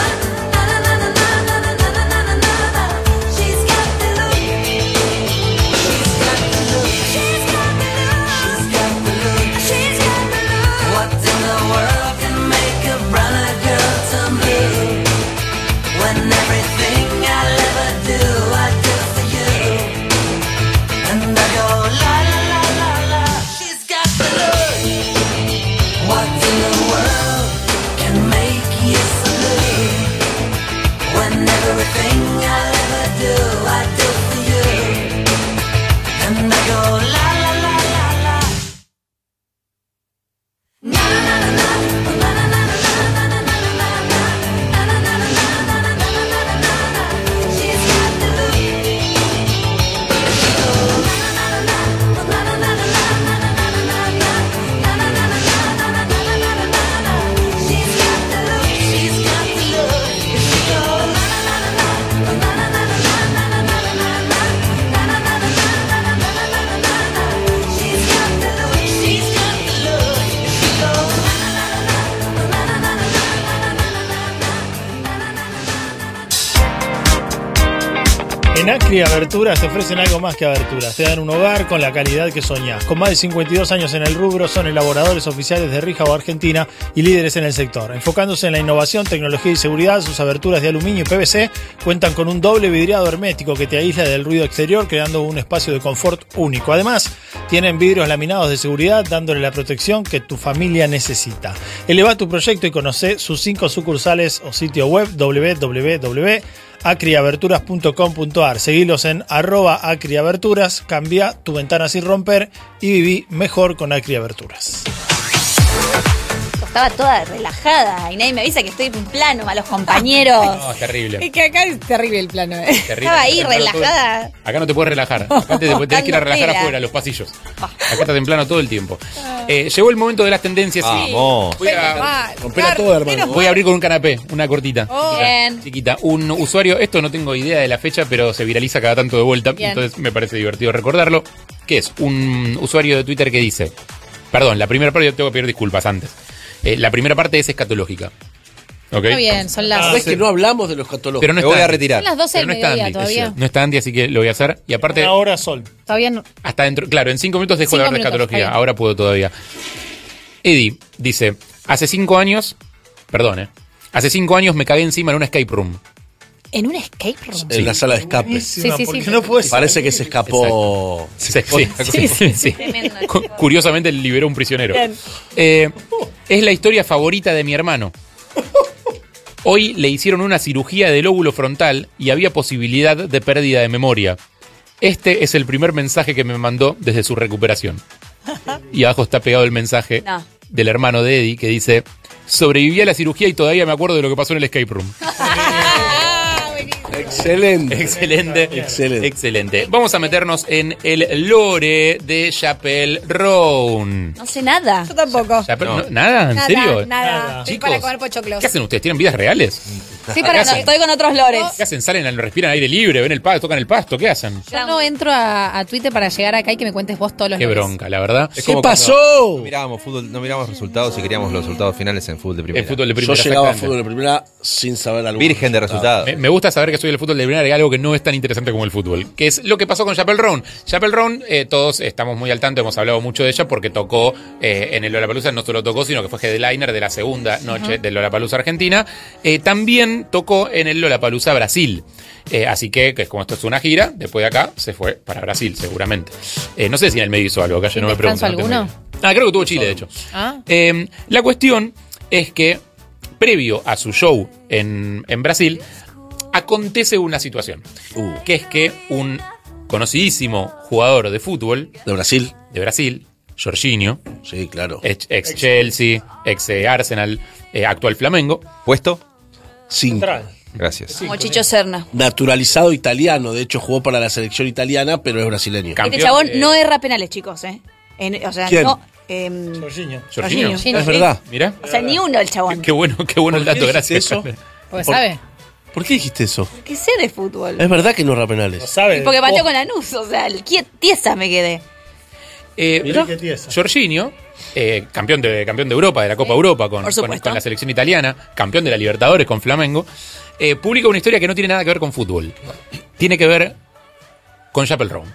She's got the look. She's got the look. She's got the look. She's got the look. She's got the look. What in the world can make a brown-eyed girl turn blue? When everything I'll ever do, I do for you. And I go la la la la la. She's got the look. What in the world can make you so blue? When everything I'll ever do, I do for you. And I go la la la la la. Na na na na na na na na na na na na. She's got the look. She goes na na na na na na na na na na. She's got the look. She's got the look. She goes na na na na na na na na na. She's got the look. She's got the look. She goes na na na na na na na. En Acri Aberturas te ofrecen algo más que aberturas. Te dan un hogar con la calidad que soñás. Con más de 52 años en el rubro, son elaboradores oficiales de Rija o Argentina y líderes en el sector. Enfocándose en la innovación, tecnología y seguridad, sus aberturas de aluminio y PVC cuentan con un doble vidriado hermético que te aísla del ruido exterior, creando un espacio de confort único. Además, tienen vidrios laminados de seguridad, dándole la protección que tu familia necesita. Eleva tu proyecto y conoce sus 5 sucursales o sitio web www.acriaberturas.com.ar. Seguilos en @acriaberturas. Cambia tu ventana sin romper y viví mejor con Acri Aberturas. Estaba toda relajada y nadie me avisa que estoy en plano, a los compañeros. No, es terrible. Es que acá es terrible el plano. Terrible. Estaba ahí relajada. Acá no te puedes relajar. Acá tenés que ir a relajar afuera, los pasillos. Acá está temprano todo el tiempo. Llegó el momento de las tendencias. Vamos. Voy a Rompela todo, hermano. Voy a abrir con un canapé, una cortita. Bien. Chiquita. Un usuario, esto no tengo idea de la fecha, pero se viraliza cada tanto de vuelta. Bien. Entonces me parece divertido recordarlo. Que es un usuario de Twitter que dice... Perdón, la primera parte yo tengo que pedir disculpas antes. La primera parte es escatológica. ¿Okay? Está bien, son las... ¿Sabes que no hablamos de los escatológicos? Pero no me voy a retirar. Son las 12 del Pero no está mediodía Andy, todavía. no está Andy, así que lo voy a hacer. Y aparte... Ahora Sol. Todavía no. Hasta dentro... Claro, en 5 minutos dejo de 5 hablar de minutos, escatología. está bien. Ahora puedo todavía. Eddie dice... Hace 5 años... Perdón, Hace 5 años me cagué encima en una escape room. ¿En un escape room? En la sala de escape. Buenísima, sí, porque sí. no puede Parece que se escapó. Sí. Tremendo. Curiosamente liberó un prisionero. Bien. Es la historia favorita de mi hermano. Hoy le hicieron una cirugía del lóbulo frontal y había posibilidad de pérdida de memoria. Este es el primer mensaje que me mandó desde su recuperación. Y abajo está pegado el mensaje del hermano de Eddie que dice: sobreviví a la cirugía y todavía me acuerdo de lo que pasó en el escape room. Excelente. Excelente. Vamos a meternos en el lore de Chappelle Roan. No sé nada. Yo tampoco. ¿Nada? ¿En serio? Nada. Estoy Chicos, para comer pochoclos. ¿qué hacen ustedes? ¿Tienen vidas reales? Sí, pero no, estoy con otros lores. ¿Qué hacen? Salen, respiran aire libre, ven el pasto, tocan el pasto, ¿qué hacen? Yo no entro a Twitter para llegar acá y que me cuentes vos todos los Qué lores. bronca, la verdad. ¿Qué pasó? No mirábamos fútbol, no mirábamos resultados y queríamos los resultados finales en fútbol de primera. El fútbol de primera. Yo llegaba a exactamente. fútbol de primera sin saber algo. Virgen de resultados. Me gusta saber que soy del fútbol de primera y algo que no es tan interesante como el fútbol, que es lo que pasó con Chappell Roan. Chappell Roan, todos estamos muy al tanto, hemos hablado mucho de ella porque tocó en el Lollapalooza, no solo tocó, sino que fue headliner de la segunda noche del Lollapalooza Argentina. También tocó en el Lollapalooza Brasil. Así que como esto es una gira, después de acá se fue para Brasil, seguramente. No sé si en el medio hizo algo, que yo no me pregunto. ¿Alguno? Creo que tuvo Chile, de hecho. Ah. La cuestión es que, previo a su show en Brasil, acontece una situación. Que es que un conocidísimo jugador de fútbol de Brasil, Jorginho, sí, claro, ex Chelsea, ex Arsenal, actual Flamengo, ¿puesto? 5. Gracias. Como Chicho Serna. Naturalizado italiano, de hecho jugó para la selección italiana, pero es brasileño. Este chabón no erra penales, chicos, o sea, ¿Quién? no. Jorginho. Es verdad. Mira. O sea, ni uno el chabón. Qué bueno el dato, gracias. Eso? Pues sabe. ¿Por qué dijiste eso? Que sé de fútbol. Es verdad que no erra penales. Lo sabe. Y porque pateó con Lanús, o sea, tiesa me quedé. Mirá qué tiesa. Jorginho, campeón de Europa, de la Copa Europa con la selección italiana, campeón de la Libertadores con Flamengo, publica una historia que no tiene nada que ver con fútbol. Tiene que ver con Chappell Roan.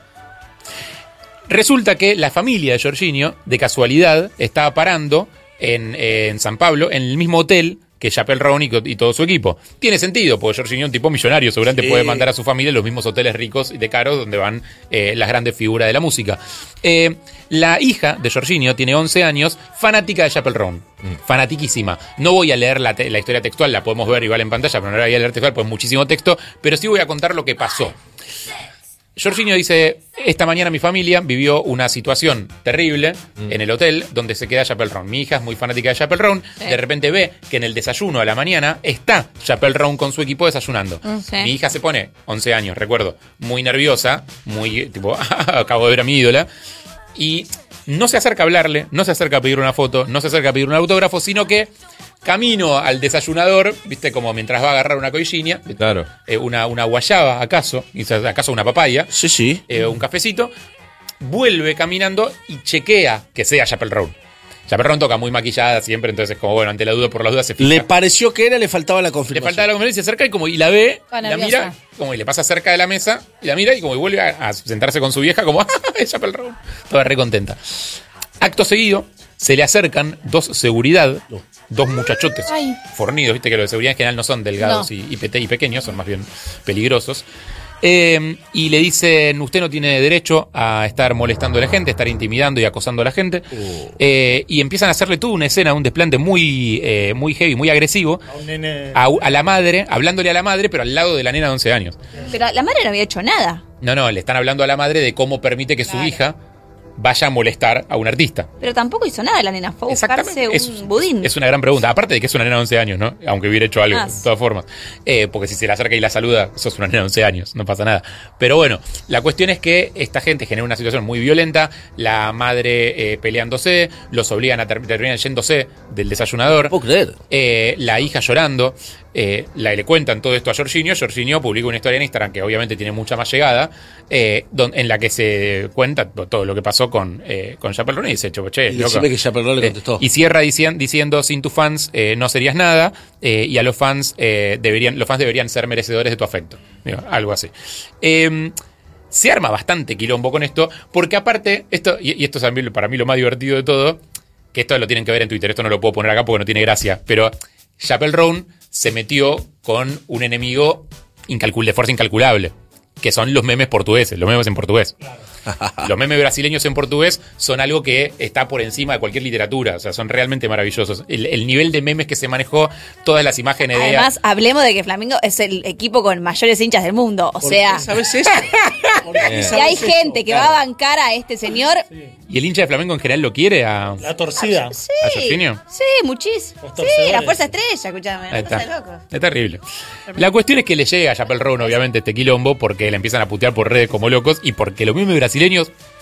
Resulta que la familia de Jorginho, de casualidad, estaba parando en San Pablo, en el mismo hotel que Chappell Roan y todo su equipo. Tiene sentido, porque Jorginho es un tipo millonario, seguramente puede mandar a su familia en los mismos hoteles ricos y de caros donde van las grandes figuras de la música. La hija de Jorginho tiene 11 años, fanática de Chappell Roan. Fanatiquísima. No voy a leer la historia textual, la podemos ver igual en pantalla, pero no la voy a leer textual, pues muchísimo texto, pero sí voy a contar lo que pasó. Jorginho dice, esta mañana mi familia vivió una situación terrible en el hotel donde se queda Chappell Roan. Mi hija es muy fanática de Chappell Roan. Sí. De repente ve que en el desayuno a la mañana está Chappell Roan con su equipo desayunando. Sí. Mi hija se pone, 11 años, recuerdo, muy nerviosa, muy tipo, acabo de ver a mi ídola. Y no se acerca a hablarle, no se acerca a pedir una foto, no se acerca a pedir un autógrafo, sino que camino al desayunador, viste, como mientras va a agarrar una coillinia, claro, una guayaba, acaso una papaya, sí, un cafecito, vuelve caminando y chequea que sea Chappell Roan. Chappell Roan toca muy maquillada siempre, entonces como bueno, ante la duda, por las dudas se fija. Le pareció que le faltaba la confirmación. Le faltaba la confirmación, se acerca y la ve, la mira, como y le pasa cerca de la mesa, y la mira y como y vuelve a sentarse con su vieja, como es Chappell Roan, toda re contenta. Acto seguido, se le acercan dos seguridad, dos muchachotes fornidos, viste que los de seguridad en general no son delgados y pequeños, son más bien peligrosos. Y le dicen, usted no tiene derecho a estar molestando a la gente, a estar intimidando y acosando a la gente. Y empiezan a hacerle toda una escena, un desplante muy heavy, muy agresivo a la madre, hablándole a la madre, pero al lado de la nena de 11 años. Pero la madre no había hecho nada. No, le están hablando a la madre de cómo permite que su hija vaya a molestar a un artista. Pero tampoco hizo nada la nena, fue a buscarse un budín. Es una gran pregunta, aparte de que es una nena de 11 años, ¿no? Aunque hubiera hecho algo, de todas formas. Porque si se la acerca y la saluda, sos una nena de 11 años, no pasa nada. Pero bueno, la cuestión es que esta gente genera una situación muy violenta, la madre peleándose, los obligan a terminar yéndose del desayunador. No puedo creer. La hija llorando. Le cuentan todo esto a Jorginho. Jorginho publica una historia en Instagram que obviamente tiene mucha más llegada, en la que se cuenta todo lo que pasó con Chappell Roan y dice, che, loco. Que Chappell Roan le contestó. Y cierra diciendo, sin tus fans no serías nada, y a los fans deberían ser merecedores de tu afecto. Digo, algo así. Se arma bastante quilombo con esto, porque aparte, esto es para mí lo más divertido de todo, que esto lo tienen que ver en Twitter, esto no lo puedo poner acá porque no tiene gracia, pero Chappell Roan se metió con un enemigo de fuerza incalculable, que son los memes portugueses, los memes en portugués. Claro. Los memes brasileños en portugués son algo que está por encima de cualquier literatura, o sea, son realmente maravillosos. El nivel de memes que se manejó, todas las imágenes de... Además, hablemos de que Flamengo es el equipo con mayores hinchas del mundo, o sea... ¿Sabes eso? Si hay gente que va a bancar a este señor... Sí. ¿Y el hincha de Flamengo en general lo quiere a... La torcida. ¿A Jorginho? Sí, muchísimo. Sí, la fuerza estrella, escuchame. Es terrible. La cuestión es que le llega a Chappell Roan, obviamente, este quilombo, porque le empiezan a putear por redes como locos y porque los memes brasileños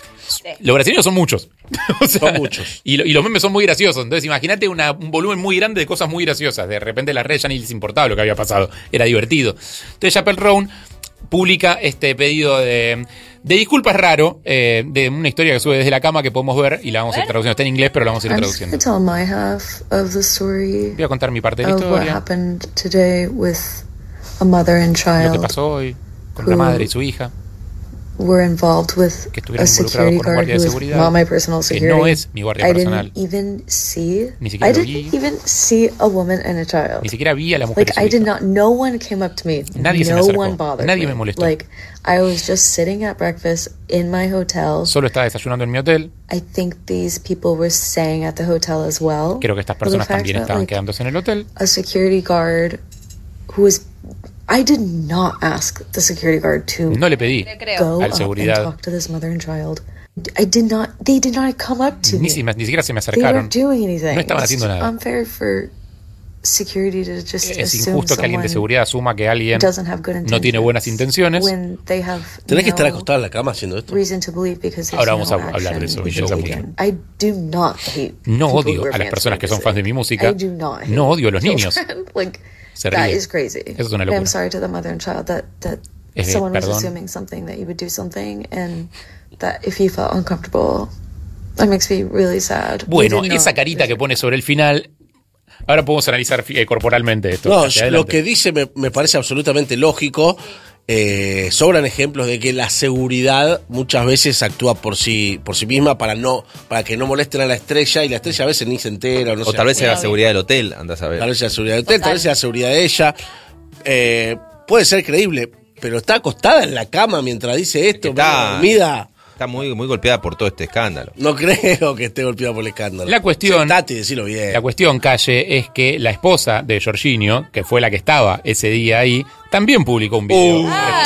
Los brasileños son muchos. O sea, Son muchos. Y los memes son muy graciosos. Entonces, imagínate un volumen muy grande de cosas muy graciosas. De repente, las redes ya ni les importaba lo que había pasado. Era divertido. Entonces, Chappelle Roan publica este pedido de disculpas raro, de una historia que sube desde la cama que podemos ver y la vamos a ir traduciendo. Está en inglés, pero la vamos a ir traduciendo. tell my half of the story Voy a contar mi parte de la of what historia. happened today with a mother and Lo que child pasó hoy con la madre y su hija. were involved with Que a estuvieron involucrados security con un guard guardia who de was seguridad. not my personal Que security. no es mi guardia I personal. didn't even see. Ni siquiera I lo didn't vi. even see a woman and a child. Ni siquiera vi a la mujer. Like y su I hija. did not. No one came up to me. Nadie se me no acercó. one bothered Nadie me. me molestó. Like I was just sitting at breakfast in my hotel. Solo estaba desayunando en mi hotel. I think these people were staying at the hotel as well. Creo que estas For the personas fact también that, estaban like, quedándose en el hotel. a security guard who was. I did not ask the security guard to No le pedí go al up seguridad. and talk to this mother and child. I did not. They did not come up to me. Ni siquiera se me They acercaron. weren't doing anything. No estaban It's haciendo nada. unfair for security to just Es assume injusto que alguien de someone seguridad asuma que alguien doesn't have good no tiene buenas intenciones. when they have ¿Tenés que estar no acostado en la cama haciendo esto? reason to believe because there's Ahora vamos a no hablar de eso. Me action interesa mucho. taken. I do not hate No people odio who are a las fans personas of que son music. fans de mi música. I do not hate No odio a los niños. children. Like, Se that ríe. is crazy. Eso es una And I'm locura. sorry to the mother and child that Es de someone was perdón. assuming something, that you would do something, and that if you felt uncomfortable, that makes me really sad. Bueno, We did esa not. carita que pone sobre el final. Ahora podemos analizar corporalmente esto. No, Hacia lo adelante. que dice me parece absolutamente lógico. Sobran ejemplos de que la seguridad muchas veces actúa por sí misma para que no molesten a la estrella, y la estrella a veces ni se entera. No O tal vez sea la seguridad del hotel, andás a ver. Tal vez sea la seguridad del hotel, tal vez sea la seguridad de ella. Puede ser creíble, pero está acostada en la cama mientras dice esto, Está dormida. Está muy, muy golpeada por todo este escándalo. No creo que esté golpeada por el escándalo. La cuestión, Sentate y decilo bien. La cuestión, Calle, es que la esposa de Jorginho, que fue la que estaba ese día ahí, también publicó un video.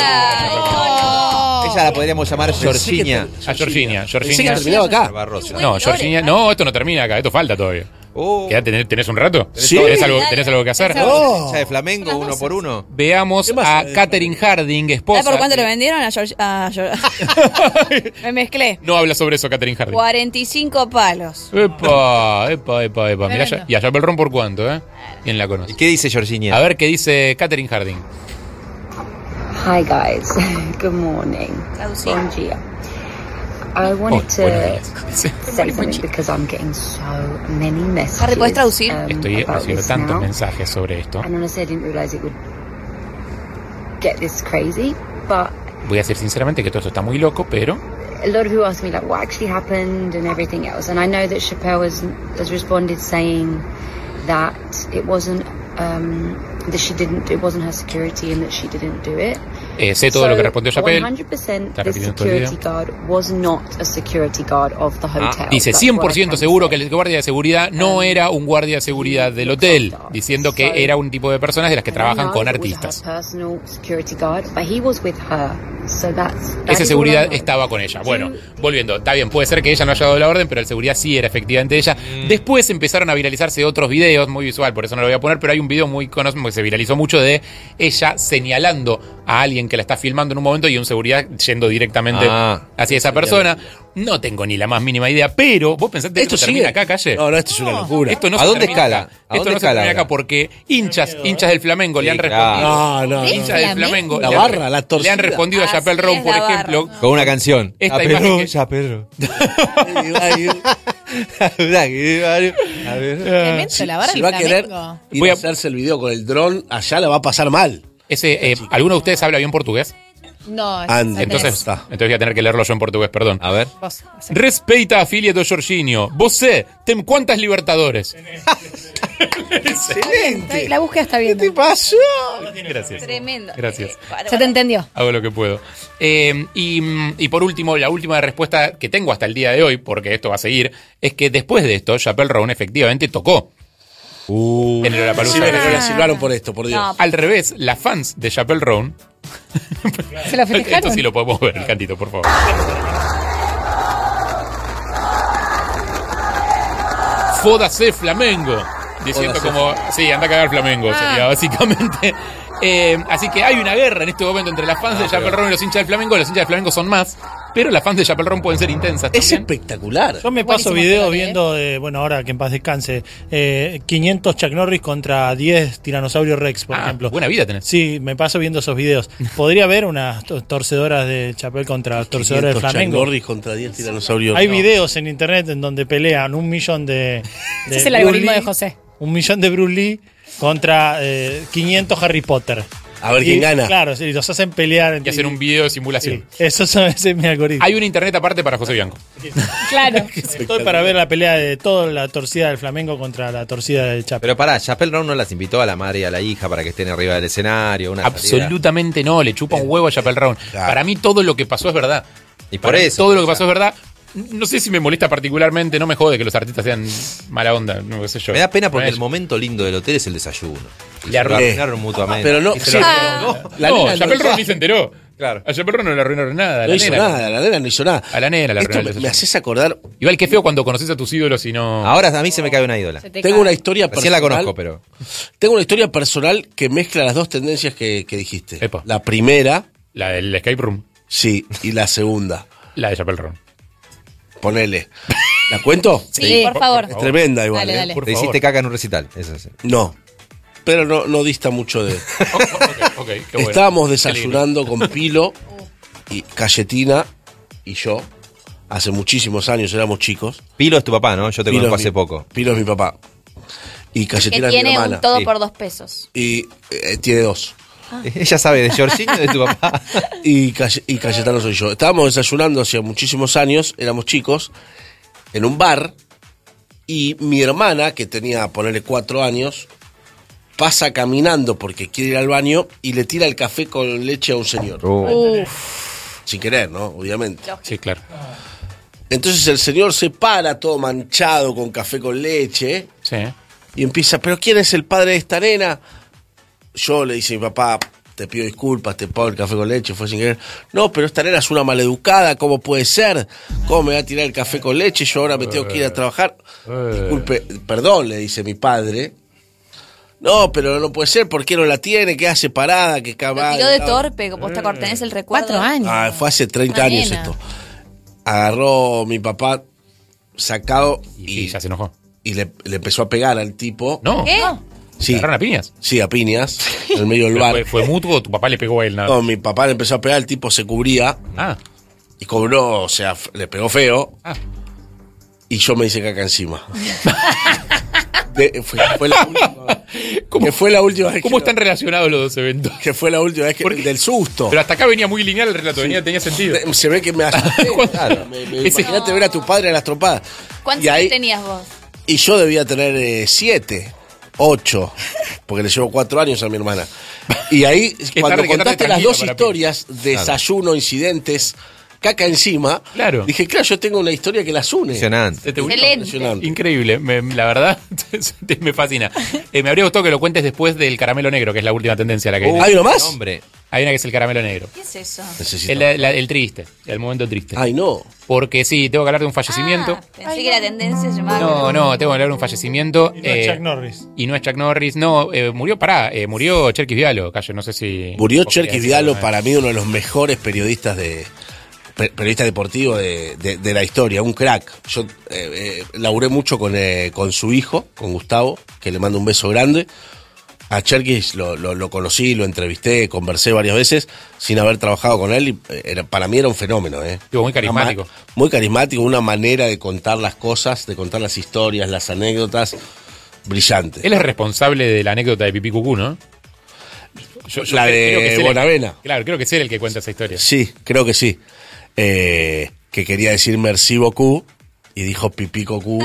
Ella la podríamos llamar Jorginha. A Georgina. Pensé que terminaba acá. Barrosa. No, Georgina. No, esto no termina acá, esto falta todavía. ¿Tenés un rato? Sí. ¿Tenés algo que hacer? No. ¿De Flamengo uno por uno? Veamos a Katherine Harding, esposa. ¿Por cuánto de- le vendieron a George? Me mezclé. No habla sobre eso, Katherine Harding. 45 palos. Epa. Mirá, y a Chappelle Roan por cuánto, ¿Quién la conoce? ¿Y qué dice Georgina? A ver qué dice Katherine Harding. Hi guys, good morning. Bom dia. I wanted to say something because I'm getting so many messages. Harry, ¿puedes traducir? Estoy about recibiendo this tantos now. mensajes sobre esto. And honestly, I didn't realize it would get this crazy. But Voy a decir sinceramente que todo esto está muy loco, pero a lot of people ask me like what actually happened and everything else. And I know that Chappelle has responded saying that it wasn't that she didn't. It wasn't her security and that she didn't do it. sé todo lo que respondió Chappelle. 100% Está the repitiendo todo el video. security guard was not a security guard of the hotel. Dice That's what I'm 100% trying to seguro say. que el guardia de seguridad no era un guardia de seguridad del hotel, diciendo que era un tipo de personas de las que trabajan con artistas. Personal security guard, but he was with her. So that Ese is seguridad all I know. estaba con ella. Bueno, volviendo, está bien, puede ser que ella no haya dado la orden, pero el seguridad sí era efectivamente ella. Después empezaron a viralizarse otros videos, muy visual, por eso no lo voy a poner, pero hay un video muy conocido que se viralizó mucho de ella señalando a alguien que la está filmando en un momento y un seguridad yendo directamente hacia esa persona. No tengo ni la más mínima idea, pero vos pensaste que esto termina acá, Calle. No, esto es una locura. Esto no ¿A se dónde termina escala? acá. ¿A Esto dónde no se escala termina acá ahora? porque hinchas del Flamengo le han claro. respondido. No. Hinchas del Flamengo. La le han- barra, la Le torcida. han respondido a Chappelle Así Roan, es por la barra. ejemplo. Con una canción. Esta imagen que- Ya, Pedro. Tremendo, la barra Si del va a querer Flamengo. ir Voy a a- hacerse el video con el dron, allá la va a pasar mal. ¿Alguno de ustedes habla bien portugués? No, Entonces voy a tener que leerlo yo en portugués, perdón. A ver. Respeita a filha do Jorginho. Você tem quantas Libertadores? Excelente. La búsqueda está bien. ¿Qué te pasó? Gracias. Tremendo. Gracias. Se te entendió. Hago lo que puedo. Y por último, la última respuesta que tengo hasta el día de hoy, porque esto va a seguir, es que después de esto, Chappelle Roan efectivamente tocó. En el Lollapalooza. Sí, me la silbaron por esto, por Dios. No. Al revés, las fans de Chappelle Roan. Se lo festejaron. Esto sí lo podemos ver, el cantito, por favor. Fódase Flamengo. Diciendo Fódase. como, sí, anda a cagar Flamengo, sería básicamente. Así que hay una guerra en este momento entre las fans de Chappelle Roan y los hinchas del Flamengo. Los hinchas del Flamengo son más. Pero las fans de Chappell Roan pueden ser intensas. Es también. espectacular. Yo me paso videos viendo, bueno, ahora que en paz descanse, 500 Chuck Norris contra 10 Tiranosaurio Rex, por ejemplo. Buena vida tenés. Sí, me paso viendo esos videos. Podría haber unas torcedoras de Chappell contra torcedoras de Flamengo. Chuck Norris contra 10 Tiranosaurios. Hay videos en internet en donde pelean 1 millón de Ese es el algoritmo de José. 1 millón de Bruce Lee contra 500 Harry Potter. A ver quién gana. Claro, sí, los hacen pelear. Y hacen un video de simulación. Sí, ese es mi algoritmo. Hay un internet aparte para José Bianco. Claro. Estoy para ver la pelea de toda la torcida del Flamengo contra la torcida del Chappell. Pero pará, Chappell Roan no las invitó a la madre y a la hija para que estén arriba del escenario. Una salida. Absolutamente no, le chupa un huevo a Chappell Roan. Claro. Para mí todo lo que pasó es verdad. Y por eso. Todo lo que pasó es verdad. No sé si me molesta particularmente, no me jode que los artistas sean mala onda, no sé yo. Me da pena porque Bueno, el momento lindo del hotel es el desayuno. Le arruinaron mutuamente. Pero no, y se sí, lo- no, no, Chappell Roan ni se enteró. Claro. A Chappell Roan no le arruinaron nada. a no la hizo nena. nada, la nena no hizo nada. A la nena le Esto arruinaron el me desayuno. haces acordar. Igual que feo cuando conoces a tus ídolos y no. Ahora a mí se me cae una ídola. Tengo una historia Recién personal. la conozco, pero. Tengo una historia personal que mezcla las dos tendencias que dijiste. Epa. La primera, La del escape room. sí, y la segunda. La de Chappell Roan. Ponele. ¿La cuento? Sí, por favor. Es tremenda igual. Dale, ¿eh? dale. Por Te favor. hiciste caca en un recital. Eso sí. No. Pero no dista mucho de. Ok, qué bueno. Estábamos Qué desayunando con Pilo y Cayetina y yo. Hace muchísimos años, éramos chicos. Pilo es tu papá, ¿no? Yo te Pilo conozco es hace mi- poco. Pilo es mi papá. Y Que Cayetina es mi tiene hermana. un todo Sí. por 2 pesos. Y tiene 2. Ella sabe de Georgina y de tu papá. Y Cayetano soy yo. Estábamos desayunando hace muchísimos años, éramos chicos, en un bar. Y mi hermana, que tenía, ponerle 4 años, pasa caminando porque quiere ir al baño y le tira el café con leche a un señor. Sin querer, ¿no? Obviamente. Sí, claro. Entonces el señor se para todo manchado con café con leche Sí. y empieza, ¿pero quién es el padre de esta nena? Yo le dice a mi papá, te pido disculpas, te pago el café con leche, fue sin querer. No, pero esta nena es una maleducada, ¿cómo puede ser? ¿Cómo me va a tirar el café con leche? Yo ahora me tengo que ir a trabajar. Disculpe, perdón, le dice mi padre. No, pero no puede ser, ¿por qué no la tiene? ¿Qué hace parada? ¿Qué Lo cabal? tiró de torpe, como te tenés el recuerdo. 4 años. Ah, fue hace 30 Una años nena. esto. Agarró mi papá sacado Y ya se enojó. y le empezó a pegar al tipo. No. ¿Qué? Sí, ¿Se agarraron a piñas? sí, a piñas, en el medio del Pero bar. ¿Fue mutuo o tu papá le pegó a él? Nada. No, mi papá le empezó a pegar, el tipo se cubría Ah. y cobró, o sea, le pegó feo. Ah. Y yo me hice caca encima. Fue la última. ¿Cómo, Que fue la última vez ¿Cómo que están relacionados los dos eventos? Que fue la última vez que del susto. Pero hasta acá venía muy lineal el relato, tenía sentido. Se ve que me asusté. Claro. Imagínate ver a tu padre a las trompadas. ¿Cuántos Y ahí- años tenías vos? Y yo debía tener 7, 8, porque le llevo 4 años a mi hermana. Y ahí, cuando tarde, qué tarde contaste las tranquila dos para historias, desayuno, incidentes, caca encima, Claro. dije, claro, yo tengo una historia que las une. Impresionante. Excelente. Increíble, la verdad me fascina. Me habría gustado que lo cuentes después del caramelo negro, que es la última tendencia a la que viene. ¿Hay uno más? Hombre. Hay una que es el caramelo negro. ¿Qué es eso? Necesito. El triste, el momento triste. Ay, no. Porque sí, tengo que hablar de un fallecimiento. Pensé que la tendencia se llamaba. No, tengo que hablar de un fallecimiento. Y no es Chuck Norris. Y no es Chuck Norris. No, murió Cherkis Vialo, Cayo, no sé si... Murió vos querías Cherkis decir Vialo, alguna vez. para mí uno de los mejores periodistas periodista deportivo de la historia, un crack. Yo laburé mucho con su hijo, con Gustavo, que le mando un beso grande. A Cherkis lo conocí, lo entrevisté, conversé varias veces sin haber trabajado con él. Y para mí era un fenómeno. Tipo, muy carismático. Muy carismático, una manera de contar las cosas, de contar las historias, las anécdotas, brillante. Él es responsable de la anécdota de Pipí Cucú, ¿no? La creo que de es él Bonavena. Claro, creo que es él el que cuenta esa historia. Sí, creo que sí. Que quería decir merci beaucoup y dijo pipí cocu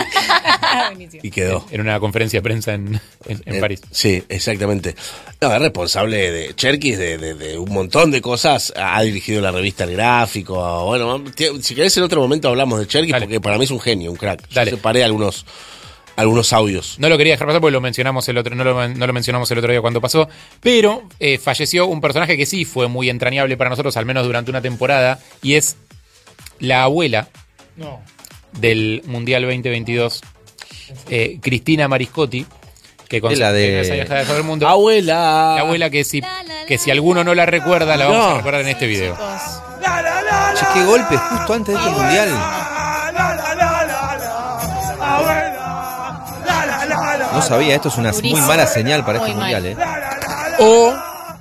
y quedó. En una conferencia de prensa en París. Sí, exactamente. No, es responsable de Cherkis de un montón de cosas. Ha dirigido la revista El Gráfico. Bueno, si querés en otro momento hablamos de Cherkis porque para mí es un genio, un crack. Dale. Yo separé algunos audios. No lo quería dejar pasar porque lo mencionamos no lo mencionamos el otro día cuando pasó, pero falleció un personaje que sí fue muy entrañable para nosotros, al menos durante una temporada, y es la abuela del Mundial 2022, Cristina Mariscotti, que con la de todo el mundo. Abuela. La abuela que si alguno no la recuerda, la vamos a recordar en este video. Che, qué golpe justo antes de este mundial. No sabía, esto es una muy mala señal para este mundial, O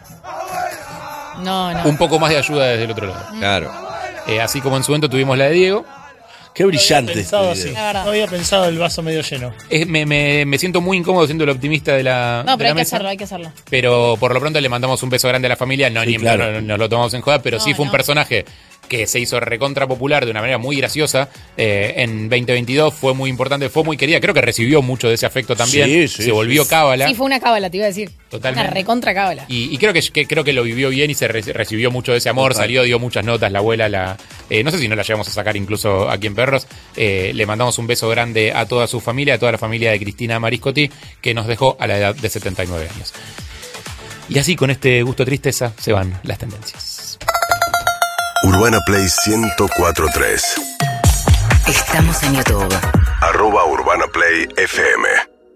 No. un poco más de ayuda desde el otro lado. Claro. Así como en su momento tuvimos la de Diego. Qué brillante. Pensado este así. video. No había pensado el vaso medio lleno. Me siento muy incómodo siendo el optimista de la No, de pero la hay que mesa. hacerlo, hay que hacerlo. Pero por lo pronto le mandamos un beso grande a la familia. No, Sí, ni claro. no nos lo tomamos en joda, pero sí fue un personaje que se hizo recontra popular de una manera muy graciosa en 2022. Fue muy importante, fue muy querida. Creo que recibió mucho de ese afecto también. Sí, se volvió cábala. Sí, fue una cábala, te iba a decir. Totalmente. Una recontra cábala. Y creo que lo vivió bien y se recibió mucho de ese amor. Total. Salió, dio muchas notas. La abuela, no sé si no la llegamos a sacar incluso aquí en Perros. Le mandamos un beso grande a toda su familia, a toda la familia de Cristina Mariscotti, que nos dejó a la edad de 79 años. Y así, con este gusto tristeza, se van las tendencias. Urbana Play 104.3. Estamos en YouTube. @Urbana Play FM.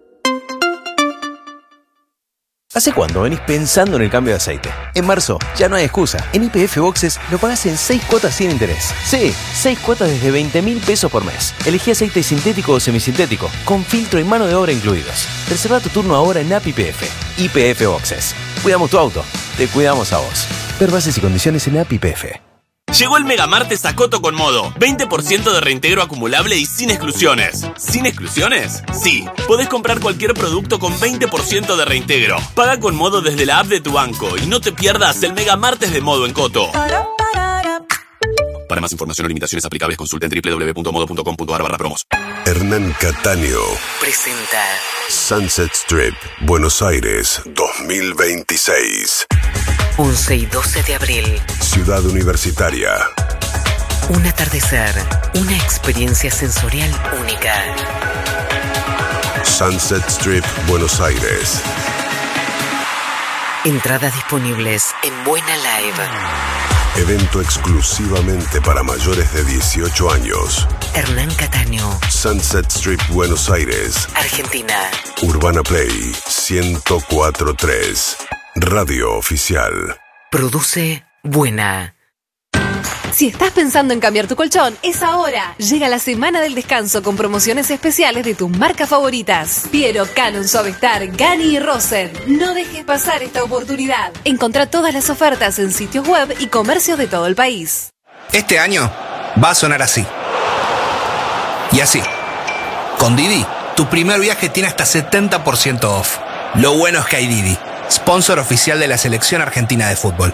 ¿Hace cuánto venís pensando en el cambio de aceite? En marzo, ya no hay excusa. En YPF Boxes lo pagás en 6 cuotas sin interés. Sí, 6 cuotas desde 20.000 pesos por mes. Elegí aceite sintético o semisintético, con filtro y mano de obra incluidos. Reserva tu turno ahora en App YPF. YPF Boxes. Cuidamos tu auto, te cuidamos a vos. Ver bases y condiciones en App YPF. Llegó el Mega Martes a Coto con Modo. 20% de reintegro acumulable y sin exclusiones. ¿Sin exclusiones? Sí. Podés comprar cualquier producto con 20% de reintegro. Paga con Modo desde la app de tu banco y no te pierdas el Mega Martes de Modo en Coto. Para más información o limitaciones aplicables, consulta en www.modo.com.ar/promos. Hernán Cataño Presenta Sunset Strip, Buenos Aires, 2026. 11 y 12 de abril. Ciudad Universitaria. Un atardecer, una experiencia sensorial única. Sunset Strip, Buenos Aires. Entradas disponibles en Buena Live. Evento exclusivamente para mayores de 18 años. Hernán Cataño, Sunset Strip, Buenos Aires. Argentina. Urbana Play 104.3. Radio Oficial. Produce Buena. Si estás pensando en cambiar tu colchón, es ahora. Llega la semana del descanso con promociones especiales de tus marcas favoritas. Piero, Canon, Suavestar, Gani y Rosen. No dejes pasar esta oportunidad. Encontrá todas las ofertas en sitios web y comercios de todo el país. Este año va a sonar así. Y así. Con Didi, tu primer viaje tiene hasta 70% off. Lo bueno es que hay Didi, sponsor oficial de la selección argentina de fútbol.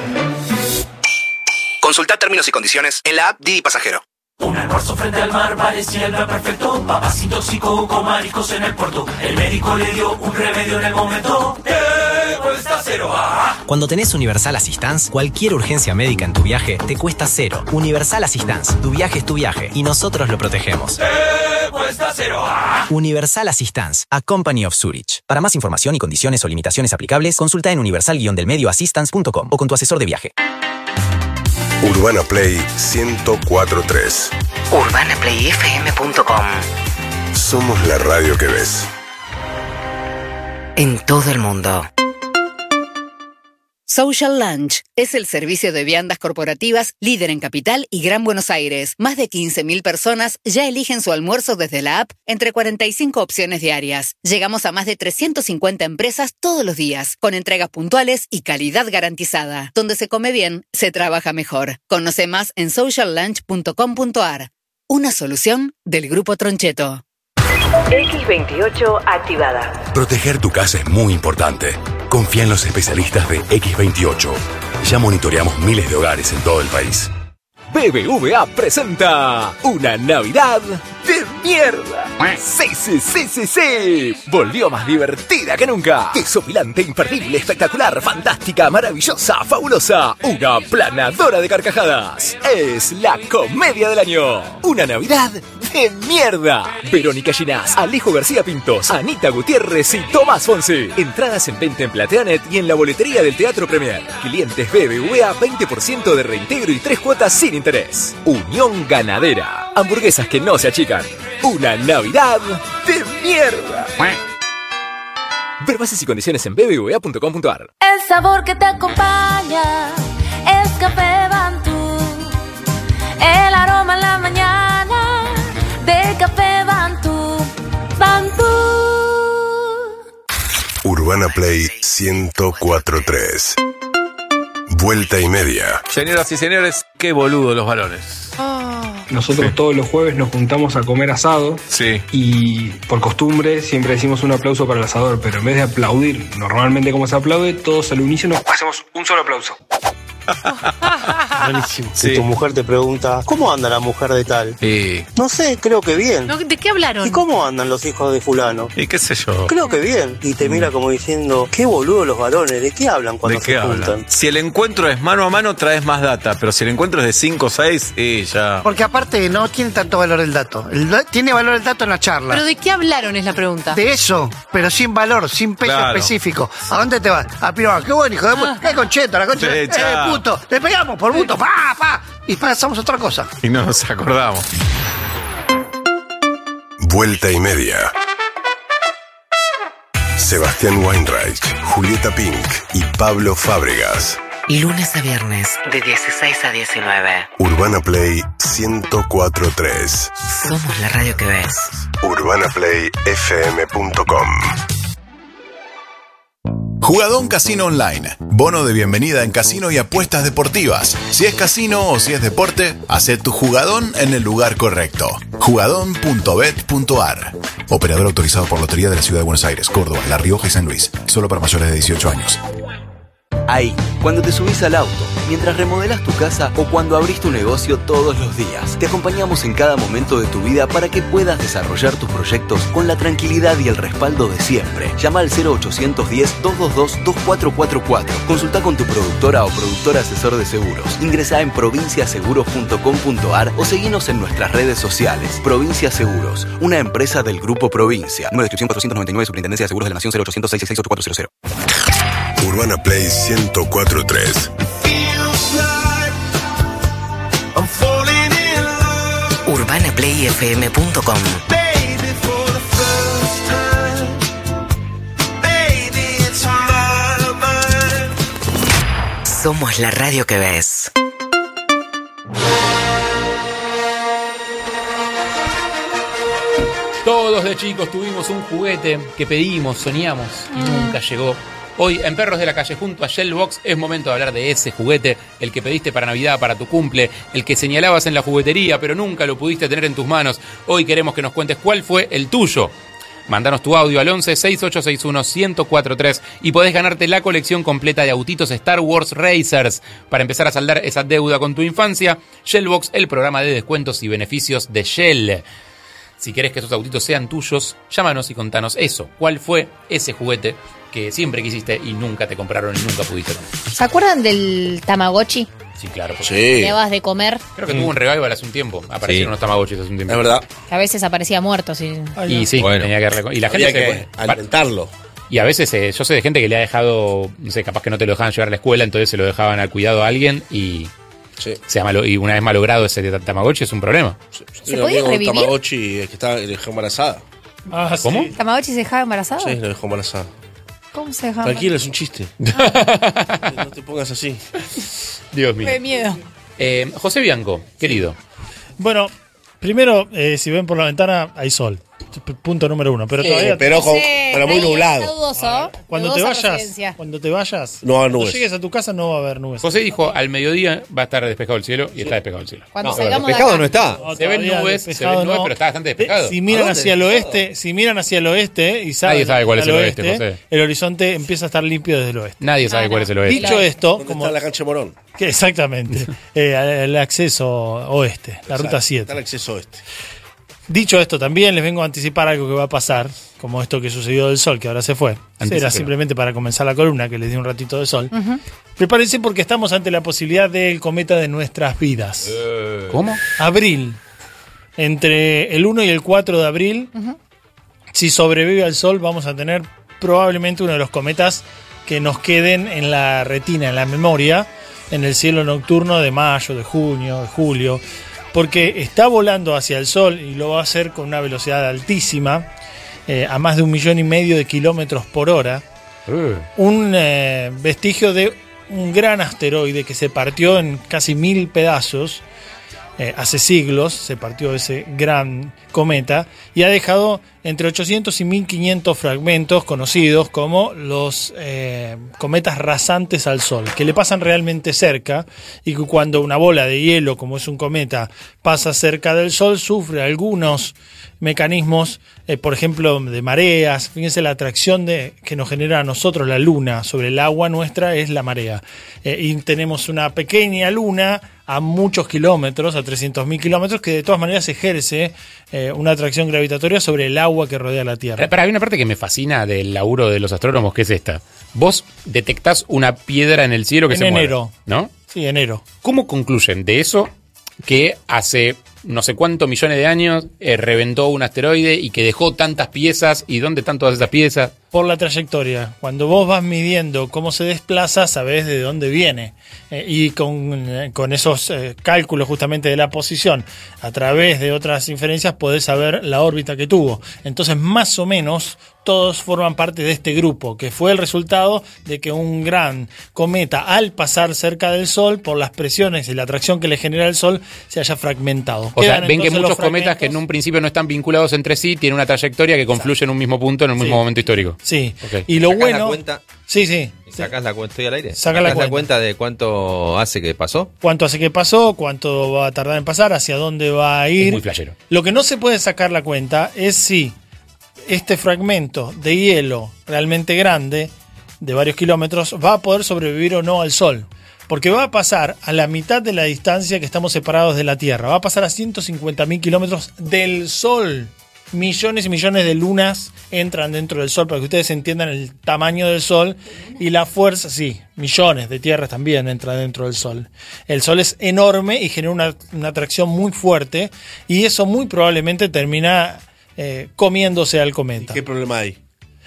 Consulta términos y condiciones en la app Didi Pasajero. Un almuerzo frente al mar parecía el plan perfecto. Papá se intoxicó con mariscos en el puerto. El médico le dio un remedio en el momento. Cuesta cero. Cuando tenés Universal Assistance, cualquier urgencia médica en tu viaje te cuesta cero. Universal Assistance, tu viaje es tu viaje y nosotros lo protegemos. Cuesta cero. Universal Assistance, a Company of Zurich. Para más información y condiciones o limitaciones aplicables, consulta en universal-delmedioassistance.com o con tu asesor de viaje. Urbana Play 104.3. UrbanaPlayFM.com. Somos la radio que ves. En todo el mundo. Social Lunch es el servicio de viandas corporativas líder en Capital y Gran Buenos Aires. Más de 15.000 personas ya eligen su almuerzo desde la app entre 45 opciones diarias. Llegamos a más de 350 empresas todos los días, con entregas puntuales y calidad garantizada. Donde se come bien, se trabaja mejor. Conoce más en sociallunch.com.ar. Una solución del Grupo Troncheto. X28 activada. Proteger tu casa es muy importante. Confía en los especialistas de X28. Ya monitoreamos miles de hogares en todo el país. BBVA presenta una Navidad de mierda. Sí. Volvió más divertida que nunca. Desopilante, imperdible, espectacular, fantástica, maravillosa, fabulosa. Una planadora de carcajadas. Es la comedia del año. Una Navidad de mierda. Verónica Ginás, Alejo García Pintos, Anita Gutiérrez y Tomás Fonsi. Entradas en venta en Plateanet y en la boletería del Teatro Premier. Clientes BBVA, 20% de reintegro y 3 cuotas sin interés. Unión Ganadera. Hamburguesas que no se achican. Una Navidad de mierda. Ver bases y condiciones en bbva.com.ar. El sabor que te acompaña es Café Bantú. El aroma en la mañana de café Bantú, Bantú. Urbana Play 104.3. Vuelta y media. Señoras y señores, qué boludo los varones. Nosotros todos los jueves nos juntamos a comer asado. Sí. Y por costumbre siempre decimos un aplauso para el asador, pero en vez de aplaudir normalmente como se aplaude, todos al unísono hacemos un solo aplauso. Buenísimo. Sí. Si tu mujer te pregunta, ¿cómo anda la mujer de tal? Y... No sé, creo que bien. ¿De qué hablaron? ¿Y cómo andan los hijos de fulano? ¿Y qué sé yo? Creo que bien. Y te mira como diciendo, qué boludo los varones, ¿de qué hablan cuando ¿De qué se hablan? juntan? Si el encuentro es mano a mano, traes más data, pero si el encuentro es de 5 o 6, ya... Porque aparte no tiene tanto valor el dato. Tiene valor el dato en la charla. ¿Pero de qué hablaron es la pregunta? De eso, pero sin valor, sin peso específico. ¿A dónde te vas? A Piroa. Qué bueno, hijo de puta. Qué concheta, la concha. Puto. Le pegamos por puto. Pa. Y pasamos a otra cosa. Y no nos acordamos. Vuelta y media. Sebastián Weinreich, Julieta Pink y Pablo Fábregas. Lunes a viernes, de 16 a 19. Urbana Play 104.3. Somos la radio que ves. UrbanaPlayFM.com. Jugadón Casino Online. Bono de bienvenida en casino y apuestas deportivas. Si es casino o si es deporte, hacé tu jugadón en el lugar correcto. Jugadón.bet.ar. Operador autorizado por Lotería de la Ciudad de Buenos Aires, Córdoba, La Rioja y San Luis. Solo para mayores de 18 años. Ahí, cuando te subís al auto, mientras remodelás tu casa o cuando abrís tu negocio todos los días. Te acompañamos en cada momento de tu vida para que puedas desarrollar tus proyectos con la tranquilidad y el respaldo de siempre. Llama al 0810-222-2444. Consulta con tu productora o productor asesor de seguros. Ingresá en provinciaseguros.com.ar o seguinos en nuestras redes sociales. Provincia Seguros, una empresa del Grupo Provincia. Número de inscripción 499, Superintendencia de Seguros de la Nación, 0800 666 8400. Urbana Play 104.3. UrbanaPlayFM.com. Somos la radio que ves. Todos de chicos tuvimos un juguete que pedimos, soñamos y nunca llegó. Hoy, en Perros de la Calle, junto a Shellbox, es momento de hablar de ese juguete, el que pediste para Navidad, para tu cumple, el que señalabas en la juguetería, pero nunca lo pudiste tener en tus manos. Hoy queremos que nos cuentes cuál fue el tuyo. Mándanos tu audio al 11-6861-1043 y podés ganarte la colección completa de autitos Star Wars Racers. Para empezar a saldar esa deuda con tu infancia, Shellbox, el programa de descuentos y beneficios de Shell. Si querés que esos autitos sean tuyos, llámanos y contanos eso. ¿Cuál fue ese juguete que siempre quisiste y nunca te compraron y nunca pudiste tener? ¿Se acuerdan del Tamagotchi? Sí, claro. ¿Le dabas de comer? Creo que tuvo un revival hace un tiempo. Aparecieron unos Tamagotchis hace un tiempo. Es verdad. Que a veces aparecía muerto. Sí. Y sí, Bueno, tenía que y la gente había que alimentarlo. Y a veces yo sé de gente que le ha dejado, no sé, capaz que no te lo dejaban llevar a la escuela, entonces se lo dejaban al cuidado a alguien y y una vez malogrado ese Tamagotchi es un problema. ¿Se podía revivir? Tamagotchi que le dejó embarazada. ¿Cómo? ¿Tamagotchi se dejaba embarazado? Sí, lo dejó embarazada. ¿Cómo se dejaba? Tranquilo, es un chiste. No te pongas así. Dios mío. Qué miedo. José Bianco, querido. Bueno, primero, si ven por la ventana, hay sol. Punto número 1. Pero todavía. Pero muy nublado. Dudoso. Cuando te vayas, no va a haber cuando nubes. llegues a tu casa no va a haber nubes. José dijo, al mediodía va a estar despejado el cielo y está despejado el cielo. Cuando salgamos de Despejado acá. no está. Se ven nubes, pero está bastante despejado. Si miran hacia el oeste, y saben Nadie sabe cuál es el al oeste, José. el horizonte empieza a estar limpio desde el oeste. Nadie sabe cuál es el oeste. Dicho esto, ¿Dónde está la cancha de Morón? Exactamente, el acceso oeste, la ruta 7. Está el acceso oeste. Dicho esto, también les vengo a anticipar algo que va a pasar, como esto que sucedió del sol, que ahora se fue. Era simplemente para comenzar la columna, que les di un ratito de sol. Prepárense porque estamos ante la posibilidad del cometa de nuestras vidas. ¿Cómo? Abril. Entre el 1 y el 4 de abril, si sobrevive al sol, vamos a tener probablemente uno de los cometas que nos queden en la retina, en la memoria, en el cielo nocturno de mayo, de junio, de julio. Porque está volando hacia el sol y lo va a hacer con una velocidad altísima, a más de 1,5 millones de kilómetros por hora. Un vestigio de un gran asteroide que se partió en casi 1000 pedazos hace siglos se partió ese gran cometa y ha dejado entre 800 y 1500 fragmentos conocidos como los cometas rasantes al Sol, que le pasan realmente cerca y que cuando una bola de hielo, como es un cometa, pasa cerca del Sol, sufre algunos mecanismos, por ejemplo, de mareas. Fíjense la atracción que nos genera a nosotros la Luna sobre el agua nuestra es la marea. Y tenemos una pequeña Luna a muchos kilómetros, a 300.000 kilómetros, que de todas maneras ejerce una atracción gravitatoria sobre el agua que rodea la Tierra. Pero hay una parte que me fascina del laburo de los astrónomos, que es esta. Vos detectás una piedra en el cielo que se mueve, enero, ¿no? Sí, enero. ¿Cómo concluyen de eso que hace no sé cuántos millones de años reventó un asteroide y que dejó tantas piezas? ¿Y dónde están todas esas piezas? Por la trayectoria. Cuando vos vas midiendo cómo se desplaza, sabés de dónde viene. Y con esos cálculos justamente de la posición, a través de otras inferencias, podés saber la órbita que tuvo. Entonces, más o menos, todos forman parte de este grupo, que fue el resultado de que un gran cometa, al pasar cerca del Sol, por las presiones y la atracción que le genera el Sol, se haya fragmentado. O sea, ven que muchos cometas que en un principio no están vinculados entre sí, tienen una trayectoria que confluye en un mismo punto, en un mismo momento histórico. Sí, Okay. Y lo bueno... La cuenta? Sí, sí. ¿Sacás la cuenta? ¿Estoy al aire? Sacás la cuenta de cuánto hace que pasó? ¿Cuánto hace que pasó? ¿Cuánto va a tardar en pasar? ¿Hacia dónde va a ir? Es muy flashero. Lo que no se puede sacar la cuenta es si este fragmento de hielo realmente grande, de varios kilómetros, va a poder sobrevivir o no al Sol. Porque va a pasar a la mitad de la distancia que estamos separados de la Tierra. Va a pasar a 150.000 kilómetros del Sol. Millones y millones de lunas entran dentro del Sol, para que ustedes entiendan el tamaño del Sol y la fuerza. Sí, millones de tierras también entran dentro del Sol. El Sol es enorme y genera una atracción muy fuerte, y eso muy probablemente termina comiéndose al cometa. ¿Y qué problema hay?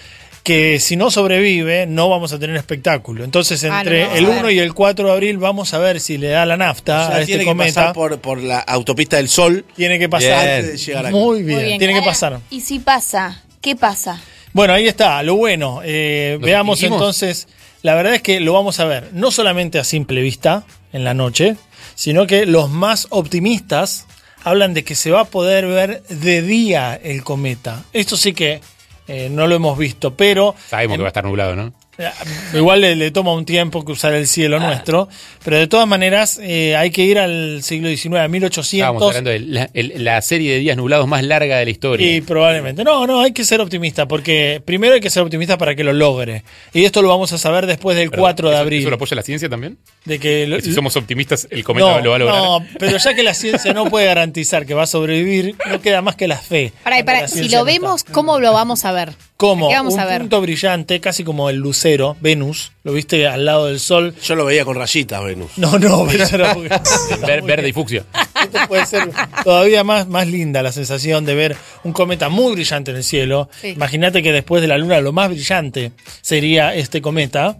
Que si no sobrevive, no vamos a tener espectáculo. Entonces, entre el 1 y el 4 de abril vamos a ver si le da la nafta, o sea, a este cometa. Tiene que pasar por la autopista del Sol. Tiene que pasar antes de llegar aquí. Muy bien, tiene que pasar. ¿Y si pasa? ¿Qué pasa? Bueno, ahí está, lo bueno. Veamos dijimos. Entonces, la verdad es que lo vamos a ver no solamente a simple vista, en la noche, sino que los más optimistas hablan de que se va a poder ver de día el cometa. Esto sí que no lo hemos visto, pero... Sabemos que va a estar nublado, ¿no? Igual le toma un tiempo cruzar el cielo nuestro, pero de todas maneras hay que ir al siglo XIX, a 1800. Estábamos hablando de la serie de días nublados más larga de la historia. Y probablemente. No, hay que ser optimista, porque primero hay que ser optimista para que lo logre. Y esto lo vamos a saber después del 4 de abril. ¿Eso lo apoya la ciencia también? De que si somos optimistas, el cometa lo va a lograr. No, pero ya que la ciencia no puede garantizar que va a sobrevivir, no queda más que la fe. Para, si lo vemos, ¿cómo lo vamos a ver? Como un punto brillante, casi como el lucero, Venus, lo viste al lado del Sol. Yo lo veía con rayitas, Venus. No, pero eso era porque... verde y fucsia. Esto puede ser todavía más linda la sensación de ver un cometa muy brillante en el cielo. Sí. Imagínate que después de la Luna lo más brillante sería este cometa.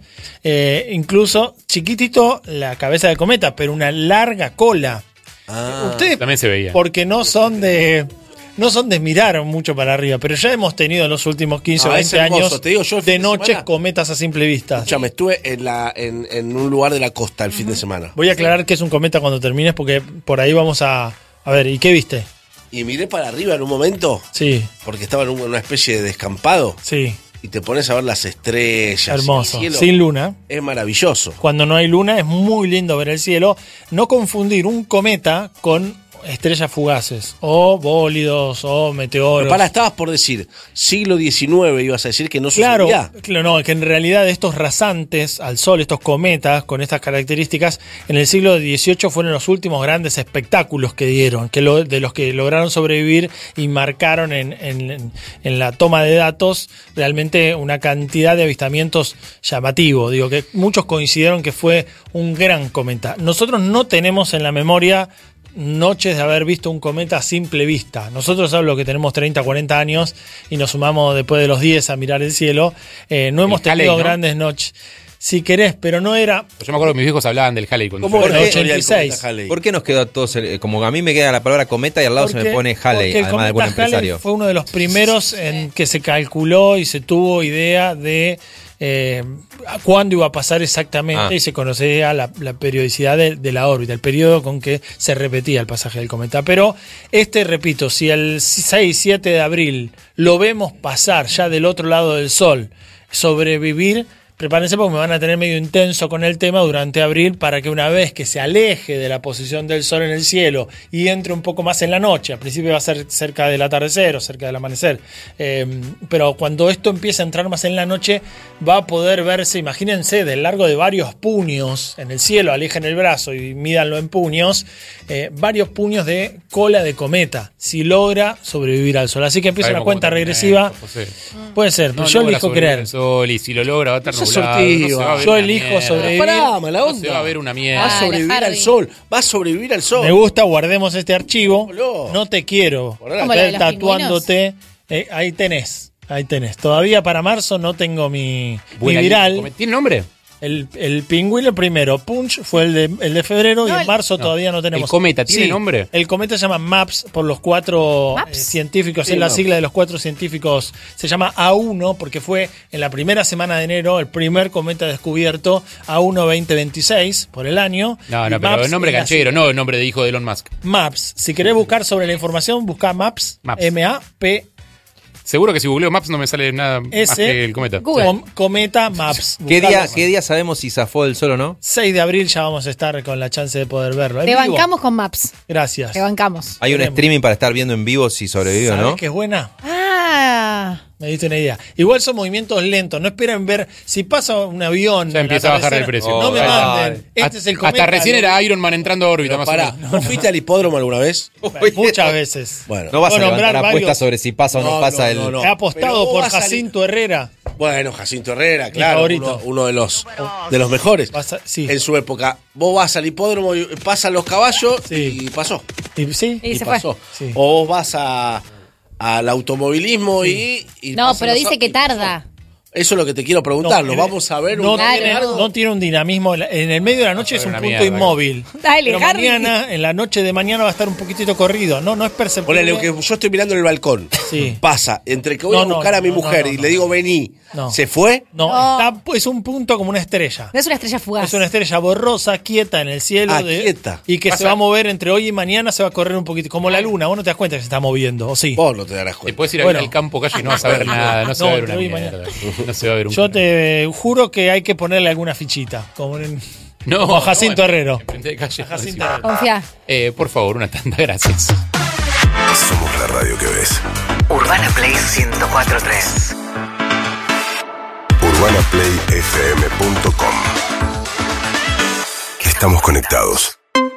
Incluso chiquitito la cabeza del cometa, pero una larga cola. Ustedes también se veía. Porque no son de mirar mucho para arriba, pero ya hemos tenido en los últimos 15 o 20 años de noches cometas a simple vista. Escuchame, estuve en un lugar de la costa el fin de semana. Voy a aclarar que es un cometa cuando termines, porque por ahí vamos a ver, ¿y qué viste? Y miré para arriba en un momento. Sí. Porque estaba en una especie de descampado. Sí. Y te pones a ver las estrellas. Hermoso. Sin luna. Es maravilloso. Cuando no hay luna es muy lindo ver el cielo. No confundir un cometa con estrellas fugaces, o bólidos, o meteoros. Pero estabas por decir, siglo XIX ibas a decir que no sucedía. Claro, no, que en realidad estos rasantes al Sol, estos cometas con estas características, en el siglo XVIII fueron los últimos grandes espectáculos que dieron, de los que lograron sobrevivir y marcaron en la toma de datos realmente una cantidad de avistamientos llamativo. Digo que muchos coincidieron que fue un gran cometa. Nosotros no tenemos en la memoria noches de haber visto un cometa a simple vista. Nosotros hablo que tenemos 30, 40 años y nos sumamos después de los 10 a mirar el cielo. No hemos tenido grandes noches. si querés, pero no era... Yo me acuerdo que mis viejos hablaban del Halley. ¿Cómo en el 86. ¿Por qué nos quedó a todos, como a mí me queda la palabra cometa y al lado se me pone Halley, además de algún empresario? Fue uno de los primeros en que se calculó y se tuvo idea de cuándo iba a pasar exactamente y se conocía la periodicidad de la órbita, el periodo con que se repetía el pasaje del cometa. Pero repito, si el 6-7 de abril lo vemos pasar ya del otro lado del Sol, sobrevivir, prepárense porque me van a tener medio intenso con el tema durante abril para que una vez que se aleje de la posición del Sol en el cielo y entre un poco más en la noche, al principio va a ser cerca del atardecer o cerca del amanecer, pero cuando esto empiece a entrar más en la noche va a poder verse, imagínense, del largo de varios puños en el cielo, alejen el brazo y mídanlo en puños, varios puños de cola de cometa, si logra sobrevivir al Sol. Así que empieza una cuenta regresiva. Puede ser, pero yo elijo creer. El Sol, y si lo logra va a estar yo elijo sobrevivir. Pará, mala onda. No se va a ver una mierda. Va a sobrevivir al Sol. Va a sobrevivir al Sol. Me gusta, guardemos este archivo. No te quiero ver tatuándote. Ahí tenés. Todavía para marzo no tengo mi viral. ¿Tiene nombre? El pingüino primero, Punch fue el de febrero y en marzo todavía no tenemos. ¿El cometa tiene nombre? El cometa se llama MAPS por los 4 científicos, es la sigla de los 4 científicos. Se llama A1 porque fue en la primera semana de enero el primer cometa descubierto, A1 2026 por el año. No, pero el nombre canchero, no el nombre de hijo de Elon Musk. MAPS, si querés buscar sobre la información, busca MAPS. M-A-P. Seguro que si googleo Maps no me sale nada más que el cometa. Cometa Maps. ¿Qué día sabemos si zafó del Sol o no? 6 de abril ya vamos a estar con la chance de poder verlo. Te bancamos con Maps. Gracias. Te bancamos. Hay un streaming para estar viendo en vivo si sobrevive o no. ¿Sabés qué es buena? Me diste una idea. Igual son movimientos lentos. No esperen ver si pasa un avión. Ya empieza a bajar el precio. No me manden. Este es el cometa. Hasta recién era Iron Man entrando a órbita. Más pará, ¿no fuiste al hipódromo alguna vez? Muchas veces. Bueno, no vas a levantar apuestas sobre si pasa o no pasa el... He apostado por Jacinto Herrera. Bueno, Jacinto Herrera, claro, uno de los mejores. En su época, vos vas al hipódromo y pasan los caballos y pasó. Y se pasó. Sí. O vos vas al automovilismo y no, pero dice que tarda. Eso es lo que te quiero preguntar. ¿Lo vamos a ver? No tiene un dinamismo. En el medio de la noche es un punto inmóvil. Dale, pero mañana, en la noche de mañana va a estar un poquitito corrido. No es perceptible. Ponele, que yo estoy mirando en el balcón. Sí. Pasa, entre que voy a buscar a mi mujer y le digo vení, ¿se fue? Es un punto como una estrella. No es una estrella fugaz. Es una estrella borrosa, quieta en el cielo. Quieta. Y que se va a mover entre hoy y mañana, se va a correr un poquito. Como la luna, vos no te das cuenta que se está moviendo, ¿o sí? Vos no te darás cuenta. Te puedes ir a ver al campo calle y no vas a ver nada. No se va a ver una mierda. No se va a ver un Yo te juro que hay que ponerle alguna fichita. Como a Jacinto Herrero. Confía. Por favor, una tanda, gracias. Somos la radio que ves. Urbana Play 104.3. UrbanaPlayFM.com. Estamos conectados.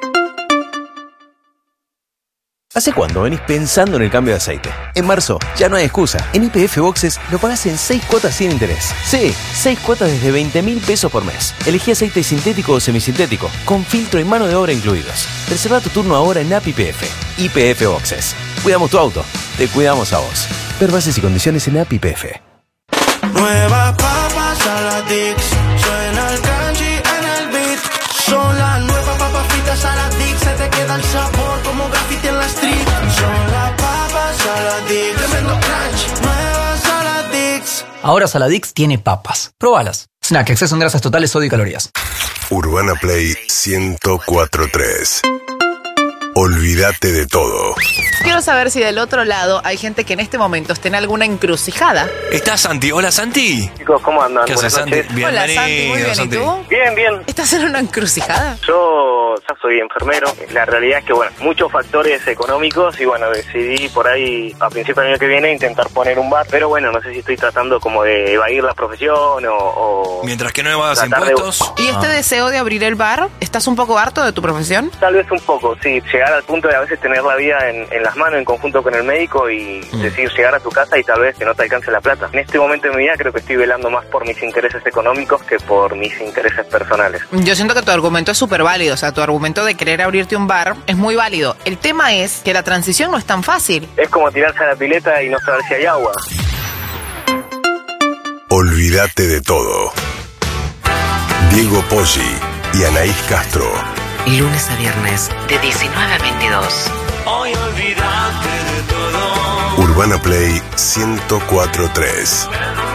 ¿Hace cuándo venís pensando en el cambio de aceite? En marzo, ya no hay excusa. En YPF Boxes lo pagás en 6 cuotas sin interés. Sí, 6 cuotas desde 20.000 pesos por mes. Elegí aceite sintético o semisintético, con filtro y mano de obra incluidos. Reserva tu turno ahora en App YPF. YPF Boxes. Cuidamos tu auto, te cuidamos a vos. Ver bases y condiciones en App YPF. Nuevas papas Saladix, suena el crunchy en el beat. Son las nuevas papas fritas Saladix, se te queda el sabor como graffiti en la street. Son las papas Saladix, tremendo crunch, nuevas Saladix. Ahora Saladix tiene papas. Probalas. Snack, exceso en grasas totales, sodio y calorías. Urbana Play 104.3. Olvídate de todo. Quiero saber si del otro lado hay gente que en este momento esté en alguna encrucijada. ¿Estás, Santi? Hola, Santi. Chicos, ¿cómo andan? ¿Qué haces, Santi? Bienvenido. Hola, Santi. Muy bien. Santi. ¿Y tú? Bien. ¿Estás en una encrucijada? Yo ya soy enfermero. La realidad es que, muchos factores económicos y, decidí por ahí a principios del año que viene intentar poner un bar. Pero, no sé si estoy tratando como de evadir la profesión o mientras que no evadas impuestos. ¿Y este deseo de abrir el bar, estás un poco harto de tu profesión? Tal vez un poco, sí. Llegar al punto de a veces tener la vida en las manos en conjunto con el médico y decir llegar a tu casa y tal vez que no te alcance la plata. En este momento de mi vida creo que estoy velando más por mis intereses económicos que por mis intereses personales. Yo siento que tu argumento es súper válido, o sea, tu argumento de querer abrirte un bar es muy válido. El tema es que la transición no es tan fácil. Es como tirarse a la pileta y no saber si hay agua. Olvídate de todo. Diego Poggi y Anaís Castro. Lunes a viernes, de 19 a 22. Hoy olvidate de todo. Urbana Play 104.3.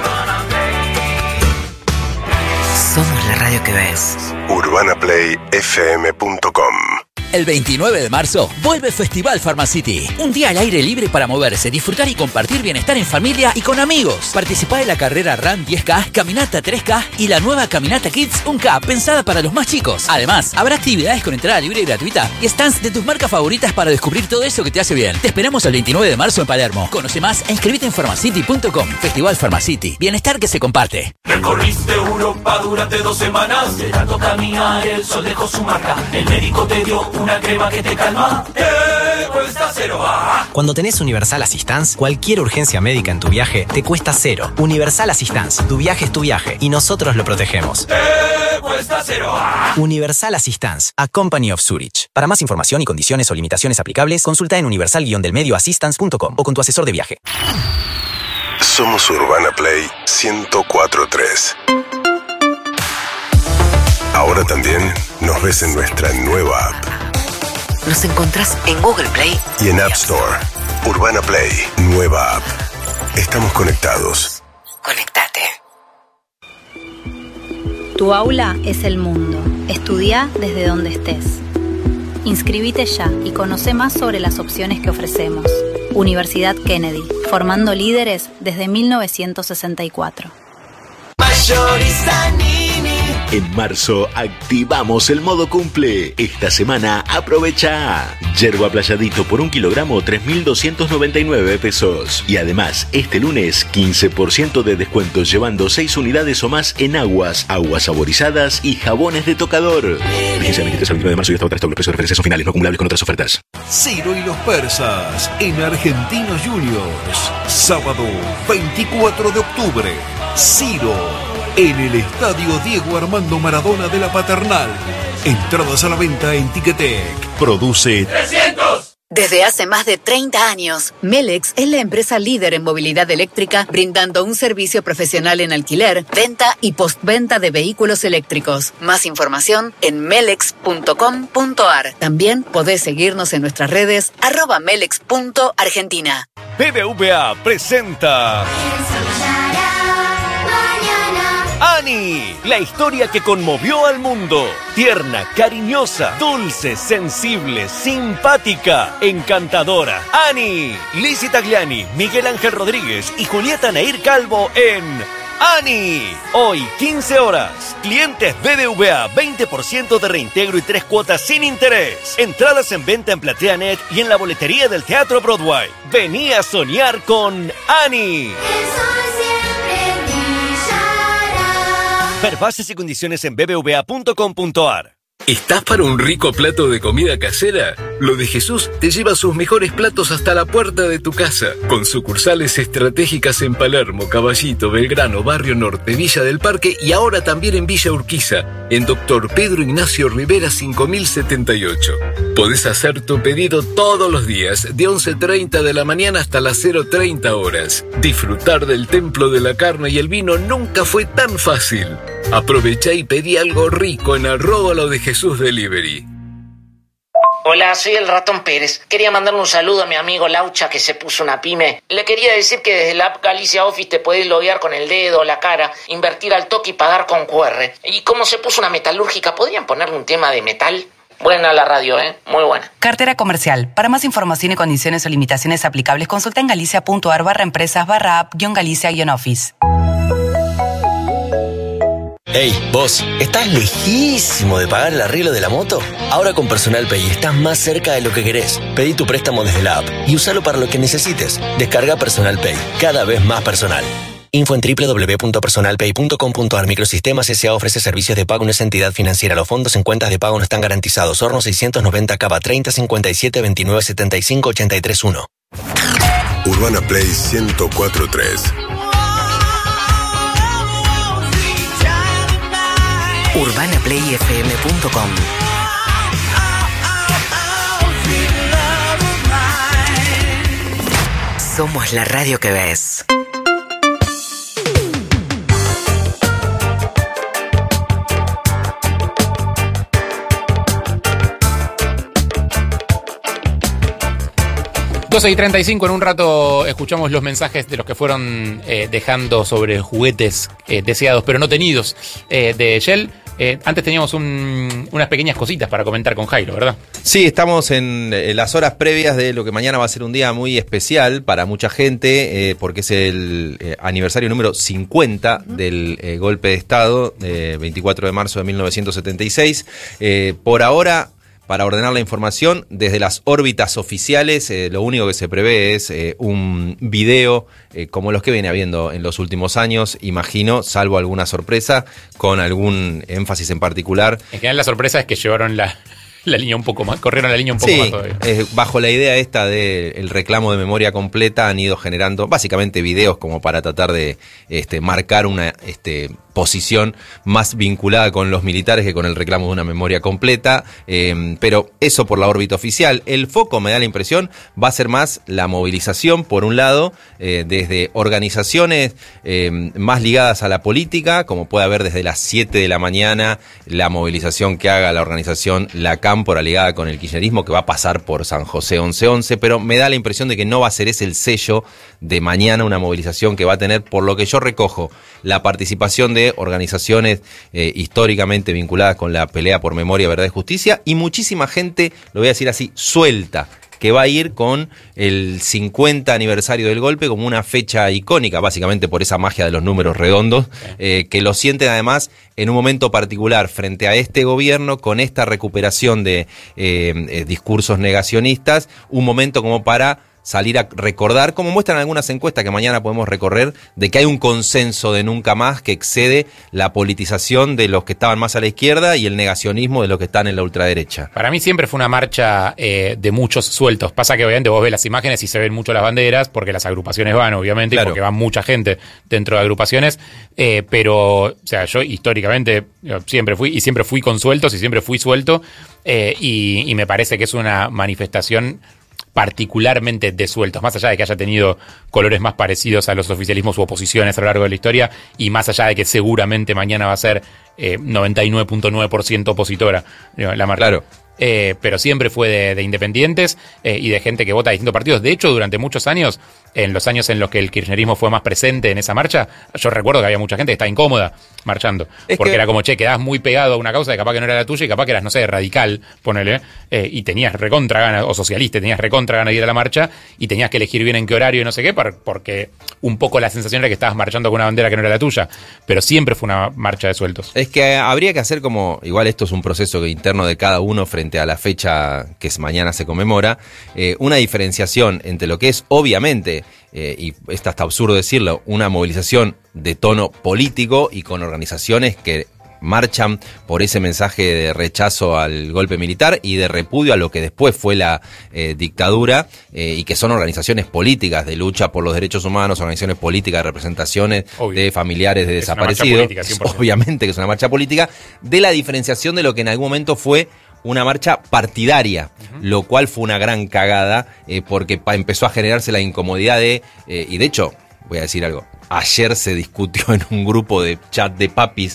Somos la radio que ves. UrbanaPlayFM.com. El 29 de marzo vuelve Festival Pharmacity. Un día al aire libre para moverse, disfrutar y compartir bienestar en familia y con amigos. Participá en la carrera Run 10K, Caminata 3K y la nueva Caminata Kids 1K, pensada para los más chicos. Además, habrá actividades con entrada libre y gratuita y stands de tus marcas favoritas para descubrir todo eso que te hace bien. Te esperamos el 29 de marzo en Palermo. Conoce más e inscribite en pharmacity.com. Festival Pharmacity. Bienestar que se comparte. Recorriste Europa durante 2 semanas. De tanto caminar, el sol dejó su marca. El médico te dio una crema que te calma. Te cuesta cero. Cuando tenés Universal Assistance, cualquier urgencia médica en tu viaje te cuesta cero. Universal Assistance. Tu viaje es tu viaje y nosotros lo protegemos. Te cuesta cero. Universal Assistance. A Company of Zurich. Para más información y condiciones o limitaciones aplicables, consulta en universal-delmedioassistance.com o con tu asesor de viaje. Somos Urbana Play 104.3. Ahora también nos ves en nuestra nueva app. Nos encontrás en Google Play y en App Store. Urbana Play, nueva app. Estamos conectados. Conectate. Tu aula es el mundo. Estudia desde donde estés. Inscribite ya y conoce más sobre las opciones que ofrecemos. Universidad Kennedy, formando líderes desde 1964. Mayorista Nini. En marzo activamos el modo cumple. Esta semana aprovecha. Yerba Playadito por 1 kilogramo, 3.299 pesos. Y además, este lunes, 15% de descuento llevando 6 unidades o más en aguas saborizadas y jabones de tocador. Vigencia del 23 al 29 de marzo y hasta otra. Los precios de referencia son finales, no acumulables con otras ofertas. Ciro y los persas en Argentinos Juniors. Sábado 24 de octubre. Ciro en el Estadio Diego Armando Maradona de la Paternal. Entradas a la venta en Ticketek. Produce 300. Desde hace más de 30 años, Melex es la empresa líder en movilidad eléctrica, brindando un servicio profesional en alquiler, venta y postventa de vehículos eléctricos. Más información en melex.com.ar. También podés seguirnos en nuestras redes @melex.argentina. BBVA presenta Annie, la historia que conmovió al mundo. Tierna, cariñosa, dulce, sensible, simpática, encantadora. Annie, Lizzie Tagliani, Miguel Ángel Rodríguez y Julieta Nair Calvo en Annie. Hoy, 15 horas. Clientes BBVA, 20% de reintegro y 3 cuotas sin interés. Entradas en venta en PlateaNet y en la boletería del Teatro Broadway. Vení a soñar con Annie. Ver bases y condiciones en bbva.com.ar. ¿Estás para un rico plato de comida casera? Lo de Jesús te lleva sus mejores platos hasta la puerta de tu casa. Con sucursales estratégicas en Palermo, Caballito, Belgrano, Barrio Norte, Villa del Parque y ahora también en Villa Urquiza, en Dr. Pedro Ignacio Rivera 5078. Podés hacer tu pedido todos los días, de 11:30 de la mañana hasta las 0:30 horas. Disfrutar del templo de la carne y el vino nunca fue tan fácil. Aprovecha y pedí algo rico en @lo de Jesús Delivery. Hola, soy el Ratón Pérez. Quería mandarle un saludo a mi amigo Laucha que se puso una pyme. Le quería decir que desde la app Galicia Office te podés loguear con el dedo o la cara, invertir al toque y pagar con QR. Y como se puso una metalúrgica, ¿podrían ponerle un tema de metal? Buena la radio, muy buena. Cartera comercial. Para más información y condiciones o limitaciones aplicables, consulta en galicia.ar/empresas/app-galicia-office. Hey, vos, ¿estás lejísimo de pagar el arreglo de la moto? Ahora con Personal Pay estás más cerca de lo que querés. Pedí tu préstamo desde la app y úsalo para lo que necesites. Descarga Personal Pay, cada vez más personal. Info en www.personalpay.com.ar. Microsistemas S.A. ofrece servicios de pago en esa entidad financiera. Los fondos en cuentas de pago no están garantizados. Horno 690 Cava 30 57 29 75 83 1. Urbana Play 104.3. UrbanaPlayFM.com. Somos la radio que ves. 12:35, en un rato escuchamos los mensajes de los que fueron dejando sobre juguetes deseados pero no tenidos de Shell. Antes teníamos unas pequeñas cositas para comentar con Jairo, ¿verdad? Sí, estamos en las horas previas de lo que mañana va a ser un día muy especial para mucha gente, porque es el aniversario número 50 del golpe de Estado, 24 de marzo de 1976. Por ahora, para ordenar la información, desde las órbitas oficiales, lo único que se prevé es un video como los que viene habiendo en los últimos años, imagino, salvo alguna sorpresa, con algún énfasis en particular. En general la sorpresa es que llevaron la línea un poco más, corrieron la línea un poco más todavía. Bajo la idea esta del reclamo de memoria completa han ido generando básicamente videos como para tratar de marcar una posición más vinculada con los militares que con el reclamo de una memoria completa, pero eso por la órbita oficial. El foco, me da la impresión, va a ser más la movilización, por un lado, desde organizaciones más ligadas a la política, como puede haber desde las 7 de la mañana la movilización que haga la organización La Cámpora ligada con el kirchnerismo, que va a pasar por San José 1111, pero me da la impresión de que no va a ser ese el sello de mañana, una movilización que va a tener, por lo que yo recojo, la participación de organizaciones históricamente vinculadas con la pelea por memoria, verdad y justicia, y muchísima gente, lo voy a decir así, suelta, que va a ir con el 50 aniversario del golpe como una fecha icónica, básicamente por esa magia de los números redondos, que lo sienten además en un momento particular frente a este gobierno, con esta recuperación de discursos negacionistas, un momento como para salir a recordar, como muestran algunas encuestas que mañana podemos recorrer, de que hay un consenso de nunca más que excede la politización de los que estaban más a la izquierda y el negacionismo de los que están en la ultraderecha. Para mí siempre fue una marcha de muchos sueltos. Pasa que obviamente vos ves las imágenes y se ven mucho las banderas, porque las agrupaciones van, obviamente, claro, y porque va mucha gente dentro de agrupaciones, pero, o sea, yo históricamente siempre fui con sueltos y siempre fui suelto, y me parece que es una manifestación particularmente de sueltos, más allá de que haya tenido colores más parecidos a los oficialismos u oposiciones a lo largo de la historia, y más allá de que seguramente mañana va a ser 99.9% opositora la marcha. Claro. Pero siempre fue de independientes y de gente que vota a distintos partidos. De hecho, durante muchos años, en los años en los que el kirchnerismo fue más presente en esa marcha, yo recuerdo que había mucha gente que estaba incómoda marchando, porque era como, quedabas muy pegado a una causa que capaz que no era la tuya y capaz que eras, no sé, radical, ponele, y tenías recontra ganas, o socialista, tenías recontra ganas de ir a la marcha y tenías que elegir bien en qué horario y no sé qué, porque un poco la sensación era que estabas marchando con una bandera que no era la tuya, pero siempre fue una marcha de sueltos. Es que habría que hacer como, igual esto es un proceso interno de cada uno frente a la fecha que mañana se conmemora, una diferenciación entre lo que es, obviamente, y esto hasta absurdo decirlo, una movilización de tono político y con organizaciones que marchan por ese mensaje de rechazo al golpe militar y de repudio a lo que después fue la dictadura, y que son organizaciones políticas de lucha por los derechos humanos, organizaciones políticas de representaciones de familiares de desaparecidos, obviamente que es una marcha política, de la diferenciación de lo que en algún momento fue una marcha partidaria, lo cual fue una gran cagada, porque empezó a generarse la incomodidad y de hecho, voy a decir algo, ayer se discutió en un grupo de chat de papis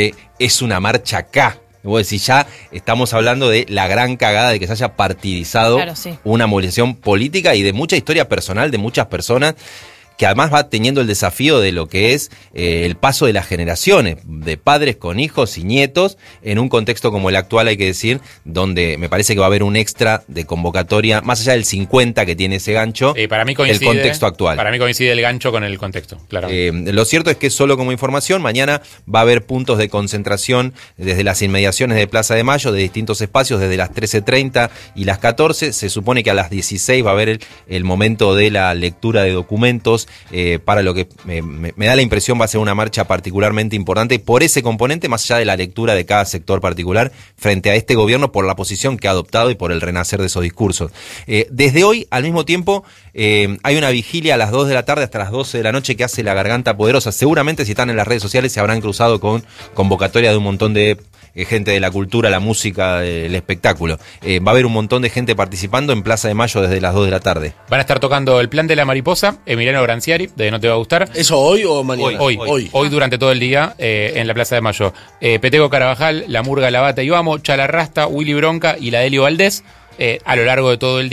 es una marcha acá. Vos decís, ya estamos hablando de la gran cagada de que se haya partidizado una movilización política y de mucha historia personal de muchas personas, que además va teniendo el desafío de lo que es el paso de las generaciones, de padres con hijos y nietos, en un contexto como el actual, hay que decir, donde me parece que va a haber un extra de convocatoria, más allá del 50 que tiene ese gancho, para mí coincide, el contexto actual. Para mí coincide el gancho con el contexto, claro. Lo cierto es que solo como información, mañana va a haber puntos de concentración desde las inmediaciones de Plaza de Mayo, de distintos espacios, desde las 13:30 y las 14. Se supone que a las 16 va a haber el momento de la lectura de documentos, para lo que me da la impresión va a ser una marcha particularmente importante por ese componente, más allá de la lectura de cada sector particular frente a este gobierno por la posición que ha adoptado y por el renacer de esos discursos. Desde hoy, al mismo tiempo, hay una vigilia a las 2 de la tarde hasta las 12 de la noche que hace la Garganta Poderosa. Seguramente si están en las redes sociales se habrán cruzado con convocatoria de un montón de gente de la cultura, la música, el espectáculo. Va a haber un montón de gente participando en Plaza de Mayo desde las 2 de la tarde. Van a estar tocando El Plan de la Mariposa, Emiliano Granciari, de No Te Va a Gustar. ¿Eso hoy o mañana? Hoy durante todo el día, en la Plaza de Mayo. Peteco Carabajal, La Murga, La Bata y Vamos, Chalarrasta, Willy Bronca y la Delio Valdés, a lo largo de todo el día,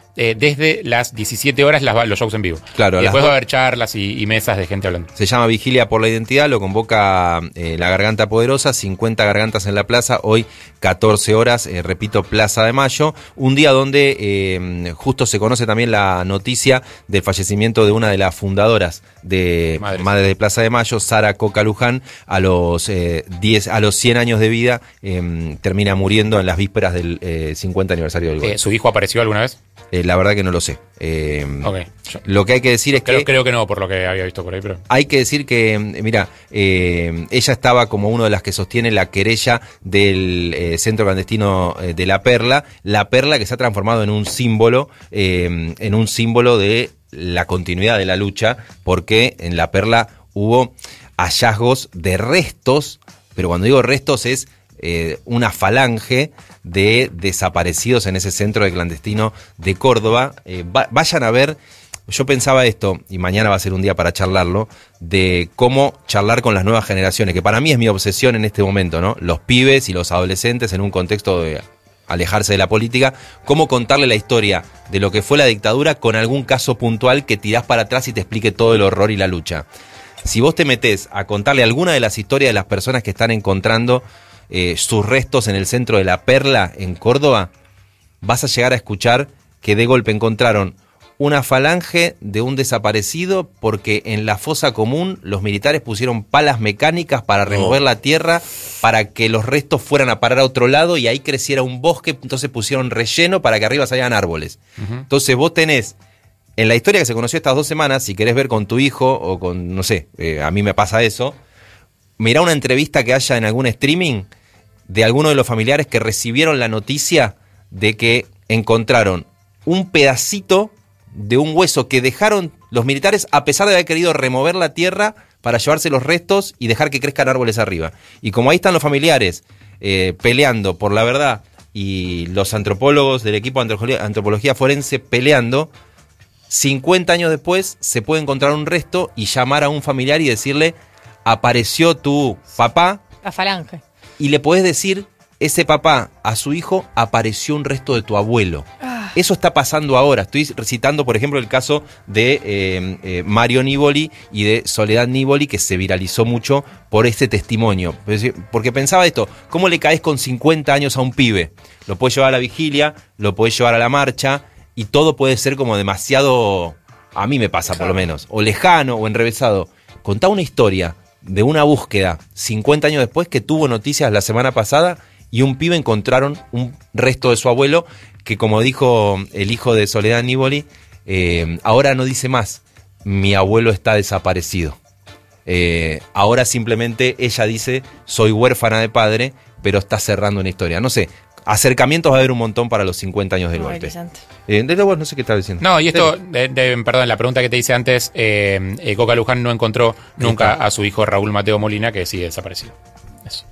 desde las 17 horas los shows en vivo. Claro, y después va a haber charlas y mesas de gente hablando. Se llama Vigilia por la Identidad, lo convoca La Garganta Poderosa, 50 gargantas en la plaza, hoy 14 horas, repito, Plaza de Mayo, un día donde justo se conoce también la noticia del fallecimiento de una de las fundadoras de Madres de Plaza de Mayo, Sara Coca Luján, a los 100 años de vida, termina muriendo en las vísperas del 50 aniversario del golpe. ¿Su hijo apareció alguna vez? La verdad que no lo sé. Okay. Lo que hay que decir es creo que no, por lo que había visto por ahí. Pero hay que decir que, mira, ella estaba como una de las que sostiene la querella del centro clandestino de La Perla. La Perla que se ha transformado en un símbolo de la continuidad de la lucha, porque en La Perla hubo hallazgos de restos, pero cuando digo restos es una falange de desaparecidos en ese centro de clandestino de Córdoba. Vayan a ver, yo pensaba esto, y mañana va a ser un día para charlarlo, de cómo charlar con las nuevas generaciones, que para mí es mi obsesión en este momento, ¿no? Los pibes y los adolescentes en un contexto de alejarse de la política, cómo contarle la historia de lo que fue la dictadura con algún caso puntual que tirás para atrás y te explique todo el horror y la lucha. Si vos te metés a contarle alguna de las historias de las personas que están encontrando sus restos en el centro de La Perla, en Córdoba, vas a llegar a escuchar que de golpe encontraron una falange de un desaparecido porque en la fosa común los militares pusieron palas mecánicas para remover la tierra para que los restos fueran a parar a otro lado y ahí creciera un bosque, entonces pusieron relleno para que arriba salieran árboles. Entonces vos tenés, en la historia que se conoció estas 2 semanas, si querés ver con tu hijo o con, no sé, a mí me pasa eso, mirá una entrevista que haya en algún streaming de alguno de los familiares que recibieron la noticia de que encontraron un pedacito de un hueso que dejaron los militares a pesar de haber querido remover la tierra para llevarse los restos y dejar que crezcan árboles arriba. Y como ahí están los familiares peleando por la verdad y los antropólogos del equipo de antropología forense peleando, 50 años después se puede encontrar un resto y llamar a un familiar y decirle: apareció tu papá. La falange. Y le podés decir, ese papá, a su hijo, apareció un resto de tu abuelo. Eso está pasando ahora. Estoy recitando, por ejemplo, el caso de Mario Niboli y de Soledad Niboli, que se viralizó mucho por este testimonio. Porque pensaba esto, ¿cómo le caes con 50 años a un pibe? Lo puedes llevar a la vigilia, lo puedes llevar a la marcha, y todo puede ser como demasiado, a mí me pasa por lo menos, o lejano o enrevesado. Contá una historia de una búsqueda 50 años después que tuvo noticias la semana pasada y un pibe encontraron un resto de su abuelo que, como dijo el hijo de Soledad Niboli, ahora no dice más, mi abuelo está desaparecido. Ahora simplemente ella dice, soy huérfana de padre, pero está cerrando una historia. No sé, acercamientos va a haber un montón para los 50 años del golpe. Desde vos no sé qué estás diciendo. No, y esto, perdón, la pregunta que te hice antes, Coca Luján no encontró nunca a su hijo Raúl Mateo Molina, que sigue desaparecido. Eso.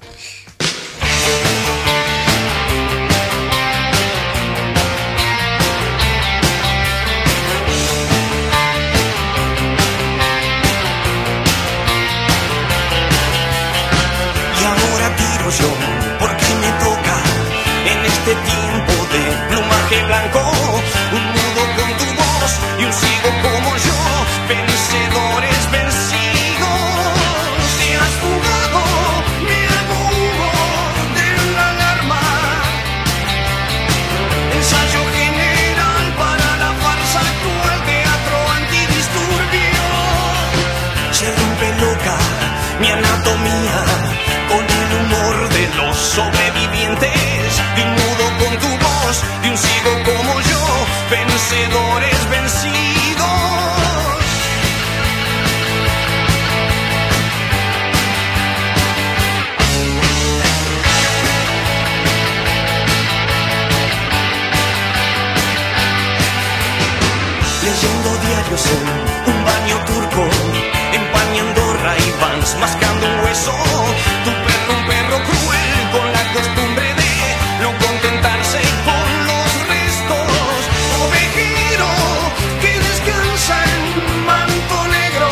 Y ahora tiro yo, porque me toca en este tiempo de plumaje blanco, un nudo con tu voz y un sigo como yo, vencedores vencidos. Te has jugado, me hago humo de la alarma, ensayo general para la farsa actual, teatro antidisturbio. Se rompe loca mi anatomía con el humor de los sobrevivientes, de un nudo con tu voz, de un sigo como yo, vencedores vencidos. Leyendo diarios en un baño turco, empañando Ray-Bans, mascando un hueso. Tu perro, un perro cruel, con la costumbre de no contentarse con los restos. Ovejero que descansa en manto negro.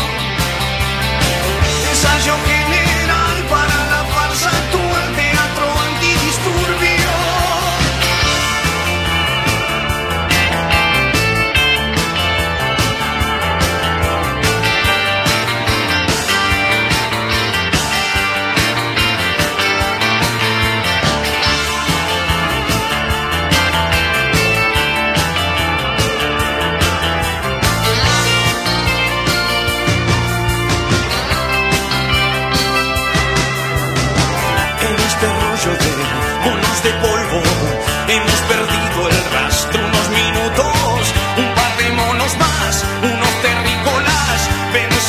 Ensayo general para la farsa actual, teatro antidisturbio.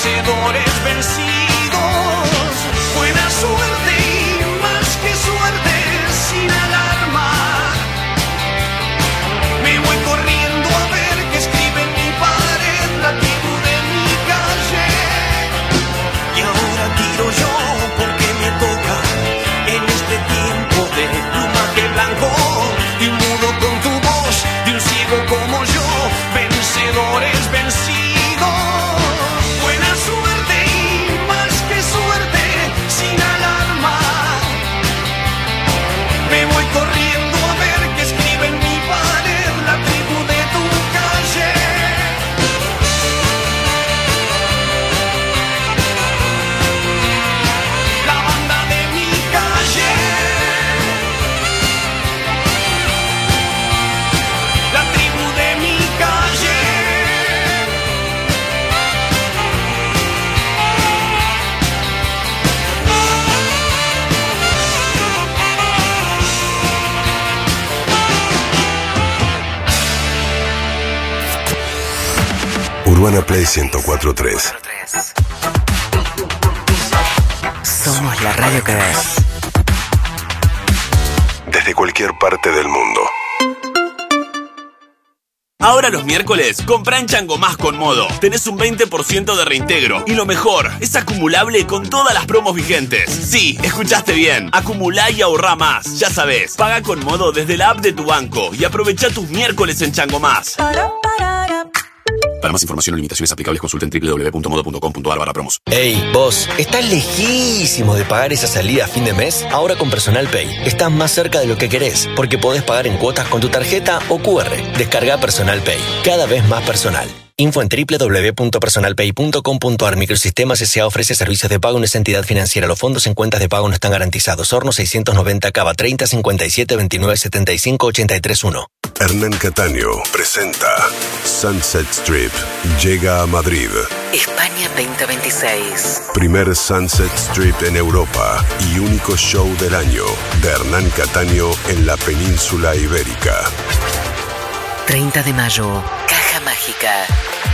vencedores vencidos. Buena suerte y más que suerte, sin alarma. Me voy corriendo a ver qué escribe en mi pared la tribu de mi calle. Y ahora tiro yo porque me toca en este tiempo de plumaje blanco y mudo con tu voz de un ciego como yo. Vencedores vencidos. Buena suerte y más que suerte, sin alarma. Me voy corriendo a ver qué escribe en mi pared la tribu de tu calle. La banda de mi calle. La tribu de mi calle. Urbana Play 104.3. Somos la radio que ves. Desde cualquier parte del mundo. Ahora los miércoles, compra en Chango Más con Modo. Tenés un 20% de reintegro. Y lo mejor, es acumulable con todas las promos vigentes. Sí, escuchaste bien. Acumulá y ahorrá más. Ya sabés, paga con Modo desde la app de tu banco y aprovecha tus miércoles en Chango Más. Para más información o limitaciones aplicables, consulta en www.modo.com.ar/promos. Ey, vos, ¿estás lejísimo de pagar esa salida a fin de mes? Ahora con Personal Pay estás más cerca de lo que querés, porque podés pagar en cuotas con tu tarjeta o QR. Descarga Personal Pay, cada vez más personal. Info en www.personalpay.com.ar. Microsistemas S.A. ofrece servicios de pago en esa entidad financiera. Los fondos en cuentas de pago no están garantizados. Horno 690 Cava 30 57 29 75 83 1. Hernán Cataño presenta Sunset Strip. Llega a Madrid. España 2026. Primer Sunset Strip en Europa y único show del año de Hernán Cataño en la península ibérica. 30 de mayo, Caja Mágica.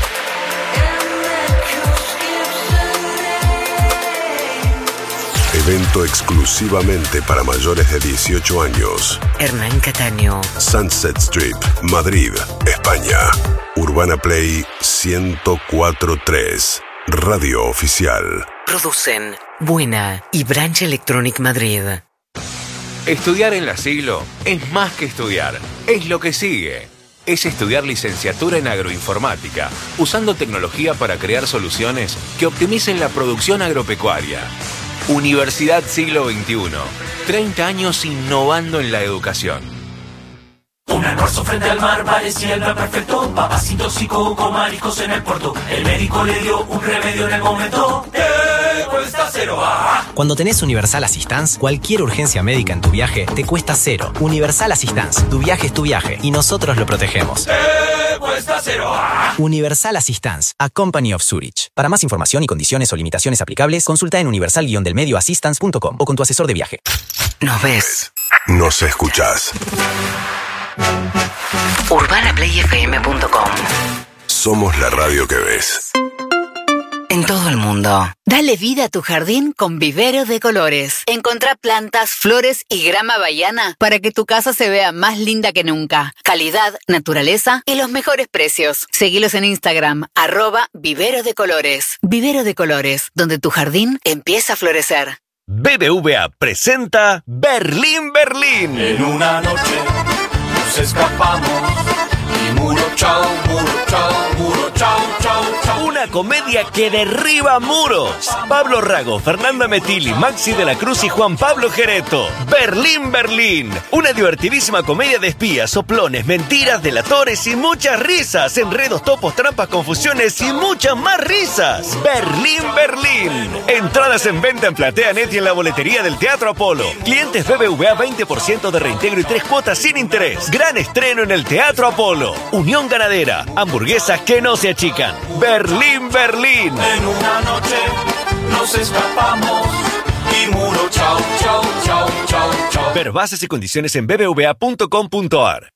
Evento exclusivamente para mayores de 18 años. Hernán Cataño. Sunset Strip, Madrid, España. Urbana Play 104.3. Radio oficial. Producen Buena y Branch Electronic Madrid. Estudiar en La Siglo es más que estudiar, es lo que sigue. Es estudiar licenciatura en agroinformática, usando tecnología para crear soluciones que optimicen la producción agropecuaria. Universidad Siglo XXI. 30 años innovando en la educación. Un almuerzo frente al mar parecía el plan perfecto. Papacitos y coco, mariscos en el puerto. El médico le dio un remedio en el momento. ¡Te cuesta cero! Cuando tenés Universal Assistance, cualquier urgencia médica en tu viaje te cuesta cero. Universal Assistance, tu viaje es tu viaje y nosotros lo protegemos. ¡Te cuesta cero! Universal Assistance, a Company of Zurich. Para más información y condiciones o limitaciones aplicables, consulta en universal-delmedioassistance.com o con tu asesor de viaje. Nos ves. Nos escuchás. UrbanaPlayFM.com. Somos la radio que ves. En todo el mundo. Dale vida a tu jardín con Vivero de Colores. Encontrá plantas, flores y grama bahiana para que tu casa se vea más linda que nunca. Calidad, naturaleza y los mejores precios. Seguilos en Instagram, @Vivero de Colores. Vivero de Colores, donde tu jardín empieza a florecer. BBVA presenta Berlín, Berlín. En una noche nos escapamos y muro chao, chao, chao. Una comedia que derriba muros. Pablo Rago, Fernanda Metilli, Maxi de la Cruz y Juan Pablo Gereto. Berlín, Berlín. Una divertidísima comedia de espías, soplones, mentiras, delatores y muchas risas. Enredos, topos, trampas, confusiones y muchas más risas. Berlín, Berlín. Entradas en venta en PlateaNet y en la boletería del Teatro Apolo. Clientes BBVA 20% de reintegro y 3 cuotas sin interés. Gran estreno en el Teatro Apolo. Unión Ganadera. Hamburguesas que no se achican. Berlín, Berlín. En una noche nos escapamos y muro chao, chao, chao, chao, chao. Ver bases y condiciones en bbva.com.ar.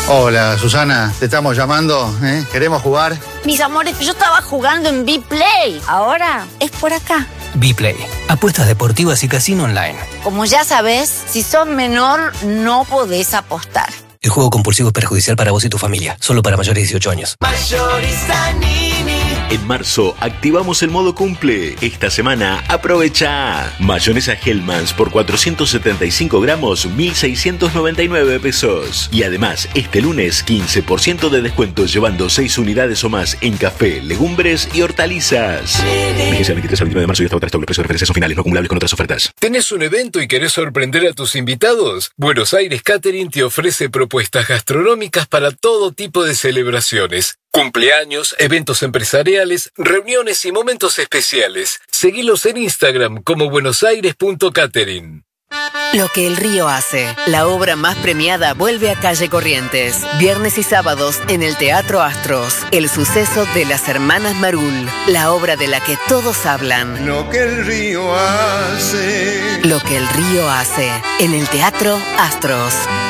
Hola, Susana, te estamos llamando, ¿eh? ¿Queremos jugar? Mis amores, yo estaba jugando en B-Play. Ahora es por acá. B-Play, apuestas deportivas y casino online. Como ya sabes, si sos menor, no podés apostar. El juego compulsivo es perjudicial para vos y tu familia. Solo para mayores de 18 años. Mayorista Nini. En marzo activamos el modo cumple. Esta semana aprovecha. Mayonesa Hellmann's por 475 gramos, 1.699 pesos. Y además, este lunes, 15% de descuento llevando 6 unidades o más en café, legumbres y hortalizas. Vigencia del 23 al 29 de marzo y hasta agotar. Los precios de referencia son finales, no acumulables con otras ofertas. ¿Tenés un evento y querés sorprender a tus invitados? Buenos Aires Catering te ofrece propuestas gastronómicas para todo tipo de celebraciones. Cumpleaños, eventos empresariales, reuniones y momentos especiales. Seguilos en Instagram como buenosaires.catering. Lo que el río hace. La obra más premiada vuelve a Calle Corrientes. Viernes y sábados en el Teatro Astros. El suceso de las hermanas Marul. La obra de la que todos hablan. Lo que el río hace. Lo que el río hace. En el Teatro Astros.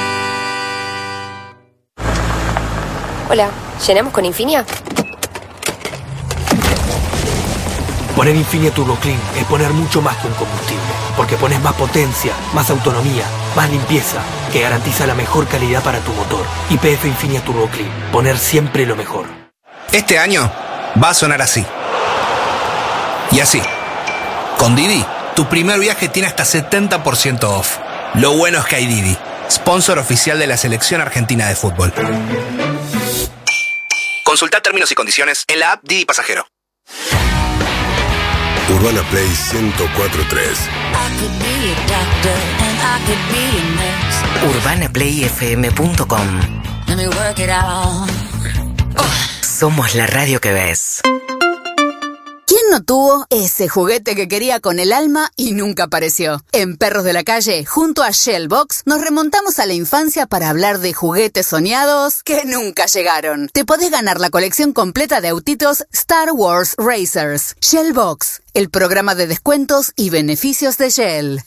Hola, ¿llenamos con Infinia? Poner Infinia Turbo Clean es poner mucho más que un combustible, porque pones más potencia, más autonomía, más limpieza, que garantiza la mejor calidad para tu motor. YPF Infinia Turbo Clean, poner siempre lo mejor. Este año va a sonar así. Y así. Con Didi, tu primer viaje tiene hasta 70% off. Lo bueno es que hay Didi, sponsor oficial de la Selección Argentina de Fútbol. Consulta términos y condiciones en la app Didi Pasajero. Urbana Play 104.3. UrbanaPlayFM.com. Somos la radio que ves. ¿Quién no tuvo ese juguete que quería con el alma y nunca apareció? En Perros de la Calle, junto a Shellbox, nos remontamos a la infancia para hablar de juguetes soñados que nunca llegaron. Te podés ganar la colección completa de autitos Star Wars Racers. Shellbox, el programa de descuentos y beneficios de Shell.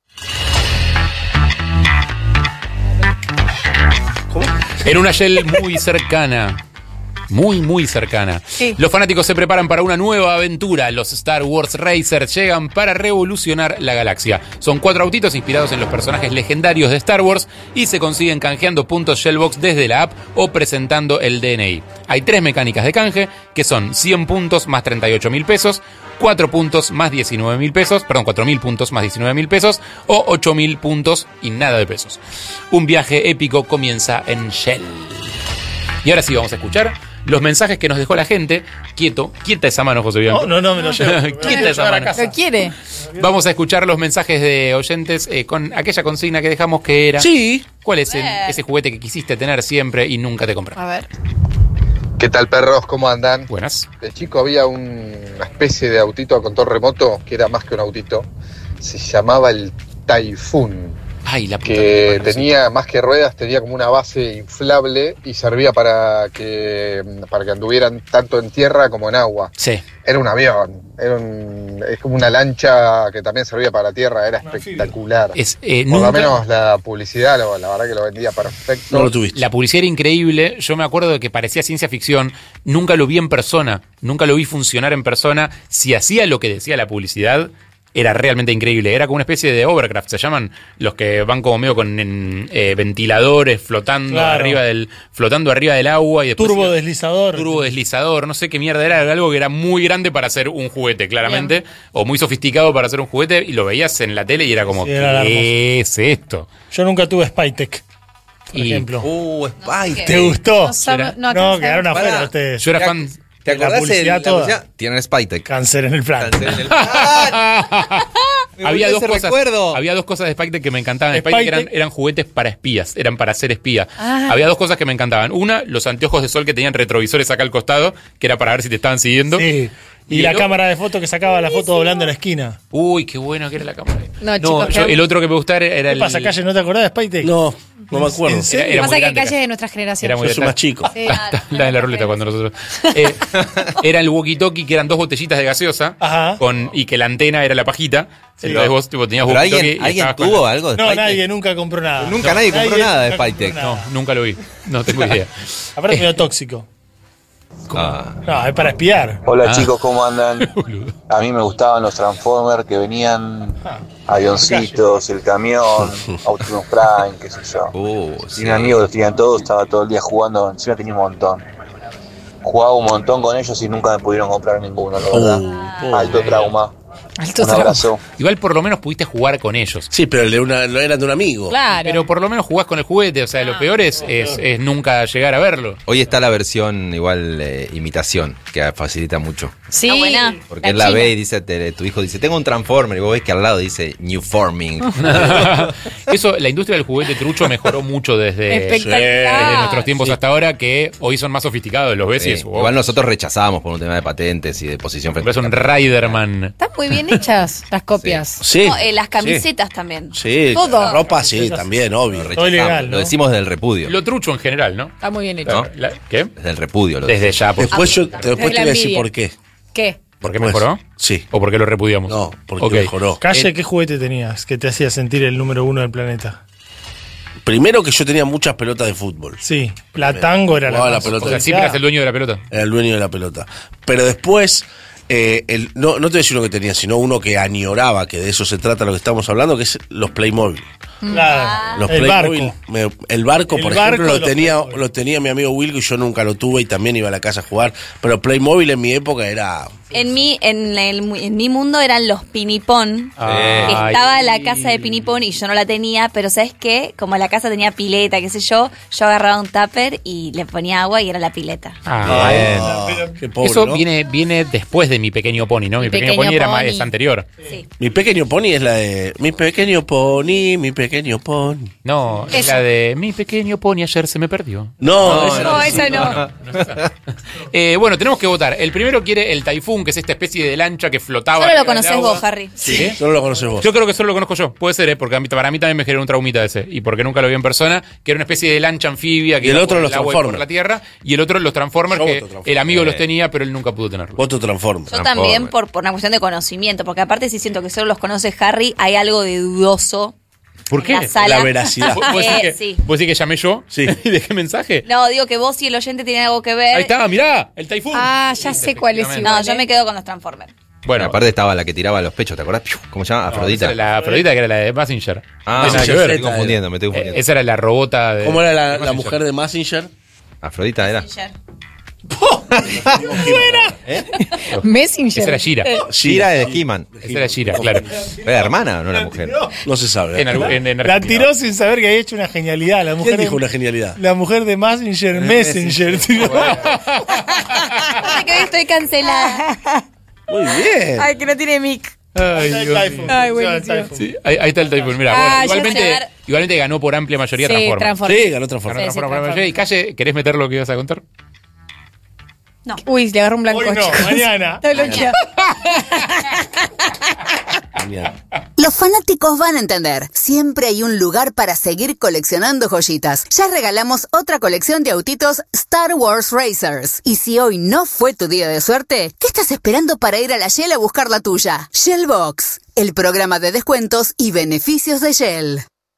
En una Shell muy cercana. Muy cercana. Sí. Los fanáticos se preparan para una nueva aventura. Los Star Wars Racers llegan para revolucionar la galaxia. Son 4 autitos inspirados en los personajes legendarios de Star Wars y se consiguen canjeando puntos Shellbox desde la app o presentando el DNI. Hay 3 mecánicas de canje, que son 100 puntos más 38.000 pesos, 4 puntos más 19.000 pesos, perdón, 4.000 puntos más 19.000 pesos o 8.000 puntos y nada de pesos. Un viaje épico comienza en Shell. Y ahora sí vamos a escuchar los mensajes que nos dejó la gente. Quieta esa mano, José Bianco. No, me lo llevo. Quieta esa mano. ¿Qué quiere? Vamos a escuchar los mensajes de oyentes con aquella consigna que dejamos que era. Sí. ¿Cuál es ese juguete que quisiste tener siempre y nunca te compraste? A ver. ¿Qué tal, perros? ¿Cómo andan? Buenas. De chico había una especie de autito a control remoto que era más que un autito. Se llamaba el Typhoon. Ay, la puta que tenía más que ruedas, tenía como una base inflable y servía para que anduvieran tanto en tierra como en agua. Sí. Era un avión, es como una lancha que también servía para la tierra, era espectacular. Por lo menos la publicidad, la verdad que lo vendía perfecto. No lo tuviste. La publicidad era increíble, yo me acuerdo de que parecía ciencia ficción, nunca lo vi en persona, nunca lo vi funcionar en persona. Si hacía lo que decía la publicidad, era realmente increíble. Era como una especie de hovercraft, se llaman los que van como medio con ventiladores flotando, claro, flotando arriba del agua y después turbodeslizador, no sé qué mierda era algo que era muy grande para hacer un juguete, claramente. Bien. O muy sofisticado para hacer un juguete, y lo veías en la tele y era como, sí, ¿qué es esto? Yo nunca tuve Spytek, por ejemplo. Spytek. ¿Te gustó? No, quedaron afuera ustedes. Yo era fan. ¿Te acordás de la publicidad? Tienen Spytek. Cáncer en el plan. Había dos cosas de Spytek que me encantaban. Spytek eran juguetes para espías, eran para ser espía. Había 2 cosas que me encantaban. Una, los anteojos de sol que tenían retrovisores acá al costado, que era para ver si te estaban siguiendo. Sí. Y la cámara de foto que sacaba la foto doblando en la esquina. Uy, qué bueno que era la cámara. No, chicos, el otro que me gustaba era ¿Qué pasa, Calle? ¿No te acordás de Spytek? No. No me acuerdo. Era pasa que Calle de nuestra generación. Era muy más chico. Sí. La de la ruleta cuando nosotros. Era el walkie-talkie que eran 2 botellitas de gaseosa y que la antena era la pajita. Sí, entonces vos tenías walkie-talkie. ¿Alguien tuvo algo de No, nadie nunca compró nada. Nadie compró nada de Spytek. No, nunca lo vi. No tengo idea. Aparte es medio tóxico. No, es para espiar. Hola chicos, ¿cómo andan? A mí me gustaban los Transformers que venían avioncitos, el camión, Optimus Prime, qué sé yo. Tenía amigos, los tenían todos, estaba todo el día jugando, encima tenía un montón. Jugaba un montón con ellos y nunca me pudieron comprar ninguno, la verdad. Alto trauma. Un abrazo. Igual por lo menos pudiste jugar con ellos. Sí, pero lo eran de un amigo. Claro. Pero por lo menos jugás con el juguete. O sea, lo peor es nunca llegar a verlo. Hoy está la versión igual imitación, que facilita mucho. Sí, buena. Porque él la ve y dice, tu hijo dice, tengo un Transformer, y vos ves que al lado dice New Forming. Eso, la industria del juguete trucho mejoró mucho desde nuestros tiempos hasta ahora, que hoy son más sofisticados, los ves y es, igual nosotros rechazábamos por un tema de patentes y de posición frente. Es un Riderman. Están muy bien hechas las copias. Sí. No, las camisetas también. Sí, todo. La ropa sí, también, obvio. Todo ilegal, ¿no? Lo decimos desde el repudio. Lo trucho en general, ¿no? Está muy bien hecho. ¿No? ¿Qué? Desde el repudio. Desde ya. Después te voy a decir por qué. ¿Qué? ¿Por qué mejoró? Sí. ¿O por qué lo repudiamos? No, porque mejoró. Calle, ¿qué juguete tenías que te hacía sentir el número 1 del planeta? Primero que yo tenía muchas pelotas de fútbol. Sí, la tango era la pelota. O sea, siempre eras el dueño de la pelota. Era el dueño de la pelota. Pero después, no te voy a decir uno que tenía, sino uno que añoraba, que de eso se trata lo que estamos hablando, que es los Playmobil. Claro. Los Playmobil. El barco, por ejemplo, lo tenía mi amigo Wilco y yo nunca lo tuve y también iba a la casa a jugar. Pero Playmobil en mi época era... En mi mundo eran los pinipón. Estaba la casa de pinipón y yo no la tenía, pero ¿sabes qué? Como la casa tenía pileta, qué sé yo agarraba un tupper y le ponía agua y era la pileta. Qué pobre, eso ¿no? viene después de Mi Pequeño Pony, ¿no? Mi Pequeño Pony es anterior. Sí. Mi Pequeño Pony es la de Mi Pequeño Pony, Mi Pequeño Pony. No, es la de Mi Pequeño Pony ayer se me perdió. No, esa no. Bueno, tenemos que votar. El primero quiere el Typhoon, que es esta especie de lancha que flotaba. Solo lo conoces vos, Harry. ¿Sí? Solo lo conoces vos. Yo creo que solo lo conozco yo. Puede ser, porque para mí también me generó un traumita ese. Y porque nunca lo vi en persona, que era una especie de lancha anfibia que y el iba otro por los el agua y por la tierra. Y el otro los Transformers, que el amigo los tenía, pero él nunca pudo tenerlos. Otro Transformer. Yo también por una cuestión de conocimiento, porque aparte si siento que solo los conoce Harry, hay algo de dudoso. ¿Por qué? La sala. La veracidad. ¿Vos decís que llamé yo? Sí. ¿Y dejé mensaje? No, digo que vos y el oyente tienen algo que ver. Ahí está, mirá, el Typhoon. Ah, ya sé cuál es. No, yo me quedo con los Transformers. Bueno, aparte estaba la que tiraba los pechos, ¿te acordás? ¿Cómo se llama? Afrodita. La Afrodita, que era la de Mazinger. Ah, me estoy confundiendo. Esa era la robota de... ¿Cómo era la mujer de Mazinger? Afrodita era. Messenger. Esa era Shira. Shira de He-Man. Esa era Shira, claro. ¿Era hermana o no la mujer? No se sabe. La tiró sin saber que había hecho una genialidad. La mujer ¿Quién dijo una genialidad? La mujer de Messenger. Messenger. Ay, que hoy estoy cancelada. Muy bien. Ay, que no tiene mic. Ay, buenísimo. Sí, ahí está el Typhoon. Mira, igualmente ganó por amplia mayoría Transformers. Sí, ganó Transformers. Y Calle, ¿querés meter lo que ibas a contar? No. Uy, le agarró un blanco. Hoy no, chicos. mañana. Estoy bloqueado. Los fanáticos van a entender. Siempre hay un lugar para seguir coleccionando joyitas. Ya regalamos otra colección de autitos Star Wars Racers. Y si hoy no fue tu día de suerte, ¿qué estás esperando para ir a la Shell a buscar la tuya? Shellbox, el programa de descuentos y beneficios de Shell.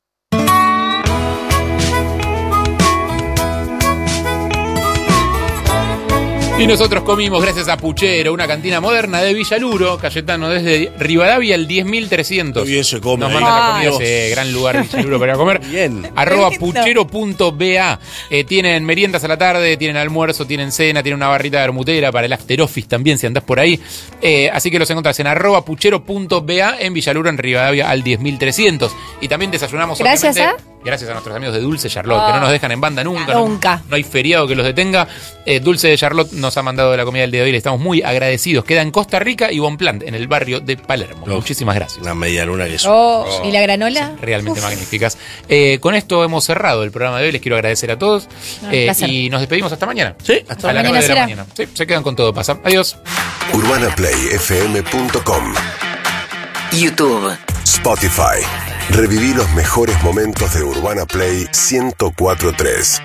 Y nosotros comimos gracias a Puchero, una cantina moderna de Villaluro, Cayetano, desde Rivadavia al 10.300. Muy bien se come. Nos manda la comida ese gran lugar de Villaluro para ir a comer. Bien. @puchero.ba. Tienen meriendas a la tarde, tienen almuerzo, tienen cena, tienen una barrita de bermutera para el after office también, si andás por ahí. Así que los encontrás en @puchero.ba en Villaluro, en Rivadavia al 10.300. Y también desayunamos Gracias gracias a nuestros amigos de Dulce Charlotte, que no nos dejan en banda nunca. Nunca. No hay feriado que los detenga. Dulce de Charlotte nos ha mandado de la comida del día de hoy. Le estamos muy agradecidos. Queda en Costa Rica y Bonpland, en el barrio de Palermo. Muchísimas gracias. Una media luna que es. ¿Y la granola? Realmente magníficas. Con esto hemos cerrado el programa de hoy. Les quiero agradecer a todos. Y nos despedimos hasta mañana. Sí, hasta las 9 de la mañana. Sí, se quedan con Todo Pasa. Adiós. UrbanaPlayFM.com, YouTube, Spotify, Reviví los mejores momentos de Urbana Play 104.3.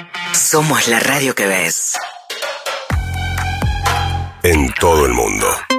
Somos la radio que ves. En todo el mundo.